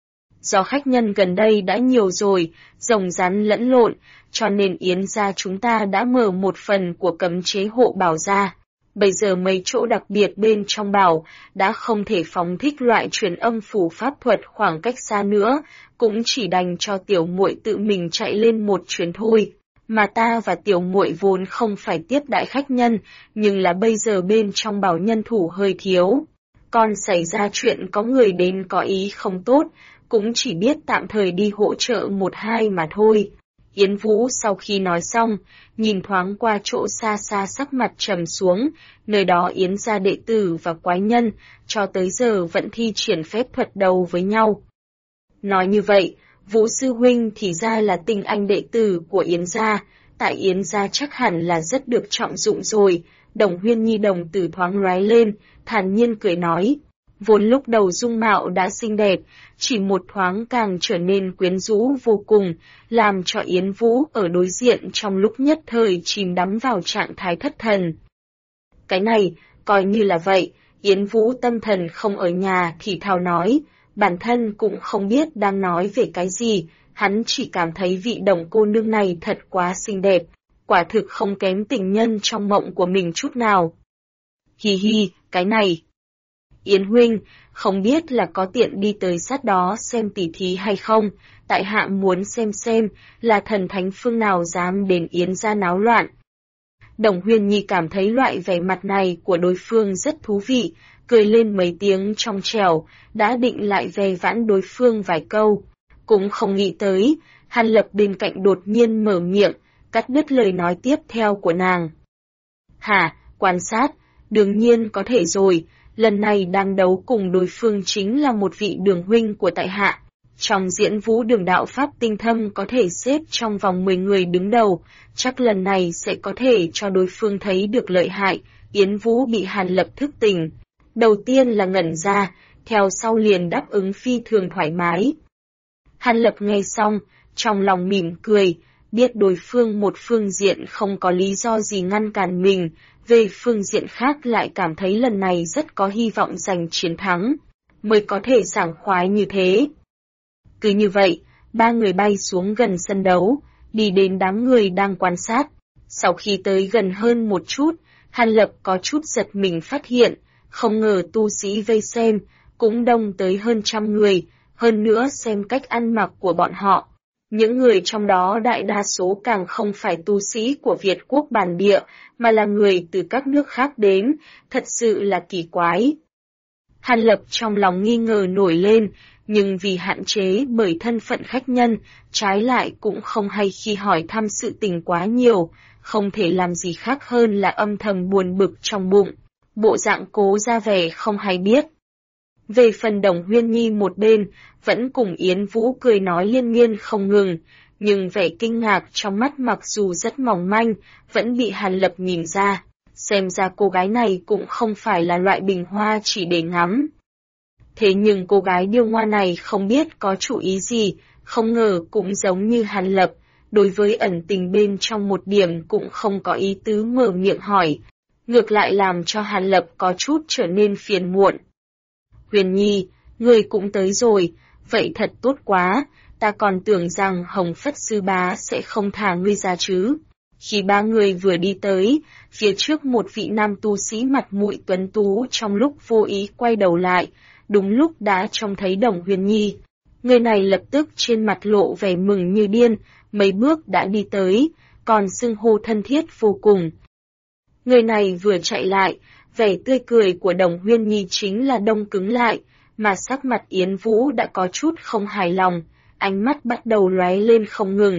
Do khách nhân gần đây đã nhiều rồi, rồng rắn lẫn lộn, cho nên Yến gia chúng ta đã mở một phần của cấm chế hộ bảo ra. Bây giờ mấy chỗ đặc biệt bên trong bảo đã không thể phóng thích loại truyền âm phủ pháp thuật khoảng cách xa nữa, cũng chỉ đành cho tiểu muội tự mình chạy lên một chuyến thôi. Mà ta và tiểu muội vốn không phải tiếp đại khách nhân, nhưng là bây giờ bên trong bảo nhân thủ hơi thiếu. Còn xảy ra chuyện có người đến có ý không tốt, cũng chỉ biết tạm thời đi hỗ trợ một hai mà thôi. Yến Vũ sau khi nói xong, nhìn thoáng qua chỗ xa xa sắc mặt trầm xuống, nơi đó Yến gia đệ tử và quái nhân, cho tới giờ vẫn thi triển phép thuật đầu với nhau. Nói như vậy, Vũ sư huynh thì ra là tinh anh đệ tử của Yến gia, tại Yến gia chắc hẳn là rất được trọng dụng rồi. Đồng Huyên Nhi đồng tử thoáng lóe lên, thản nhiên cười nói. Vốn lúc đầu dung mạo đã xinh đẹp, chỉ một thoáng càng trở nên quyến rũ vô cùng, làm cho Yến Vũ ở đối diện trong lúc nhất thời chìm đắm vào trạng thái thất thần. Cái này, coi như là vậy, Yến Vũ tâm thần không ở nhà thì thào nói, bản thân cũng không biết đang nói về cái gì, hắn chỉ cảm thấy vị Đồng cô nương này thật quá xinh đẹp, quả thực không kém tình nhân trong mộng của mình chút nào. Hi hi, cái này. Yến huynh, không biết là có tiện đi tới sát đó xem tỉ thí hay không, tại hạ muốn xem là thần thánh phương nào dám đến Yến gia náo loạn. Đồng Huyên Nhi cảm thấy loại vẻ mặt này của đối phương rất thú vị, cười lên mấy tiếng trong trẻo, đã định lại ve vãn đối phương vài câu. Cũng không nghĩ tới, Hàn Lập bên cạnh đột nhiên mở miệng, cắt đứt lời nói tiếp theo của nàng. Hả, quan sát, đương nhiên có thể rồi, lần này đang đấu cùng đối phương chính là một vị đường huynh của tại hạ. Trong diễn vũ đường đạo Pháp tinh thâm có thể xếp trong vòng 10 người đứng đầu, chắc lần này sẽ có thể cho đối phương thấy được lợi hại. Yến Vũ bị Hàn Lập thức tỉnh. Đầu tiên là ngẩn ra, theo sau liền đáp ứng phi thường thoải mái. Hàn Lập nghe xong, trong lòng mỉm cười, biết đối phương một phương diện không có lý do gì ngăn cản mình, về phương diện khác lại cảm thấy lần này rất có hy vọng giành chiến thắng, mới có thể sảng khoái như thế. Cứ như vậy, ba người bay xuống gần sân đấu, đi đến đám người đang quan sát. Sau khi tới gần hơn một chút, Hàn Lập có chút giật mình phát hiện, không ngờ tu sĩ vây xem, cũng đông tới hơn 100 người, hơn nữa xem cách ăn mặc của bọn họ. Những người trong đó đại đa số càng không phải tu sĩ của Việt quốc bản địa, mà là người từ các nước khác đến, thật sự là kỳ quái. Hàn Lập trong lòng nghi ngờ nổi lên, nhưng vì hạn chế bởi thân phận khách nhân, trái lại cũng không hay khi hỏi thăm sự tình quá nhiều, không thể làm gì khác hơn là âm thầm buồn bực trong bụng, bộ dạng cố ra vẻ không hay biết. Về phần Đồng Huyên Nhi một bên, vẫn cùng Yến Vũ cười nói liên miên không ngừng, nhưng vẻ kinh ngạc trong mắt mặc dù rất mỏng manh, vẫn bị Hàn Lập nhìn ra, xem ra cô gái này cũng không phải là loại bình hoa chỉ để ngắm. Thế nhưng cô gái điêu ngoa này không biết có chủ ý gì, không ngờ cũng giống như Hàn Lập, đối với ẩn tình bên trong một điểm cũng không có ý tứ mở miệng hỏi, ngược lại làm cho Hàn Lập có chút trở nên phiền muộn. Huyền Nhi, ngươi cũng tới rồi, vậy thật tốt quá, ta còn tưởng rằng Hồng Phất Sư Bá sẽ không thả ngươi ra chứ. Khi ba người vừa đi tới, phía trước một vị nam tu sĩ mặt mũi tuấn tú trong lúc vô ý quay đầu lại, đúng lúc đã trông thấy Đồng Huyền Nhi. Người này lập tức trên mặt lộ vẻ mừng như điên, mấy bước đã đi tới, còn xưng hô thân thiết vô cùng. Người này vừa chạy lại, vẻ tươi cười của Đồng Huyên Nhi chính là đông cứng lại, mà sắc mặt Yến Vũ đã có chút không hài lòng, ánh mắt bắt đầu lóe lên không ngừng.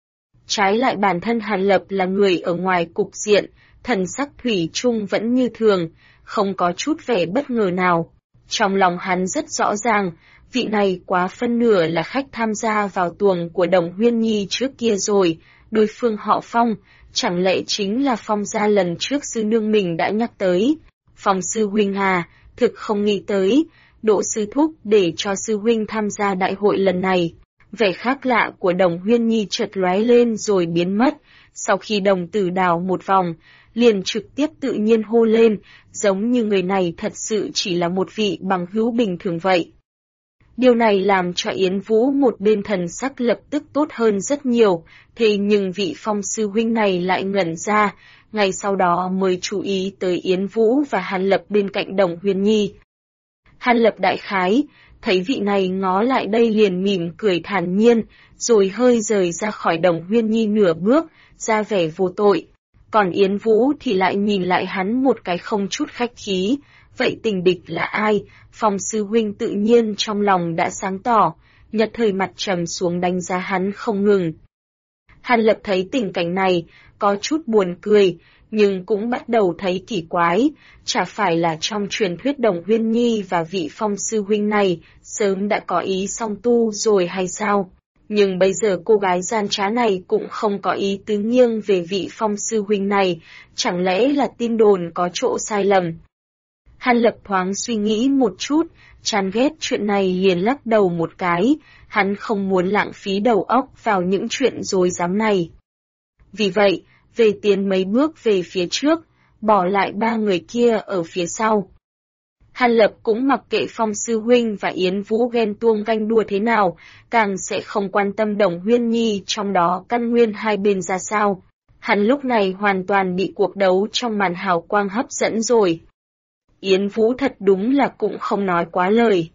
Trái lại bản thân Hàn Lập là người ở ngoài cục diện, thần sắc thủy chung vẫn như thường, không có chút vẻ bất ngờ nào. Trong lòng hắn rất rõ ràng, vị này quá phân nửa là khách tham gia vào tuồng của Đồng Huyên Nhi trước kia rồi, đối phương họ Phong, chẳng lẽ chính là Phong gia lần trước sư nương mình đã nhắc tới. Phong sư huynh à, thực không nghĩ tới, Đỗ sư thúc để cho sư huynh tham gia đại hội lần này. Vẻ khác lạ của Đồng Huyên Nhi chợt lóe lên rồi biến mất, sau khi đồng tử đảo một vòng, liền trực tiếp tự nhiên hô lên, giống như người này thật sự chỉ là một vị bằng hữu bình thường vậy. Điều này làm cho Yến Vũ một bên thần sắc lập tức tốt hơn rất nhiều, thế nhưng vị Phong sư huynh này lại ngẩn ra, ngay sau đó mới chú ý tới Yến Vũ và Hàn Lập bên cạnh Đồng Huyên Nhi. Hàn Lập đại khái, thấy vị này ngó lại đây liền mỉm cười thản nhiên, rồi hơi rời ra khỏi Đồng Huyên Nhi nửa bước, ra vẻ vô tội. Còn Yến Vũ thì lại nhìn lại hắn một cái không chút khách khí, vậy tình địch là ai? Phong sư huynh tự nhiên trong lòng đã sáng tỏ, nhật thời mặt trầm xuống đánh giá hắn không ngừng. Hàn Lập thấy tình cảnh này, có chút buồn cười, nhưng cũng bắt đầu thấy kỳ quái, chả phải là trong truyền thuyết Đồng Huyên Nhi và vị Phong sư huynh này sớm đã có ý song tu rồi hay sao? Nhưng bây giờ cô gái gian trá này cũng không có ý tứ nghiêng về vị Phong sư huynh này, chẳng lẽ là tin đồn có chỗ sai lầm? Hàn Lập thoáng suy nghĩ một chút, chán ghét chuyện này liền lắc đầu một cái, hắn không muốn lãng phí đầu óc vào những chuyện rối rắm này. Vì vậy, về tiến mấy bước về phía trước, bỏ lại ba người kia ở phía sau. Hàn Lập cũng mặc kệ Phong sư huynh và Yến Vũ ghen tuông ganh đua thế nào, càng sẽ không quan tâm Đồng Huyên Nhi trong đó căn nguyên hai bên ra sao. Hắn lúc này hoàn toàn bị cuộc đấu trong màn hào quang hấp dẫn rồi. Yến Vũ thật đúng là cũng không nói quá lời.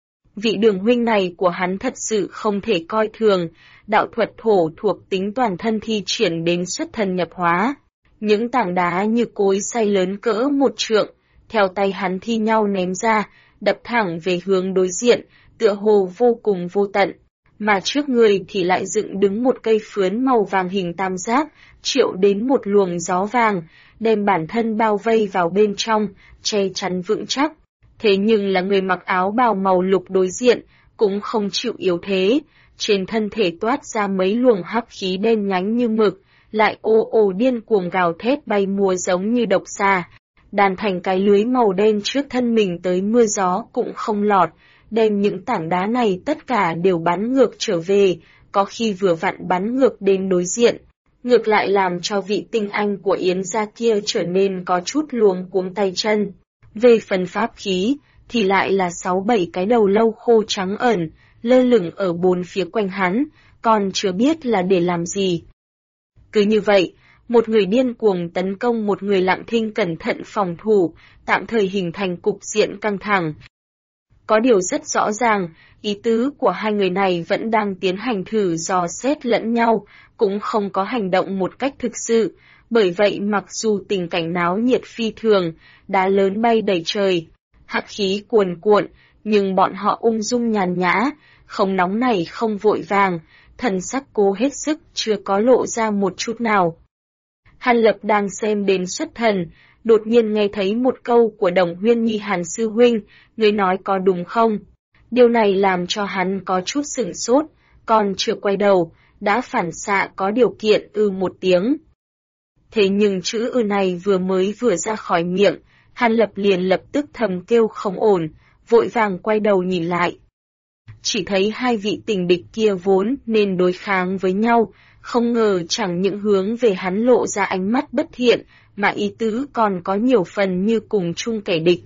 Vị Đường huynh này của hắn thật sự không thể coi thường, đạo thuật thổ thuộc tính toàn thân thi triển đến xuất thần nhập hóa. Những tảng đá như cối xay lớn cỡ một trượng, theo tay hắn thi nhau ném ra, đập thẳng về hướng đối diện, tựa hồ vô cùng vô tận. Mà trước người thì lại dựng đứng một cây phướn màu vàng hình tam giác, triệu đến một luồng gió vàng, đem bản thân bao vây vào bên trong, che chắn vững chắc. Thế nhưng là người mặc áo bào màu lục đối diện, cũng không chịu yếu thế, trên thân thể toát ra mấy luồng hắc khí đen nhánh như mực, lại ồ ồ điên cuồng gào thét bay múa giống như độc xà. Đàn thành cái lưới màu đen trước thân mình tới mưa gió cũng không lọt, đem những tảng đá này tất cả đều bắn ngược trở về, có khi vừa vặn bắn ngược đến đối diện. Ngược lại làm cho vị tinh anh của Yến gia kia trở nên có chút luống cuống tay chân. Về phần pháp khí, thì lại là 6-7 cái đầu lâu khô trắng ẩn, lơ lửng ở bốn phía quanh hắn, còn chưa biết là để làm gì. Cứ như vậy, một người điên cuồng tấn công một người lặng thinh cẩn thận phòng thủ, tạm thời hình thành cục diện căng thẳng. Có điều rất rõ ràng, ý tứ của hai người này vẫn đang tiến hành thử dò xét lẫn nhau, cũng không có hành động một cách thực sự. Bởi vậy mặc dù tình cảnh náo nhiệt phi thường, đá lớn bay đầy trời, hắc khí cuồn cuộn, nhưng bọn họ ung dung nhàn nhã, không nóng nảy không vội vàng, thần sắc cố hết sức chưa có lộ ra một chút nào. Hàn Lập đang xem đến xuất thần, đột nhiên nghe thấy một câu của Đồng Huyên Nhi: Hàn sư huynh, người nói có đúng không? Điều này làm cho hắn có chút sửng sốt, còn chưa quay đầu, đã phản xạ có điều kiện một tiếng. Thế nhưng chữ này vừa ra khỏi miệng, Hàn Lập liền lập tức thầm kêu không ổn, vội vàng quay đầu nhìn lại. Chỉ thấy hai vị tình địch kia vốn nên đối kháng với nhau, không ngờ chẳng những hướng về hắn lộ ra ánh mắt bất thiện, mà ý tứ còn có nhiều phần như cùng chung kẻ địch.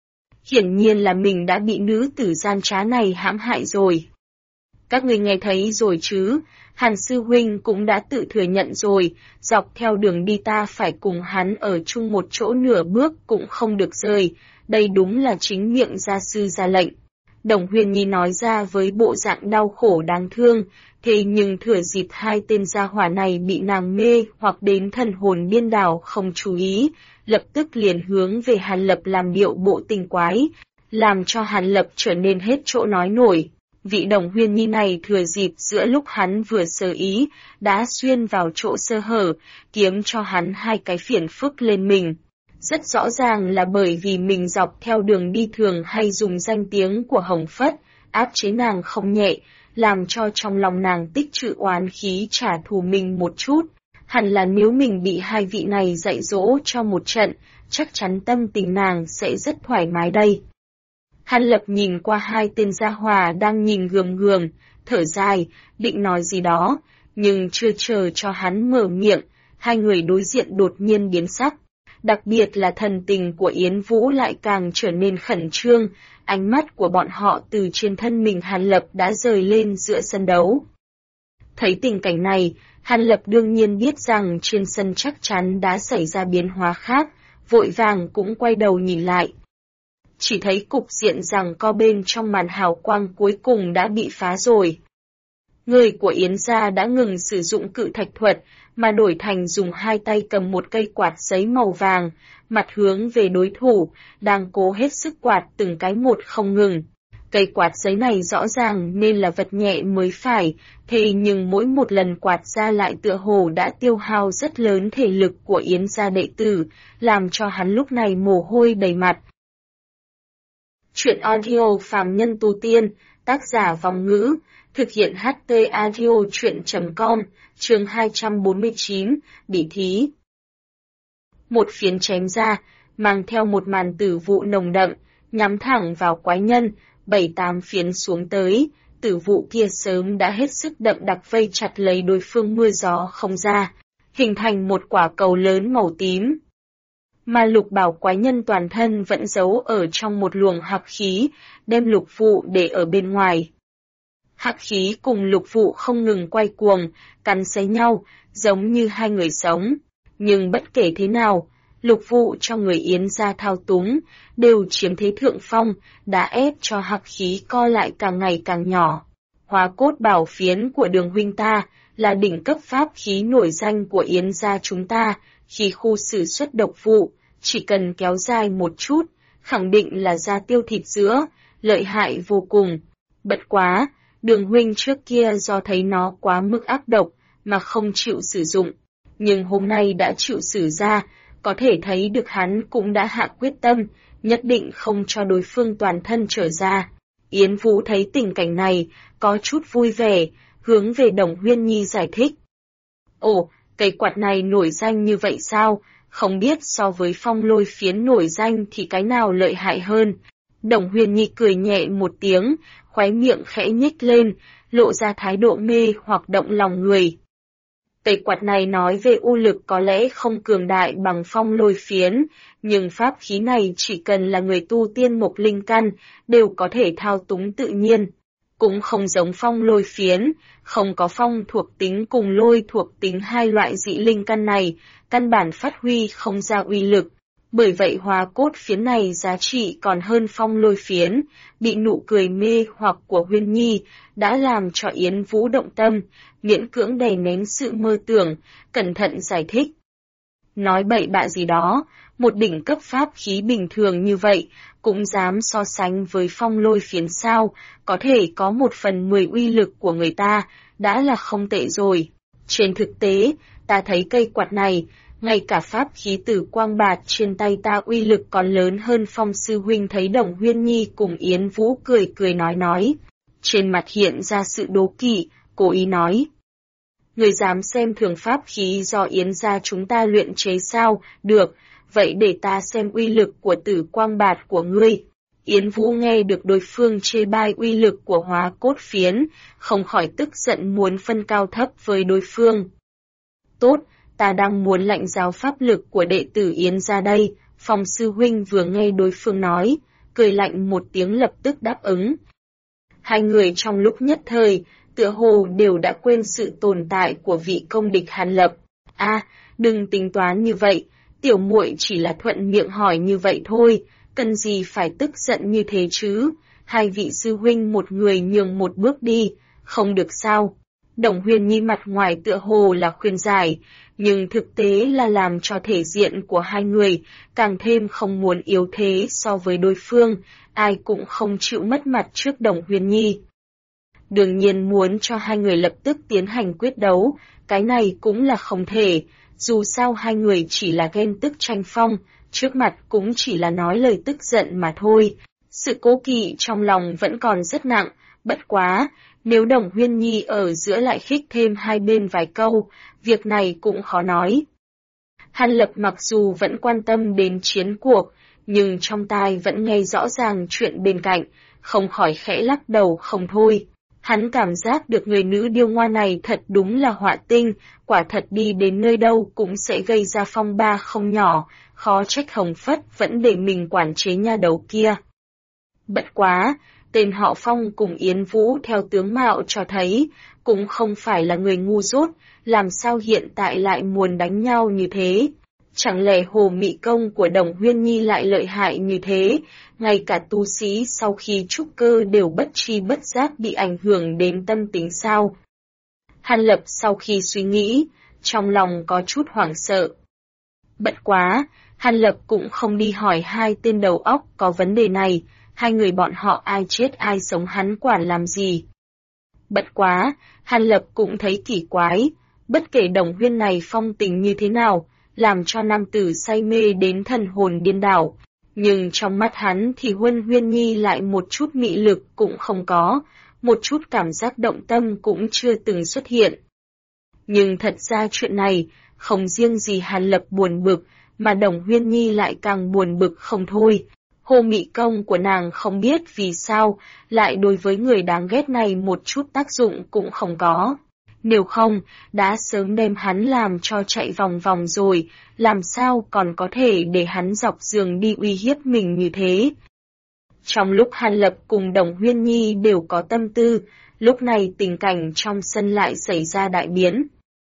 Hiển nhiên là mình đã bị nữ tử gian trá này hãm hại rồi. Các người nghe thấy rồi chứ, Hàn sư huynh cũng đã tự thừa nhận rồi, dọc theo đường đi ta phải cùng hắn ở chung một chỗ nửa bước cũng không được rời, đây đúng là chính miệng gia sư ra lệnh. Đồng Huyền Nhi nói ra với bộ dạng đau khổ đáng thương, thế nhưng thừa dịp hai tên gia hỏa này bị nàng mê hoặc đến thần hồn điên đảo không chú ý, lập tức liền hướng về Hàn Lập làm điệu bộ tình quái, làm cho Hàn Lập trở nên hết chỗ nói nổi. Vị Đồng Huyên Nhi này thừa dịp giữa lúc hắn vừa sơ ý, đã xuyên vào chỗ sơ hở, kiếm cho hắn hai cái phiền phức lên mình. Rất rõ ràng là bởi vì mình dọc theo đường đi thường hay dùng danh tiếng của Hồng Phất, áp chế nàng không nhẹ, làm cho trong lòng nàng tích trữ oán khí trả thù mình một chút. Hẳn là nếu mình bị hai vị này dạy dỗ cho một trận, chắc chắn tâm tình nàng sẽ rất thoải mái đây. Hàn Lập nhìn qua hai tên gia hỏa đang nhìn gườm gườm, thở dài, định nói gì đó, nhưng chưa chờ cho hắn mở miệng, hai người đối diện đột nhiên biến sắc. Đặc biệt là thần tình của Yến Vũ lại càng trở nên khẩn trương, ánh mắt của bọn họ từ trên thân mình Hàn Lập đã rời lên giữa sân đấu. Thấy tình cảnh này, Hàn Lập đương nhiên biết rằng trên sân chắc chắn đã xảy ra biến hóa khác, vội vàng cũng quay đầu nhìn lại. Chỉ thấy cục diện giằng co bên trong màn hào quang cuối cùng đã bị phá rồi. Người của Yến gia đã ngừng sử dụng cự thạch thuật, mà đổi thành dùng hai tay cầm một cây quạt giấy màu vàng, mặt hướng về đối thủ, đang cố hết sức quạt từng cái một không ngừng. Cây quạt giấy này rõ ràng nên là vật nhẹ mới phải, thế nhưng mỗi một lần quạt ra lại tựa hồ đã tiêu hao rất lớn thể lực của Yến gia đệ tử, làm cho hắn lúc này mồ hôi đầy mặt. Chuyện audio phàm nhân tu tiên, tác giả Vòng Ngữ, thực hiện HT audio chuyện.com, chương 249, bị thí. Một phiến chém ra, mang theo một màn tử vụ nồng đậm, nhắm thẳng vào quái nhân, 7-8 phiến xuống tới, tử vụ kia sớm đã hết sức đậm đặc vây chặt lấy đối phương mưa gió không ra, hình thành một quả cầu lớn màu tím. Mà lục bảo quái nhân toàn thân vẫn giấu ở trong một luồng hắc khí, đem lục vụ để ở bên ngoài. Hắc khí cùng lục vụ không ngừng quay cuồng, cắn xé nhau, giống như hai người sống. Nhưng bất kể thế nào, lục vụ cho người Yến gia thao túng, đều chiếm thế thượng phong, đã ép cho hắc khí co lại càng ngày càng nhỏ. Hóa cốt bảo phiến của Đường huynh ta, là đỉnh cấp pháp khí nổi danh của Yến gia chúng ta, khi khu sử xuất độc vụ, chỉ cần kéo dài một chút, khẳng định là ra tiêu thịt giữa, lợi hại vô cùng. Bất quá, Đường huynh trước kia do thấy nó quá mức ác độc, mà không chịu sử dụng. Nhưng hôm nay đã chịu sử ra, có thể thấy được hắn cũng đã hạ quyết tâm, nhất định không cho đối phương toàn thân trở ra. Yến Vũ thấy tình cảnh này, có chút vui vẻ, hướng về Đồng Huyên Nhi giải thích. Ồ, cây quạt này nổi danh như vậy sao? Không biết so với phong lôi phiến nổi danh thì cái nào lợi hại hơn? Đồng Huyên Nhi cười nhẹ một tiếng, khóe miệng khẽ nhếch lên, lộ ra thái độ mê hoặc động lòng người. Cây quạt này nói về u lực có lẽ không cường đại bằng phong lôi phiến, nhưng pháp khí này chỉ cần là người tu tiên mộc linh căn, đều có thể thao túng tự nhiên. Cũng không giống phong lôi phiến, không có phong thuộc tính cùng lôi thuộc tính hai loại dị linh căn này, căn bản phát huy không ra uy lực. Bởi vậy hóa cốt phiến này giá trị còn hơn phong lôi phiến, bị nụ cười mê hoặc của Huyên Nhi, đã làm cho Yến Vũ động tâm, miễn cưỡng đè nén sự mơ tưởng, cẩn thận giải thích. Nói bậy bạ gì đó, một đỉnh cấp pháp khí bình thường như vậy, cũng dám so sánh với phong lôi phiến sao, có thể có 1/10 uy lực của người ta, đã là không tệ rồi. Trên thực tế, ta thấy cây quạt này, ngay cả pháp khí tử quang bạt trên tay ta uy lực còn lớn hơn phong sư huynh. Thấy Đồng Huyên Nhi cùng Yến Vũ cười cười nói. Trên mặt hiện ra sự đố kỵ, cố ý nói. Người dám xem thường pháp khí do Yến gia chúng ta luyện chế sao? Được, vậy để ta xem uy lực của tử quang bạt của ngươi. Yến Vũ nghe được đối phương chê bai uy lực của hóa cốt phiến, không khỏi tức giận muốn phân cao thấp với đối phương. Tốt, ta đang muốn lãnh giáo pháp lực của đệ tử Yến gia đây. Phong sư huynh vừa nghe đối phương nói, cười lạnh một tiếng lập tức đáp ứng. Hai người trong lúc nhất thời, tựa hồ đều đã quên sự tồn tại của vị công địch Hàn Lập. Đừng tính toán như vậy, tiểu muội chỉ là thuận miệng hỏi như vậy thôi, cần gì phải tức giận như thế chứ? Hai vị sư huynh một người nhường một bước đi, không được sao? Đồng Huyên Nhi mặt ngoài tựa hồ là khuyên giải, nhưng thực tế là làm cho thể diện của hai người càng thêm không muốn yếu thế so với đối phương, ai cũng không chịu mất mặt trước Đồng Huyên Nhi. Đương nhiên muốn cho hai người lập tức tiến hành quyết đấu, cái này cũng là không thể, dù sao hai người chỉ là ghen tức tranh phong, trước mặt cũng chỉ là nói lời tức giận mà thôi. Sự cố kỵ trong lòng vẫn còn rất nặng, bất quá, nếu Đồng Huyên Nhi ở giữa lại khích thêm hai bên vài câu, việc này cũng khó nói. Hàn Lập mặc dù vẫn quan tâm đến chiến cuộc, nhưng trong tai vẫn nghe rõ ràng chuyện bên cạnh, không khỏi khẽ lắc đầu không thôi. Hắn cảm giác được người nữ điêu ngoa này thật đúng là họa tinh, quả thật đi đến nơi đâu cũng sẽ gây ra phong ba không nhỏ, khó trách Hồng Phất vẫn để mình quản chế nha đầu kia. Bất quá, tên họ Phong cùng Yến Vũ theo tướng mạo cho thấy, cũng không phải là người ngu dốt, làm sao hiện tại lại muốn đánh nhau như thế. Chẳng lẽ Hồ Mị Công của Đồng Huyên Nhi lại lợi hại như thế, ngay cả tu sĩ sau khi trúc cơ đều bất tri bất giác bị ảnh hưởng đến tâm tính sao? Hàn Lập sau khi suy nghĩ, trong lòng có chút hoảng sợ. Bất quá, Hàn Lập cũng không đi hỏi hai tên đầu óc có vấn đề này, hai người bọn họ ai chết ai sống hắn quản làm gì. Bất quá, Hàn Lập cũng thấy kỳ quái, bất kể Đồng Huyên này phong tình như thế nào, làm cho nam tử say mê đến thần hồn điên đảo, nhưng trong mắt hắn thì Huân Huyên Nhi lại một chút mị lực cũng không có, một chút cảm giác động tâm cũng chưa từng xuất hiện. Nhưng thật ra chuyện này, không riêng gì Hàn Lập buồn bực, mà Đồng Huyên Nhi lại càng buồn bực không thôi. Hồ mị công của nàng không biết vì sao, lại đối với người đáng ghét này một chút tác dụng cũng không có. Nếu không, đã sớm đem hắn làm cho chạy vòng vòng rồi, làm sao còn có thể để hắn dọc giường đi uy hiếp mình như thế. Trong lúc Hàn Lập cùng Đồng Huyên Nhi đều có tâm tư, lúc này tình cảnh trong sân lại xảy ra đại biến.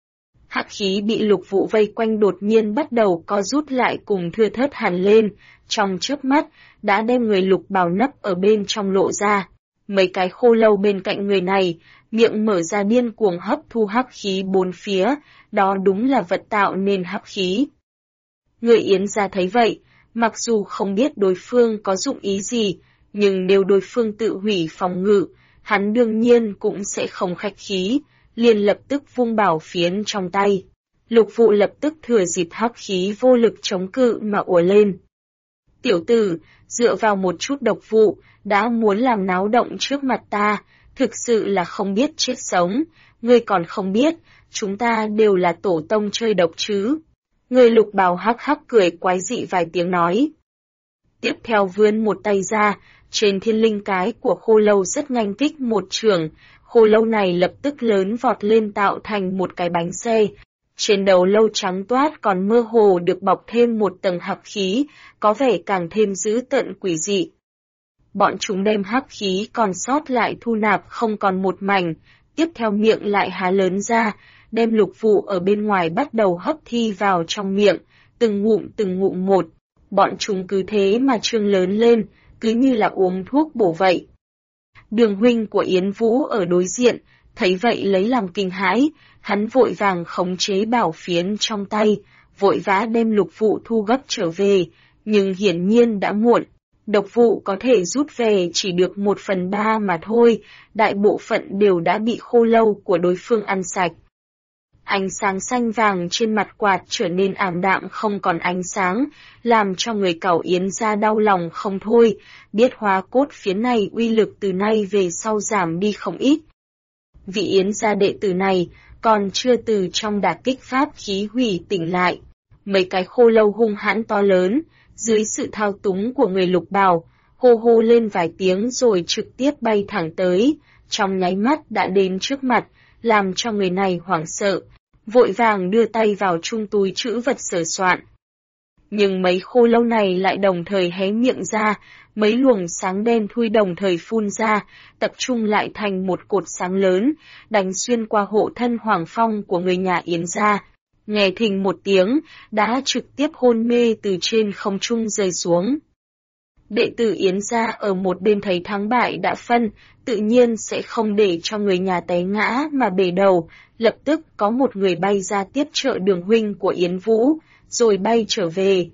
Hắc khí bị Lục Vụ vây quanh đột nhiên bắt đầu co rút lại cùng thưa thớt hẳn lên, trong chớp mắt, đã đem người Lục bào nấp ở bên trong lộ ra. Mấy cái khô lâu bên cạnh người này, miệng mở ra điên cuồng hấp thu hắc khí bốn phía, đó đúng là vật tạo nên hắc khí. Người Yến gia thấy vậy, mặc dù không biết đối phương có dụng ý gì, nhưng nếu đối phương tự hủy phòng ngự, hắn đương nhiên cũng sẽ không khách khí, liền lập tức vung bảo phiến trong tay. Lục Vụ lập tức thừa dịp hắc khí vô lực chống cự mà ùa lên. Tiểu tử, dựa vào một chút độc vụ, đã muốn làm náo động trước mặt ta, thực sự là không biết chết sống, ngươi còn không biết, chúng ta đều là tổ tông chơi độc chứ. Người Lục bào hắc hắc cười quái dị vài tiếng nói. Tiếp theo vươn một tay ra, trên thiên linh cái của khô lâu rất nhanh kích một trường, khô lâu này lập tức lớn vọt lên tạo thành một cái bánh xe. Trên đầu lâu trắng toát còn mơ hồ được bọc thêm một tầng hắc khí, có vẻ càng thêm dữ tợn quỷ dị. Bọn chúng đem hắc khí còn sót lại thu nạp không còn một mảnh, tiếp theo miệng lại há lớn ra, đem Lục Vụ ở bên ngoài bắt đầu hấp thi vào trong miệng, từng ngụm một. Bọn chúng cứ thế mà trương lớn lên, cứ như là uống thuốc bổ vậy. Đường huynh của Yến Vũ ở đối diện, thấy vậy lấy làm kinh hãi, hắn vội vàng khống chế bảo phiến trong tay, vội vã đem Lục Vụ thu gấp trở về, nhưng hiển nhiên đã muộn. Độc vụ có thể rút về chỉ được 1/3 mà thôi, đại bộ phận đều đã bị khô lâu của đối phương ăn sạch. Ánh sáng xanh vàng trên mặt quạt trở nên ảm đạm không còn ánh sáng, làm cho người Cẩu Yến gia đau lòng không thôi, biết hóa cốt phiến này uy lực từ nay về sau giảm đi không ít. Vị Yến gia đệ tử này còn chưa từ trong đả kích pháp khí hủy tỉnh lại. Mấy cái khô lâu hung hãn to lớn, dưới sự thao túng của người Lục bào, hô hô lên vài tiếng rồi trực tiếp bay thẳng tới, trong nháy mắt đã đến trước mặt, làm cho người này hoảng sợ, vội vàng đưa tay vào chung túi trữ vật sờ soạn. Nhưng mấy khô lâu này lại đồng thời hé miệng ra, mấy luồng sáng đen thui đồng thời phun ra, tập trung lại thành một cột sáng lớn, đánh xuyên qua hộ thân Hoàng Phong của người nhà Yến gia. Nghe thình một tiếng, đã trực tiếp hôn mê từ trên không trung rơi xuống. Đệ tử Yến gia ở một bên thấy thắng bại đã phân, tự nhiên sẽ không để cho người nhà té ngã mà bể đầu, lập tức có một người bay ra tiếp trợ Đường huynh của Yến Vũ, rồi bay trở về.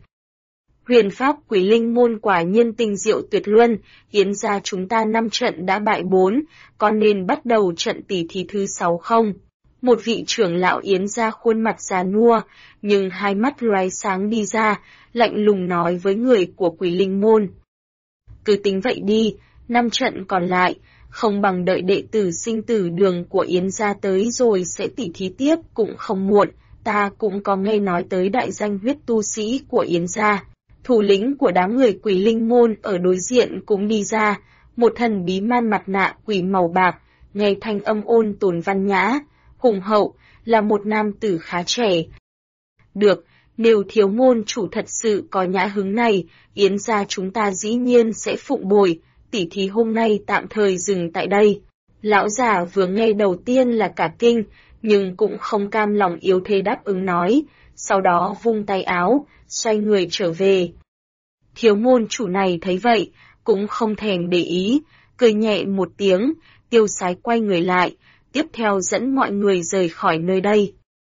Huyền pháp Quỷ Linh môn quả nhiên tinh diệu tuyệt luân, Yến gia chúng ta 5 trận đã bại 4, có nên bắt đầu trận tỷ thí thứ 6 không? Một vị trưởng lão Yến gia khuôn mặt già nua, nhưng hai mắt lóe sáng đi ra, lạnh lùng nói với người của Quỷ Linh môn. Cứ tính vậy đi, 5 trận còn lại, không bằng đợi đệ tử sinh tử Đường của Yến gia tới rồi sẽ tỉ thí tiếp cũng không muộn, ta cũng có nghe nói tới đại danh huyết tu sĩ của Yến gia. Thủ lĩnh của đám người Quỷ Linh môn ở đối diện cũng đi ra, một thần bí man mặt nạ quỷ màu bạc, nghe thanh âm ôn tồn văn nhã, hùng hậu, là một nam tử khá trẻ. Được, nếu thiếu môn chủ thật sự có nhã hứng này, Yến gia chúng ta dĩ nhiên sẽ phụng bồi, tỉ thí hôm nay tạm thời dừng tại đây. Lão già vừa nghe đầu tiên là cả kinh, nhưng cũng không cam lòng yếu thế đáp ứng nói, sau đó vung tay áo, xoay người trở về. Thiếu môn chủ này thấy vậy, cũng không thèm để ý, cười nhẹ một tiếng, tiêu sái quay người lại, tiếp theo dẫn mọi người rời khỏi nơi đây.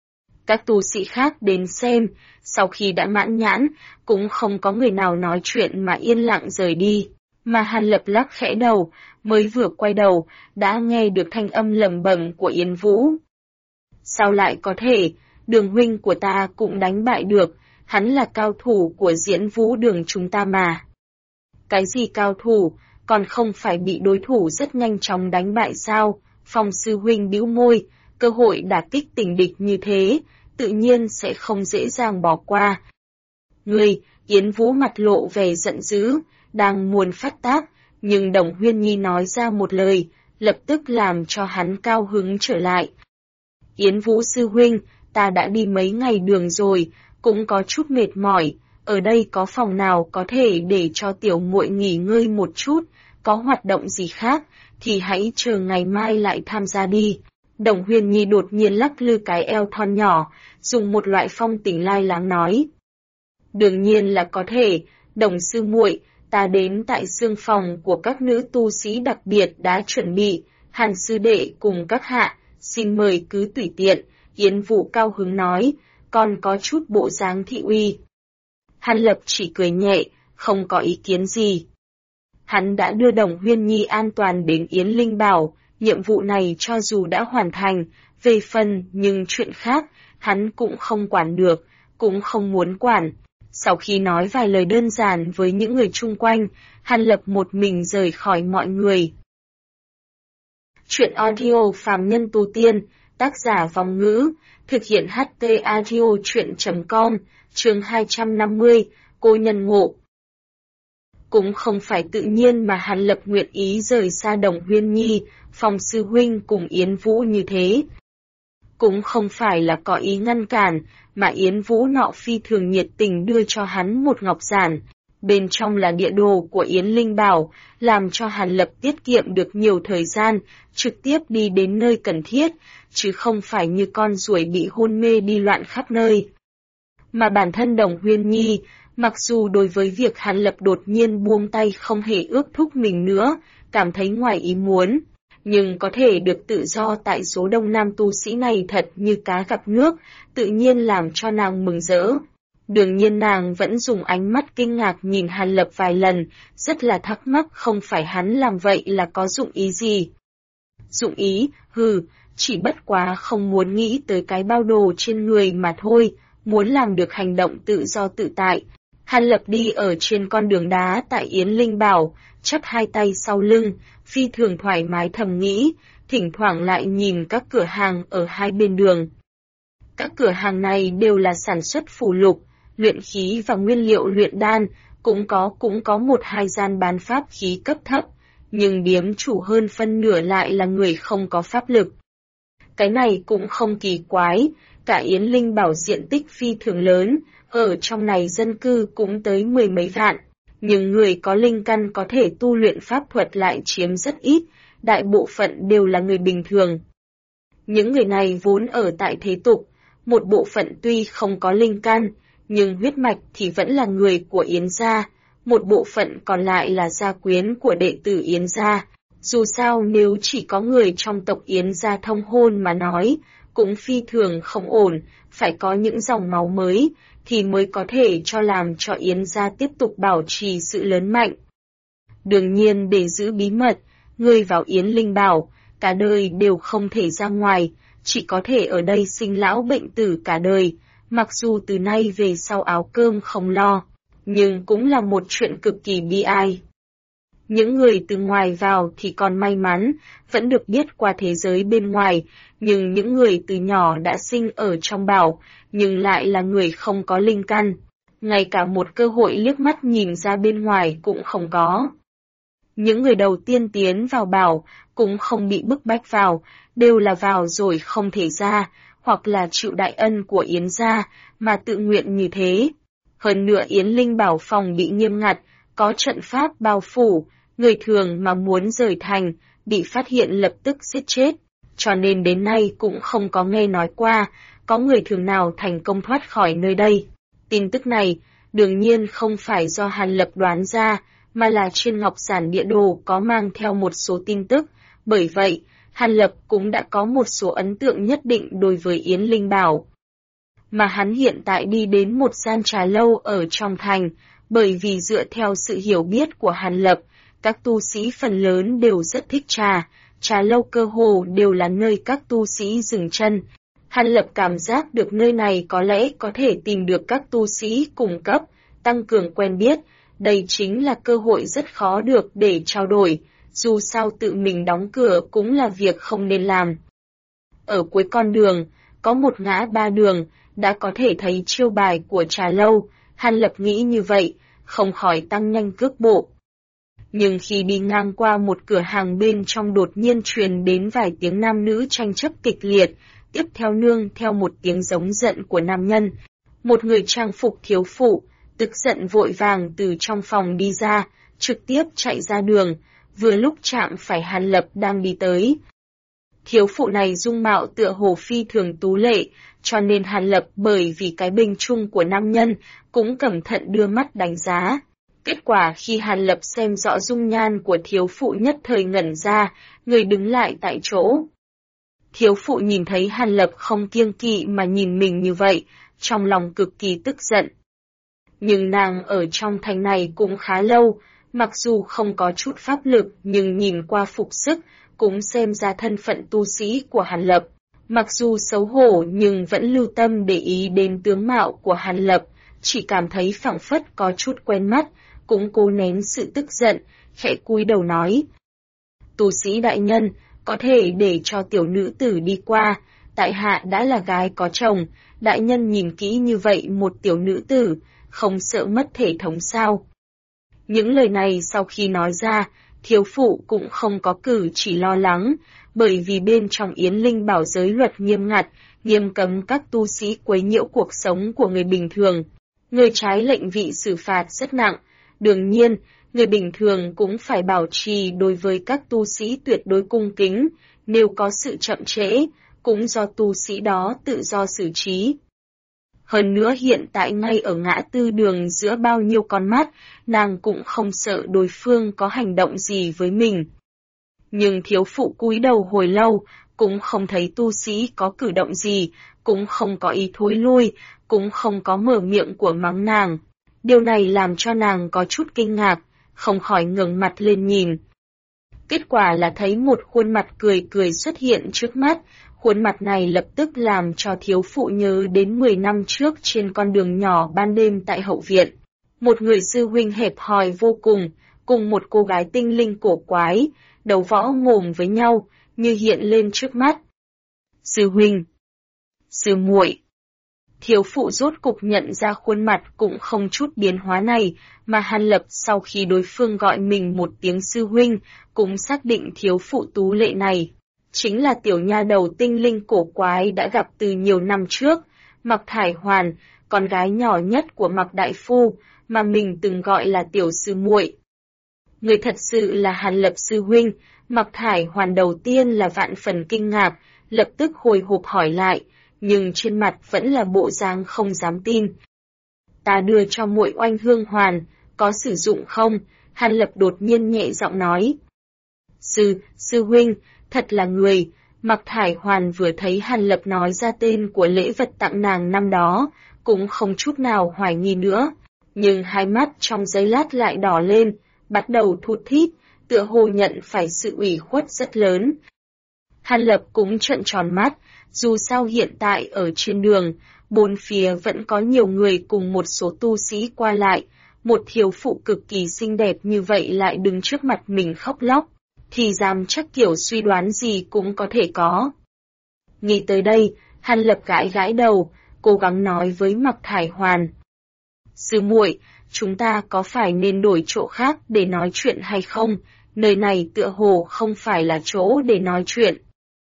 Các tu sĩ khác đến xem, sau khi đã mãn nhãn, cũng không có người nào nói chuyện mà yên lặng rời đi. Mà Hàn Lập lắc khẽ đầu, mới vừa quay đầu, đã nghe được thanh âm lẩm bẩm của Yến Vũ. Sao lại có thể, Đường huynh của ta cũng đánh bại được, hắn là cao thủ của Diễn Vũ Đường chúng ta mà. Cái gì cao thủ, còn không phải bị đối thủ rất nhanh chóng đánh bại sao? Phong sư huynh bĩu môi, cơ hội đả kích tình địch như thế, tự nhiên sẽ không dễ dàng bỏ qua. Ngươi, Yến Vũ mặt lộ vẻ giận dữ, đang muốn phát tác, nhưng Đồng Huyên Nhi nói ra một lời, lập tức làm cho hắn cao hứng trở lại. Yến Vũ sư huynh, ta đã đi mấy ngày đường rồi, cũng có chút mệt mỏi, ở đây có phòng nào có thể để cho tiểu muội nghỉ ngơi một chút, có hoạt động gì khác, thì hãy chờ ngày mai lại tham gia đi. Đồng Huyền Nhi đột nhiên lắc lư cái eo thon nhỏ, dùng một loại phong tình lai láng nói. Đương nhiên là có thể, Đồng sư muội, ta đến tại xương phòng của các nữ tu sĩ đặc biệt đã chuẩn bị, Hàn sư đệ cùng các hạ, xin mời cứ tùy tiện, Yến Vũ cao hứng nói, còn có chút bộ dáng thị uy. Hàn Lập chỉ cười nhẹ, không có ý kiến gì. Hắn đã đưa Đồng Huyên Nhi an toàn đến Yến Linh Bảo, nhiệm vụ này cho dù đã hoàn thành, về phần nhưng chuyện khác, hắn cũng không quản được, cũng không muốn quản. Sau khi nói vài lời đơn giản với những người chung quanh, Hàn Lập một mình rời khỏi mọi người. Chuyện audio Phàm Nhân Tu Tiên, tác giả Vong Ngữ, thực hiện HT Audio Chuyện.com, chương 250, Cô Nhân Ngộ. Cũng không phải tự nhiên mà Hàn Lập nguyện ý rời xa Đồng Huyên Nhi, Phong sư huynh cùng Yến Vũ như thế. Cũng không phải là có ý ngăn cản, mà Yến Vũ nọ phi thường nhiệt tình đưa cho hắn một ngọc giản. Bên trong là địa đồ của Yến Linh Bảo, làm cho Hàn Lập tiết kiệm được nhiều thời gian, trực tiếp đi đến nơi cần thiết, chứ không phải như con ruồi bị hôn mê đi loạn khắp nơi. Mà bản thân Đồng Huyên Nhi, mặc dù đối với việc Hàn Lập đột nhiên buông tay không hề ước thúc mình nữa, cảm thấy ngoài ý muốn, nhưng có thể được tự do tại số đông nam tu sĩ này thật như cá gặp nước, tự nhiên làm cho nàng mừng rỡ. Đương nhiên nàng vẫn dùng ánh mắt kinh ngạc nhìn Hàn Lập vài lần, rất là thắc mắc không phải hắn làm vậy là có dụng ý gì. Dụng ý, chỉ bất quá không muốn nghĩ tới cái bao đồ trên người mà thôi, muốn làm được hành động tự do tự tại. Hàn Lập đi ở trên con đường đá tại Yến Linh Bảo, chắp hai tay sau lưng, phi thường thoải mái thầm nghĩ, thỉnh thoảng lại nhìn các cửa hàng ở hai bên đường. Các cửa hàng này đều là sản xuất phù lục, luyện khí và nguyên liệu luyện đan, cũng có một hai gian bán pháp khí cấp thấp, nhưng điếm chủ hơn phân nửa lại là người không có pháp lực. Cái này cũng không kỳ quái, cả Yến Linh Bảo diện tích phi thường lớn, ở trong này dân cư cũng tới 10 mấy vạn, nhưng người có linh căn có thể tu luyện pháp thuật lại chiếm rất ít, đại bộ phận đều là người bình thường. Những người này vốn ở tại thế tục, một bộ phận tuy không có linh căn, nhưng huyết mạch thì vẫn là người của Yến gia, một bộ phận còn lại là gia quyến của đệ tử Yến gia. Dù sao nếu chỉ có người trong tộc Yến gia thông hôn mà nói, cũng phi thường không ổn, phải có những dòng máu mới, thì mới có thể làm cho Yến gia tiếp tục bảo trì sự lớn mạnh. Đương nhiên để giữ bí mật, người vào Yến Linh Bảo, cả đời đều không thể ra ngoài, chỉ có thể ở đây sinh lão bệnh tử cả đời, mặc dù từ nay về sau áo cơm không lo, nhưng cũng là một chuyện cực kỳ bi ai. Những người từ ngoài vào thì còn may mắn, vẫn được biết qua thế giới bên ngoài, nhưng những người từ nhỏ đã sinh ở trong bảo, nhưng lại là người không có linh căn, ngay cả một cơ hội liếc mắt nhìn ra bên ngoài cũng không có. Những người đầu tiên tiến vào bảo, cũng không bị bức bách vào, đều là vào rồi không thể ra, hoặc là chịu đại ân của Yến gia, mà tự nguyện như thế. Hơn nữa Yến Linh Bảo phòng bị nghiêm ngặt, có trận pháp bao phủ, người thường mà muốn rời thành, bị phát hiện lập tức giết chết, cho nên đến nay cũng không có nghe nói qua, có người thường nào thành công thoát khỏi nơi đây. Tin tức này, đương nhiên không phải do Hàn Lập đoán ra, mà là trên ngọc giản địa đồ có mang theo một số tin tức, bởi vậy, Hàn Lập cũng đã có một số ấn tượng nhất định đối với Yến Linh Bảo. Mà hắn hiện tại đi đến một gian trà lâu ở trong thành, bởi vì dựa theo sự hiểu biết của Hàn Lập, Các tu sĩ phần lớn đều rất thích trà lâu cơ hồ đều là nơi các tu sĩ dừng chân. Hàn Lập cảm giác được nơi này có lẽ có thể tìm được các tu sĩ cùng cấp, tăng cường quen biết, đây chính là cơ hội rất khó được để trao đổi, dù sao tự mình đóng cửa cũng là việc không nên làm. Ở cuối con đường, có một ngã ba đường, đã có thể thấy chiêu bài của trà lâu, Hàn Lập nghĩ như vậy, không khỏi tăng nhanh cước bộ. Nhưng khi đi ngang qua một cửa hàng bên trong đột nhiên truyền đến vài tiếng nam nữ tranh chấp kịch liệt, tiếp theo nương theo một tiếng giống giận của nam nhân. Một người trang phục thiếu phụ, tức giận vội vàng từ trong phòng đi ra, trực tiếp chạy ra đường, vừa lúc chạm phải Hàn Lập đang đi tới. Thiếu phụ này dung mạo tựa hồ phi thường tú lệ, cho nên Hàn Lập bởi vì cái bình chung của nam nhân, cũng cẩn thận đưa mắt đánh giá. Kết quả khi Hàn Lập xem rõ dung nhan của thiếu phụ nhất thời ngẩn ra, người đứng lại tại chỗ. Thiếu phụ nhìn thấy Hàn Lập không kiêng kỵ mà nhìn mình như vậy, trong lòng cực kỳ tức giận. Nhưng nàng ở trong thành này cũng khá lâu, mặc dù không có chút pháp lực nhưng nhìn qua phục sức, cũng xem ra thân phận tu sĩ của Hàn Lập. Mặc dù xấu hổ nhưng vẫn lưu tâm để ý đến tướng mạo của Hàn Lập, chỉ cảm thấy phảng phất có chút quen mắt, cũng cố nén sự tức giận, khẽ cúi đầu nói. Tu sĩ đại nhân, có thể để cho tiểu nữ tử đi qua, tại hạ đã là gái có chồng, đại nhân nhìn kỹ như vậy một tiểu nữ tử, không sợ mất thể thống sao. Những lời này sau khi nói ra, thiếu phụ cũng không có cử chỉ lo lắng, bởi vì bên trong Yến Linh Bảo giới luật nghiêm ngặt, nghiêm cấm các tu sĩ quấy nhiễu cuộc sống của người bình thường. Người trái lệnh vị xử phạt rất nặng, đương nhiên, người bình thường cũng phải bảo trì đối với các tu sĩ tuyệt đối cung kính, nếu có sự chậm trễ, cũng do tu sĩ đó tự do xử trí. Hơn nữa hiện tại ngay ở ngã tư đường giữa bao nhiêu con mắt, nàng cũng không sợ đối phương có hành động gì với mình. Nhưng thiếu phụ cúi đầu hồi lâu, cũng không thấy tu sĩ có cử động gì, cũng không có ý thối lui, cũng không có mở miệng của mắng nàng. Điều này làm cho nàng có chút kinh ngạc, không khỏi ngẩng mặt lên nhìn. Kết quả là thấy một khuôn mặt cười cười xuất hiện trước mắt, khuôn mặt này lập tức làm cho thiếu phụ nhớ đến 10 năm trước trên con đường nhỏ ban đêm tại hậu viện. Một người sư huynh hẹp hòi vô cùng một cô gái tinh linh cổ quái, đầu võ mồm với nhau, như hiện lên trước mắt. Sư huynh, sư muội. Thiếu phụ rốt cục nhận ra khuôn mặt cũng không chút biến hóa này, mà Hàn Lập sau khi đối phương gọi mình một tiếng sư huynh, cũng xác định thiếu phụ tú lệ này. Chính là tiểu nha đầu tinh linh cổ quái đã gặp từ nhiều năm trước, Mạc Thải Hoàn, con gái nhỏ nhất của Mạc Đại Phu, mà mình từng gọi là tiểu sư muội. Người thật sự là Hàn Lập sư huynh, Mạc Thải Hoàn đầu tiên là vạn phần kinh ngạc, lập tức hồi hộp hỏi lại, nhưng trên mặt vẫn là bộ dáng không dám tin. Ta đưa cho muội oanh hương hoàn, có sử dụng không? Hàn Lập đột nhiên nhẹ giọng nói. Sư huynh, thật là người. Mạc Thải Hoàn vừa thấy Hàn Lập nói ra tên của lễ vật tặng nàng năm đó, cũng không chút nào hoài nghi nữa. Nhưng hai mắt trong giây lát lại đỏ lên, bắt đầu thút thít, tựa hồ nhận phải sự ủy khuất rất lớn. Hàn Lập cũng trợn tròn mắt, dù sao hiện tại ở trên đường, bốn phía vẫn có nhiều người cùng một số tu sĩ qua lại, một thiếu phụ cực kỳ xinh đẹp như vậy lại đứng trước mặt mình khóc lóc, thì dám chắc kiểu suy đoán gì cũng có thể có. Nghĩ tới đây, Hàn Lập gãi đầu, cố gắng nói với Mạc Thải Hoàn. Sư muội, chúng ta có phải nên đổi chỗ khác để nói chuyện hay không? Nơi này tựa hồ không phải là chỗ để nói chuyện.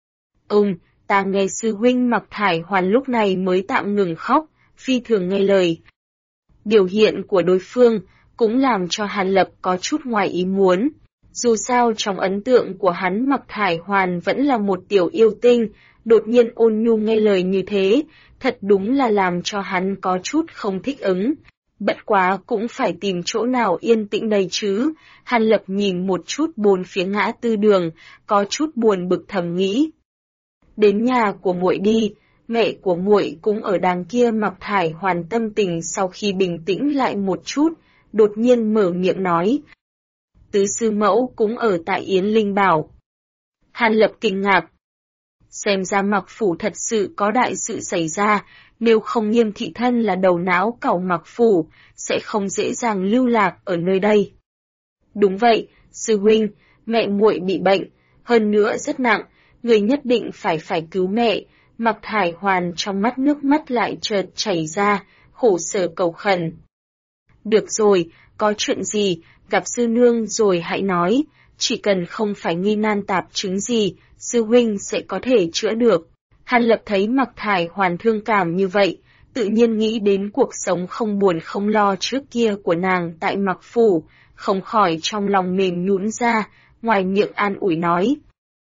Ta nghe sư huynh Mạc Thải Hoàn lúc này mới tạm ngừng khóc, phi thường nghe lời. Biểu hiện của đối phương cũng làm cho Hàn Lập có chút ngoài ý muốn. Dù sao trong ấn tượng của hắn Mạc Thải Hoàn vẫn là một tiểu yêu tinh, đột nhiên ôn nhu nghe lời như thế, thật đúng là làm cho hắn có chút không thích ứng. Bất quá cũng phải tìm chỗ nào yên tĩnh đây chứ. Hàn Lập nhìn một chút bốn phía ngã tư đường, có chút buồn bực thầm nghĩ. Đến nhà của muội đi, mẹ của muội cũng ở đằng kia. Mạc Thải Hoàn tâm tình sau khi bình tĩnh lại một chút, đột nhiên mở miệng nói. tứ sư mẫu cũng ở tại Yến Linh Bảo. Hàn Lập kinh ngạc. Xem ra Mặc Phủ thật sự có đại sự xảy ra, nếu không Nghiêm thị thân là đầu não cẩu Mặc Phủ, sẽ không dễ dàng lưu lạc ở nơi đây. Đúng vậy, sư huynh, mẹ muội bị bệnh, hơn nữa rất nặng, người nhất định phải cứu mẹ. Mặc Thải Hoàn trong mắt nước mắt lại chợt chảy ra, khổ sở cầu khẩn. Được rồi, có chuyện gì, gặp sư nương rồi hãy nói, chỉ cần không phải nghi nan tạp chứng gì, sư huynh sẽ có thể chữa được. Hàn Lập thấy Mặc Thải Hoàn thương cảm như vậy, tự nhiên nghĩ đến cuộc sống không buồn không lo trước kia của nàng tại Mặc Phủ, không khỏi trong lòng mềm nhũn ra, ngoài miệng an ủi nói.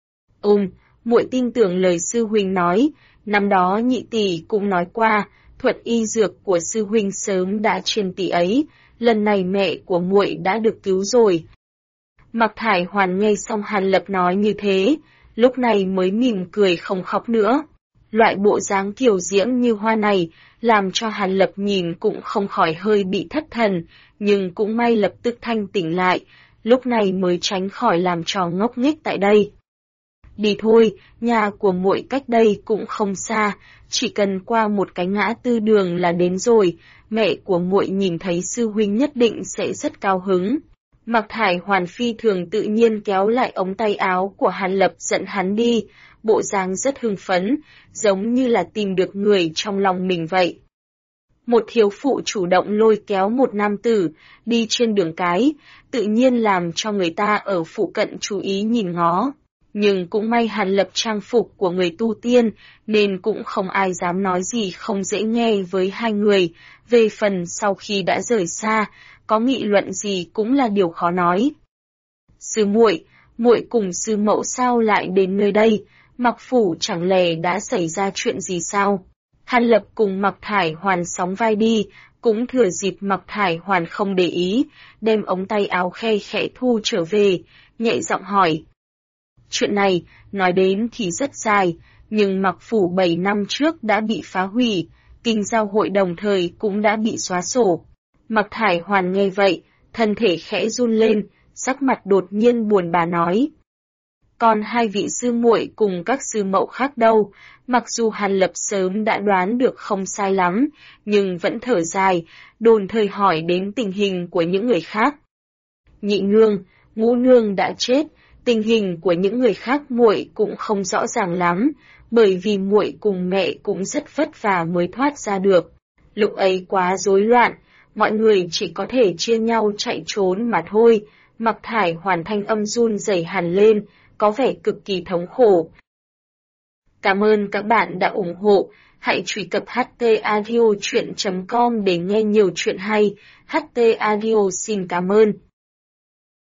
Muội tin tưởng lời sư huynh nói, năm đó nhị tỷ cũng nói qua, thuật y dược của sư huynh sớm đã truyền tỷ ấy, lần này mẹ của muội đã được cứu rồi. Mặc Thải Hoàn nghe xong Hàn Lập nói như thế, lúc này mới mỉm cười không khóc nữa. Loại bộ dáng kiều diễm như hoa này, làm cho Hàn Lập nhìn cũng không khỏi hơi bị thất thần, nhưng cũng may lập tức thanh tỉnh lại, lúc này mới tránh khỏi làm trò ngốc nghếch tại đây. Đi thôi, nhà của muội cách đây cũng không xa, chỉ cần qua một cái ngã tư đường là đến rồi, mẹ của muội nhìn thấy sư huynh nhất định sẽ rất cao hứng. Mặc Thải Hoàn phi thường tự nhiên kéo lại ống tay áo của Hàn Lập dẫn hắn đi, bộ dáng rất hưng phấn, giống như là tìm được người trong lòng mình vậy. Một thiếu phụ chủ động lôi kéo một nam tử, đi trên đường cái, tự nhiên làm cho người ta ở phụ cận chú ý nhìn ngó. Nhưng cũng may Hàn Lập trang phục của người tu tiên, nên cũng không ai dám nói gì không dễ nghe với hai người, về phần sau khi đã rời xa, có nghị luận gì cũng là điều khó nói. Sư muội, muội cùng sư mẫu sao lại đến nơi đây, Mặc Phủ chẳng lẽ đã xảy ra chuyện gì sao? Hàn Lập cùng Mặc Thải Hoàn sóng vai đi, cũng thừa dịp Mặc Thải Hoàn không để ý, đem ống tay áo khe khẽ thu trở về, nhẹ giọng hỏi. Chuyện này, nói đến thì rất dài, nhưng Mặc Phủ 7 năm trước đã bị phá hủy, kinh giao hội đồng thời cũng đã bị xóa sổ. Mặc Thải Hoàn nghe vậy, thân thể khẽ run lên, sắc mặt đột nhiên buồn bã nói. Còn hai vị sư muội cùng các sư mẫu khác đâu, mặc dù Hàn Lập sớm đã đoán được không sai lắm, nhưng vẫn thở dài, đồn thời hỏi đến tình hình của những người khác. Nhị nương, ngũ nương đã chết, tình hình của những người khác muội cũng không rõ ràng lắm, bởi vì muội cùng mẹ cũng rất vất vả mới thoát ra được. Lúc ấy quá rối loạn, mọi người chỉ có thể chia nhau chạy trốn mà thôi. Mặc Thải Hoàn thanh âm run rẩy hẳn lên, có vẻ cực kỳ thống khổ. Cảm ơn các bạn đã ủng hộ, hãy truy cập htaudio.com để nghe nhiều chuyện hay. HT Audio xin cảm ơn.